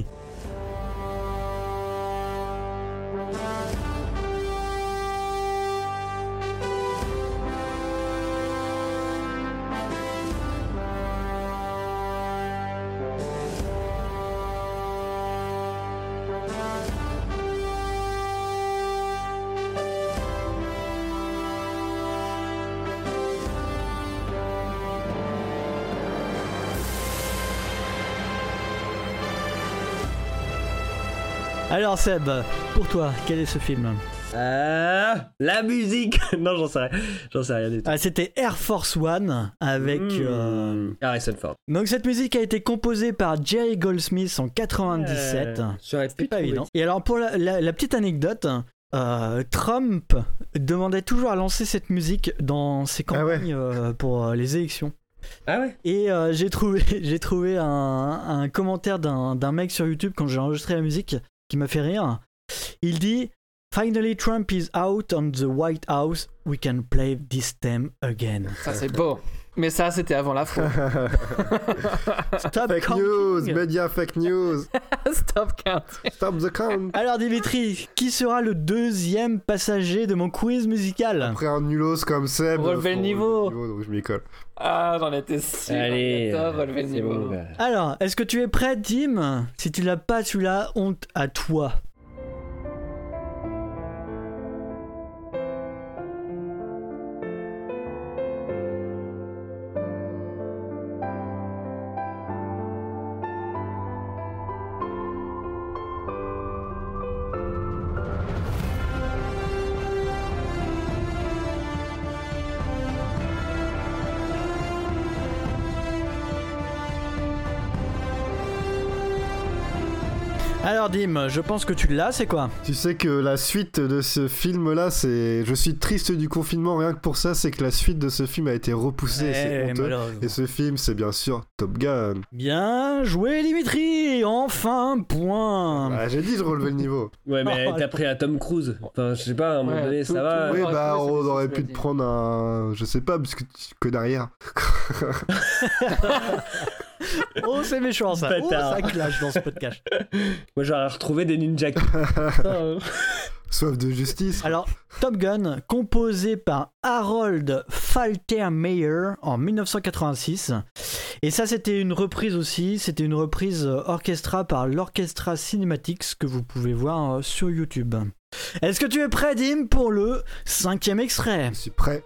Alors Seb, pour toi, quel est ce film ? Euh, la musique. Non, j'en sais rien. J'en sais rien du tout. Ah, c'était Air Force One avec Mmh. euh... Harrison Ford. Donc cette musique a été composée par Jerry Goldsmith en quatre-vingt-dix-sept. Euh, j'aurais pu C'est pas trouver. évident. Et alors pour la, la- la petite anecdote, euh, Trump demandait toujours à lancer cette musique dans ses campagnes euh, pour euh, les élections. Ah ouais. Et euh, j'ai trouvé, j'ai trouvé un, un commentaire d'un, d'un mec sur YouTube quand j'ai enregistré la musique qui m'a fait rire. Il dit Finally Trump is out on the White House, we can play this theme again. Ça c'est beau. Mais ça c'était avant la fraude. Stop Fake counting. news, média fake news. Stop counting. Stop the count. Alors Dimitri, qui sera le deuxième passager de mon quiz musical ? Après un nulos comme Seb, Relevez le faut niveau. relever le niveau, donc je m'y colle. Ah, j'en étais sûr. Allez, Attends, relever le c'est niveau. bon, bah. Alors, est-ce que tu es prêt, Dim ? Si tu l'as pas, tu l'as, honte à toi. Alors Dim, je pense que tu l'as, c'est quoi ? Tu sais que la suite de ce film-là, c'est. Je suis triste du confinement, rien que pour ça, c'est que la suite de ce film a été repoussée, Eh, c'est honteux. malheureusement. Et ce film, c'est bien sûr Top Gun. Bien joué Dimitri, enfin un point. Ah, j'ai dit je relevais le niveau. Ouais, mais Oh, t'as pris un Tom Cruise. Enfin, je sais pas, à un moment Ouais, donné, tout- ça va. tout- Oui, aurait bah, trouvé on celui-ci, aurait tu pu l'as te dit. prendre un. Je sais pas, parce que tu connais rien. Oh, c'est méchant ça. Oh, Bâtard. ça clash dans ce podcast. Moi, j'aurais retrouvé des ninjas. Soif de justice. Alors, Top Gun, composé par Harold Faltermeyer en dix-neuf cent quatre-vingt-six. Et ça, c'était une reprise aussi. C'était une reprise euh, orchestra par l'Orchestra Cinematics que vous pouvez voir euh, sur YouTube. Est-ce que tu es prêt, Dim, pour le cinquième extrait ? Je suis prêt.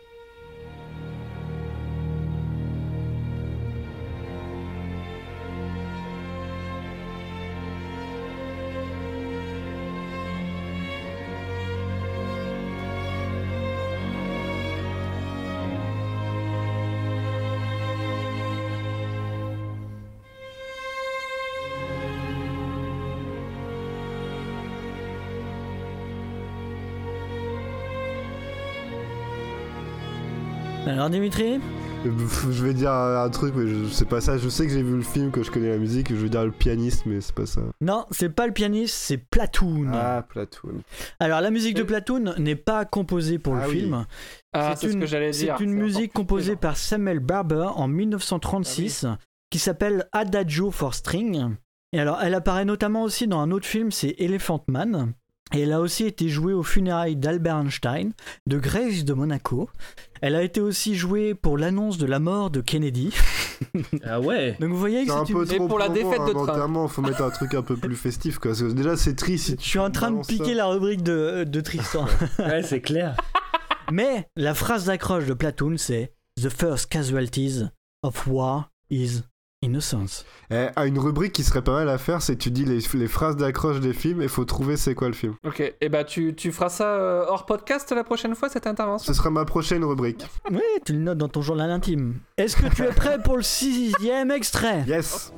Alors, Dimitri ? Euh, Je vais dire un truc, mais je sais pas ça. Je sais que j'ai vu le film, que je connais la musique. Je vais dire le pianiste, mais c'est pas ça. Non, c'est pas le pianiste, c'est Platoon. Ah, Platoon. Alors, la musique de Platoon n'est pas composée pour Ah le oui. film. Ah, c'est ce une, que j'allais dire. C'est une C'est musique encore composée plus par Samuel Barber en dix-neuf cent trente-six qui s'appelle Adagio for String. Et alors, elle apparaît notamment aussi dans un autre film, c'est Elephant Man. Et elle a aussi été jouée aux funérailles d'Albert Einstein, de Grace de Monaco. Elle a été aussi jouée pour l'annonce de la mort de Kennedy. Ah ouais. Donc vous voyez que C'est un c'est peu une... trop pour la promo, défaite hein, de Trump. Notamment, faut mettre un truc un peu plus festif, quoi. Parce que déjà, c'est triste. Si Je suis en train de piquer la rubrique de, de Tristan. Ouais, c'est clair. Mais la phrase d'accroche de Platoon, c'est « The first casualties of war is innocence Eh, ah, une rubrique qui serait pas mal à faire, c'est tu dis les, les phrases d'accroche des films et faut trouver c'est quoi le film. Ok, et bah tu, tu feras ça euh, hors podcast la prochaine fois, cette intervention. Ce sera ma prochaine rubrique. ». Oui, tu le notes dans ton journal intime. Est-ce que tu es prêt pour le sixième extrait ? Yes.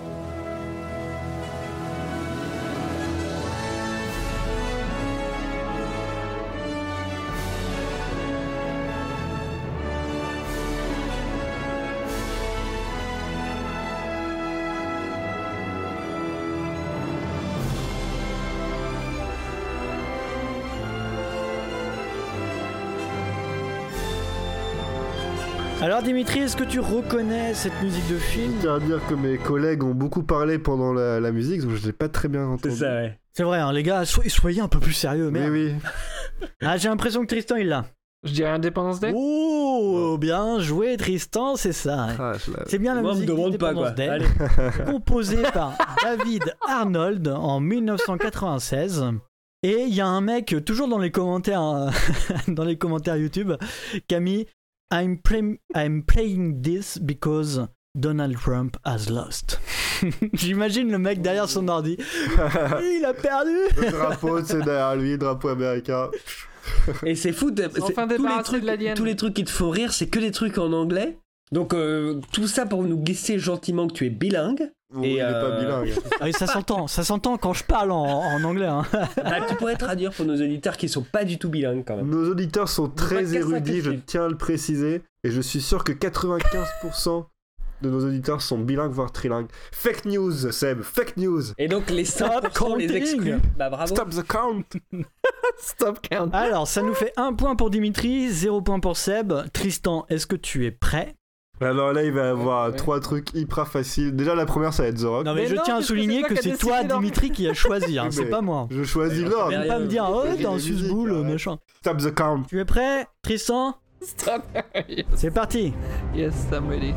Alors Dimitri, est-ce que tu reconnais cette musique de film ? Je tiens à dire que mes collègues ont beaucoup parlé pendant la, la musique, donc je l'ai pas très bien entendu. C'est ça, ouais. C'est vrai, hein, les gars, so- soyez un peu plus sérieux, Oui, merde. oui. Ah, j'ai l'impression que Tristan, il l'a. Je dirais Independence Day. Oh, bien joué Tristan, c'est ça. Ah, je l'avais. C'est bien la Moi, on me musique demande pas, quoi. d'Independence Day, Allez. composée par David Arnold en dix-neuf cent quatre-vingt-seize. Et il y a un mec, toujours dans les commentaires, euh, dans les commentaires YouTube, qui a mis I'm, play- I'm playing this because Donald Trump has lost. J'imagine le mec derrière son ordi. Il a perdu. Le drapeau, c'est derrière lui, drapeau américain. Et c'est fou, de, c'est, Enfin, tous, les trucs, de l'alien. tous les trucs qui te font rire, c'est que des trucs en anglais. Donc euh, tout ça pour nous glisser gentiment que tu es bilingue. Oui, et il euh... est pas bilingue. Ah oui, ça s'entend, ça s'entend quand je parle en, en anglais. Hein. Bah, tu pourrais traduire pour nos auditeurs qui sont pas du tout bilingues quand même. Nos auditeurs sont très érudits, je tiens à le préciser, et je suis sûr que quatre-vingt-quinze pour cent de nos auditeurs sont bilingues voire trilingues. Fake news, Seb, fake news. Et donc les cinq pour cent les exclus. Bah bravo. Stop the count. Stop count. Alors, ça nous fait un point pour Dimitri, zéro point pour Seb. Tristan, est-ce que tu es prêt? Alors là, il va y avoir ouais. trois trucs hyper faciles. Déjà, la première, ça va être The Rock. Non, mais, mais je non, tiens à souligner que c'est toi, Dimitri, qui a choisi, hein, c'est pas moi. Je choisis l'ordre. Tu peux pas me dire, oh, t'es un susboule, machin. Stop the count. Tu es prêt, Tristan? Stop. Yes. C'est parti. Yes, I'm ready.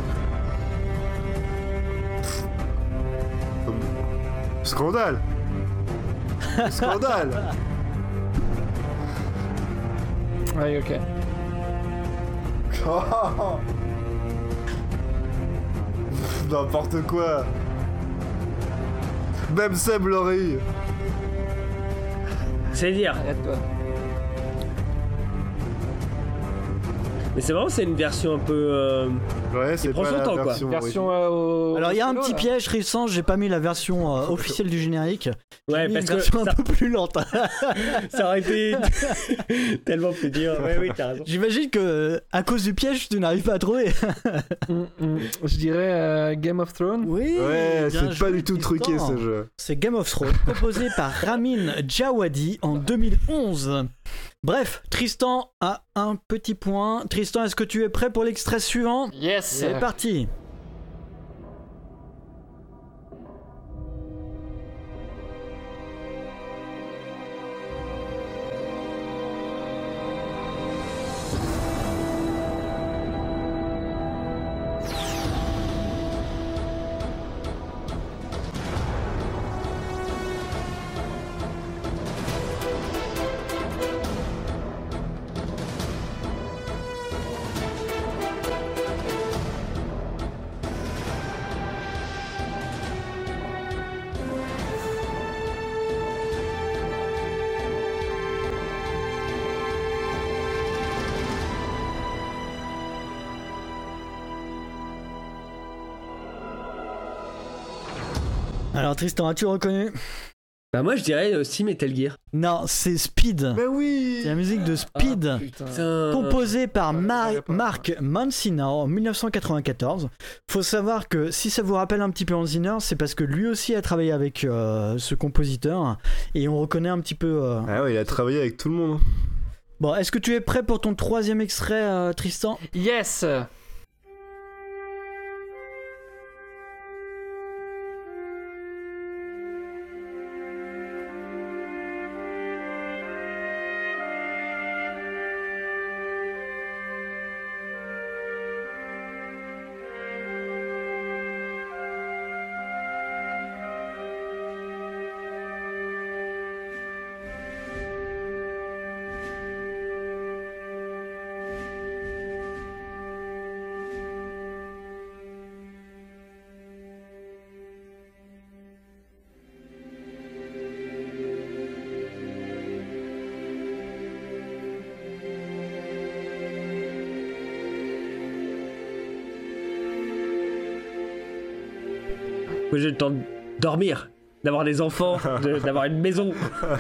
Scandale. Scandale. Ouais, ok. Oh. N'importe quoi. Même Seb l'aurait eu. C'est dire. Arrête-toi. Mais c'est vraiment, c'est une version un peu. Euh... Ouais, c'est prend pas son la temps, quoi. version. Version euh, au... Alors, il y a un solo, petit là. piège, Tristan, j'ai pas mis la version euh, officielle du générique. Ouais, mis parce une que version ça... un peu plus lente. Ça aurait été tellement plus dur. Ouais, oui, t'as raison. J'imagine que à cause du piège, tu n'arrives pas à trouver. mm, mm. Je dirais euh, Game of Thrones. Oui. Ouais, bien c'est joué, pas du tout Tristan. truqué ce jeu. C'est Game of Thrones, composé par Ramin Djawadi en deux mille onze. Bref, Tristan a un petit point. Tristan, est-ce que tu es prêt pour l'extrait suivant? Yes. C'est parti. Alors Tristan, as-tu reconnu? Bah moi je dirais aussi Metal Gear. Non, c'est Speed. Mais oui. C'est la musique de Speed, Ah, putain. composée par Mar- Mark Mancina en dix-neuf cent quatre-vingt-quatorze. Faut savoir que si ça vous rappelle un petit peu Hans Zimmer, c'est parce que lui aussi a travaillé avec euh, ce compositeur et on reconnaît un petit peu. Euh... Ah ouais, il a travaillé avec tout le monde. Bon, est-ce que tu es prêt pour ton troisième extrait, euh, Tristan? Yes. Moi j'ai le temps de dormir, d'avoir des enfants, de, d'avoir une maison.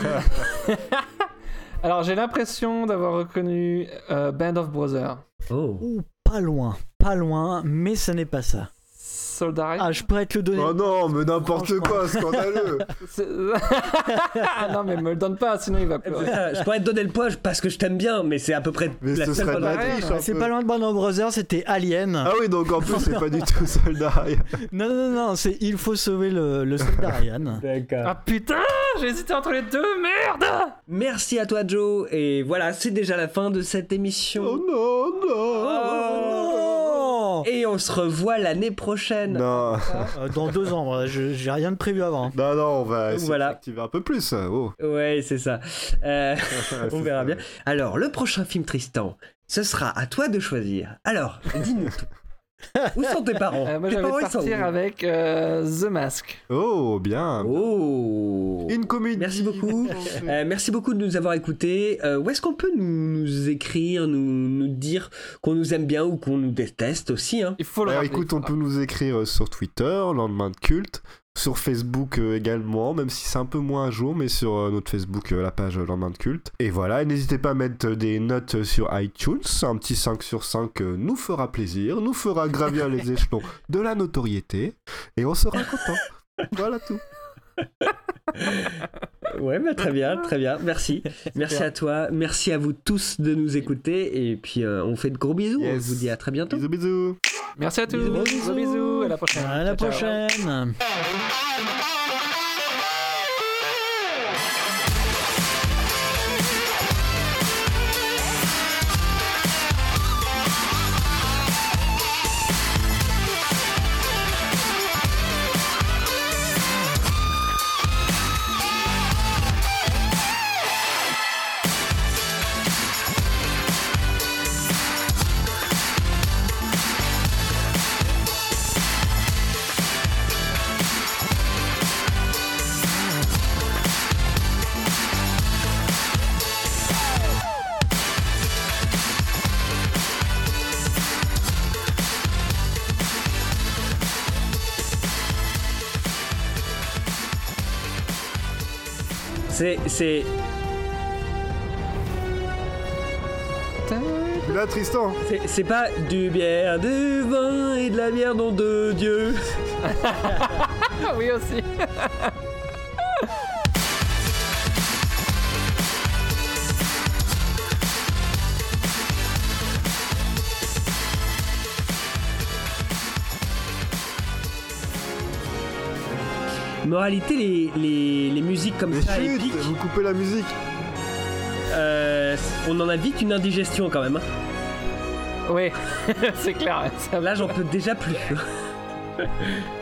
Alors j'ai l'impression d'avoir reconnu euh, Band of Brothers. Oh. Ouh, pas loin, pas loin, mais ça n'est pas ça. Soldat. Ah, je pourrais te le donner. Oh non, mais n'importe quoi, scandaleux. Ah non, mais me le donne pas, sinon il va pleurer. Je pourrais te donner le point parce que je t'aime bien, mais c'est à peu près Mais la ce seule serait de la bonne triche, réponse. un C'est peu. pas loin de Band of Brothers, c'était Alien. Ah oui, donc en plus, c'est pas du tout Soldat Ryan. Non, non, non, c'est Il faut sauver le, le soldat Ryan. D'accord. Ah putain, j'ai hésité entre les deux, merde. Merci à toi Joe, et voilà, c'est déjà la fin de cette émission. Oh non, non. Oh, Et on se revoit l'année prochaine. Non. Euh, dans deux ans, voilà, je- j'ai rien de prévu avant. Non, non, on va essayer Voilà. de s'activer un peu plus. Oh. Ouais, c'est ça. Euh, on C'est verra ça. bien. Alors, le prochain film, Tristan, ce sera à toi de choisir. Alors, dis-nous tout. Où sont tes parents? Euh, Moi, Tes j'avais parents, ils sont partir où? avec euh, The Mask. Oh, bien. Oh. Une comédie. Merci beaucoup. Euh, merci beaucoup de nous avoir écoutés. Euh, où est-ce qu'on peut nous, nous écrire, nous, nous dire qu'on nous aime bien ou qu'on nous déteste aussi, hein? Il faut le Alors, rappeler. écoute, on peut nous écrire sur Twitter, Lendemain de Culte, sur Facebook euh, également, même si c'est un peu moins à jour, mais sur euh, notre Facebook, euh, la page euh, Lendemain de Culte. Et voilà, et n'hésitez pas à mettre des notes sur iTunes, un petit cinq sur cinq euh, nous fera plaisir, nous fera gravir les échelons de la notoriété, et on sera content. Voilà tout. Ouais, bah, très bien, très bien. Merci. Merci à toi. Merci à vous tous de nous écouter. Et puis, euh, on fait de gros bisous. Yes. On vous dit à très bientôt. Bisous, bisous. Merci à tous. Bisous, Bisous, bisous. bisous. À la prochaine. À la Ciao, ciao. prochaine. C'est. c'est... Là, Tristan. C'est, c'est pas du bière, du vin et de la bière, nom de Dieu. Oui, aussi. Moralité, les, les, les musiques comme Mais ça, chut, épiques, vous coupez la musique. euh, on en a vite une indigestion quand même. Hein. Oui, c'est clair. Ça Là, j'en peux déjà plus.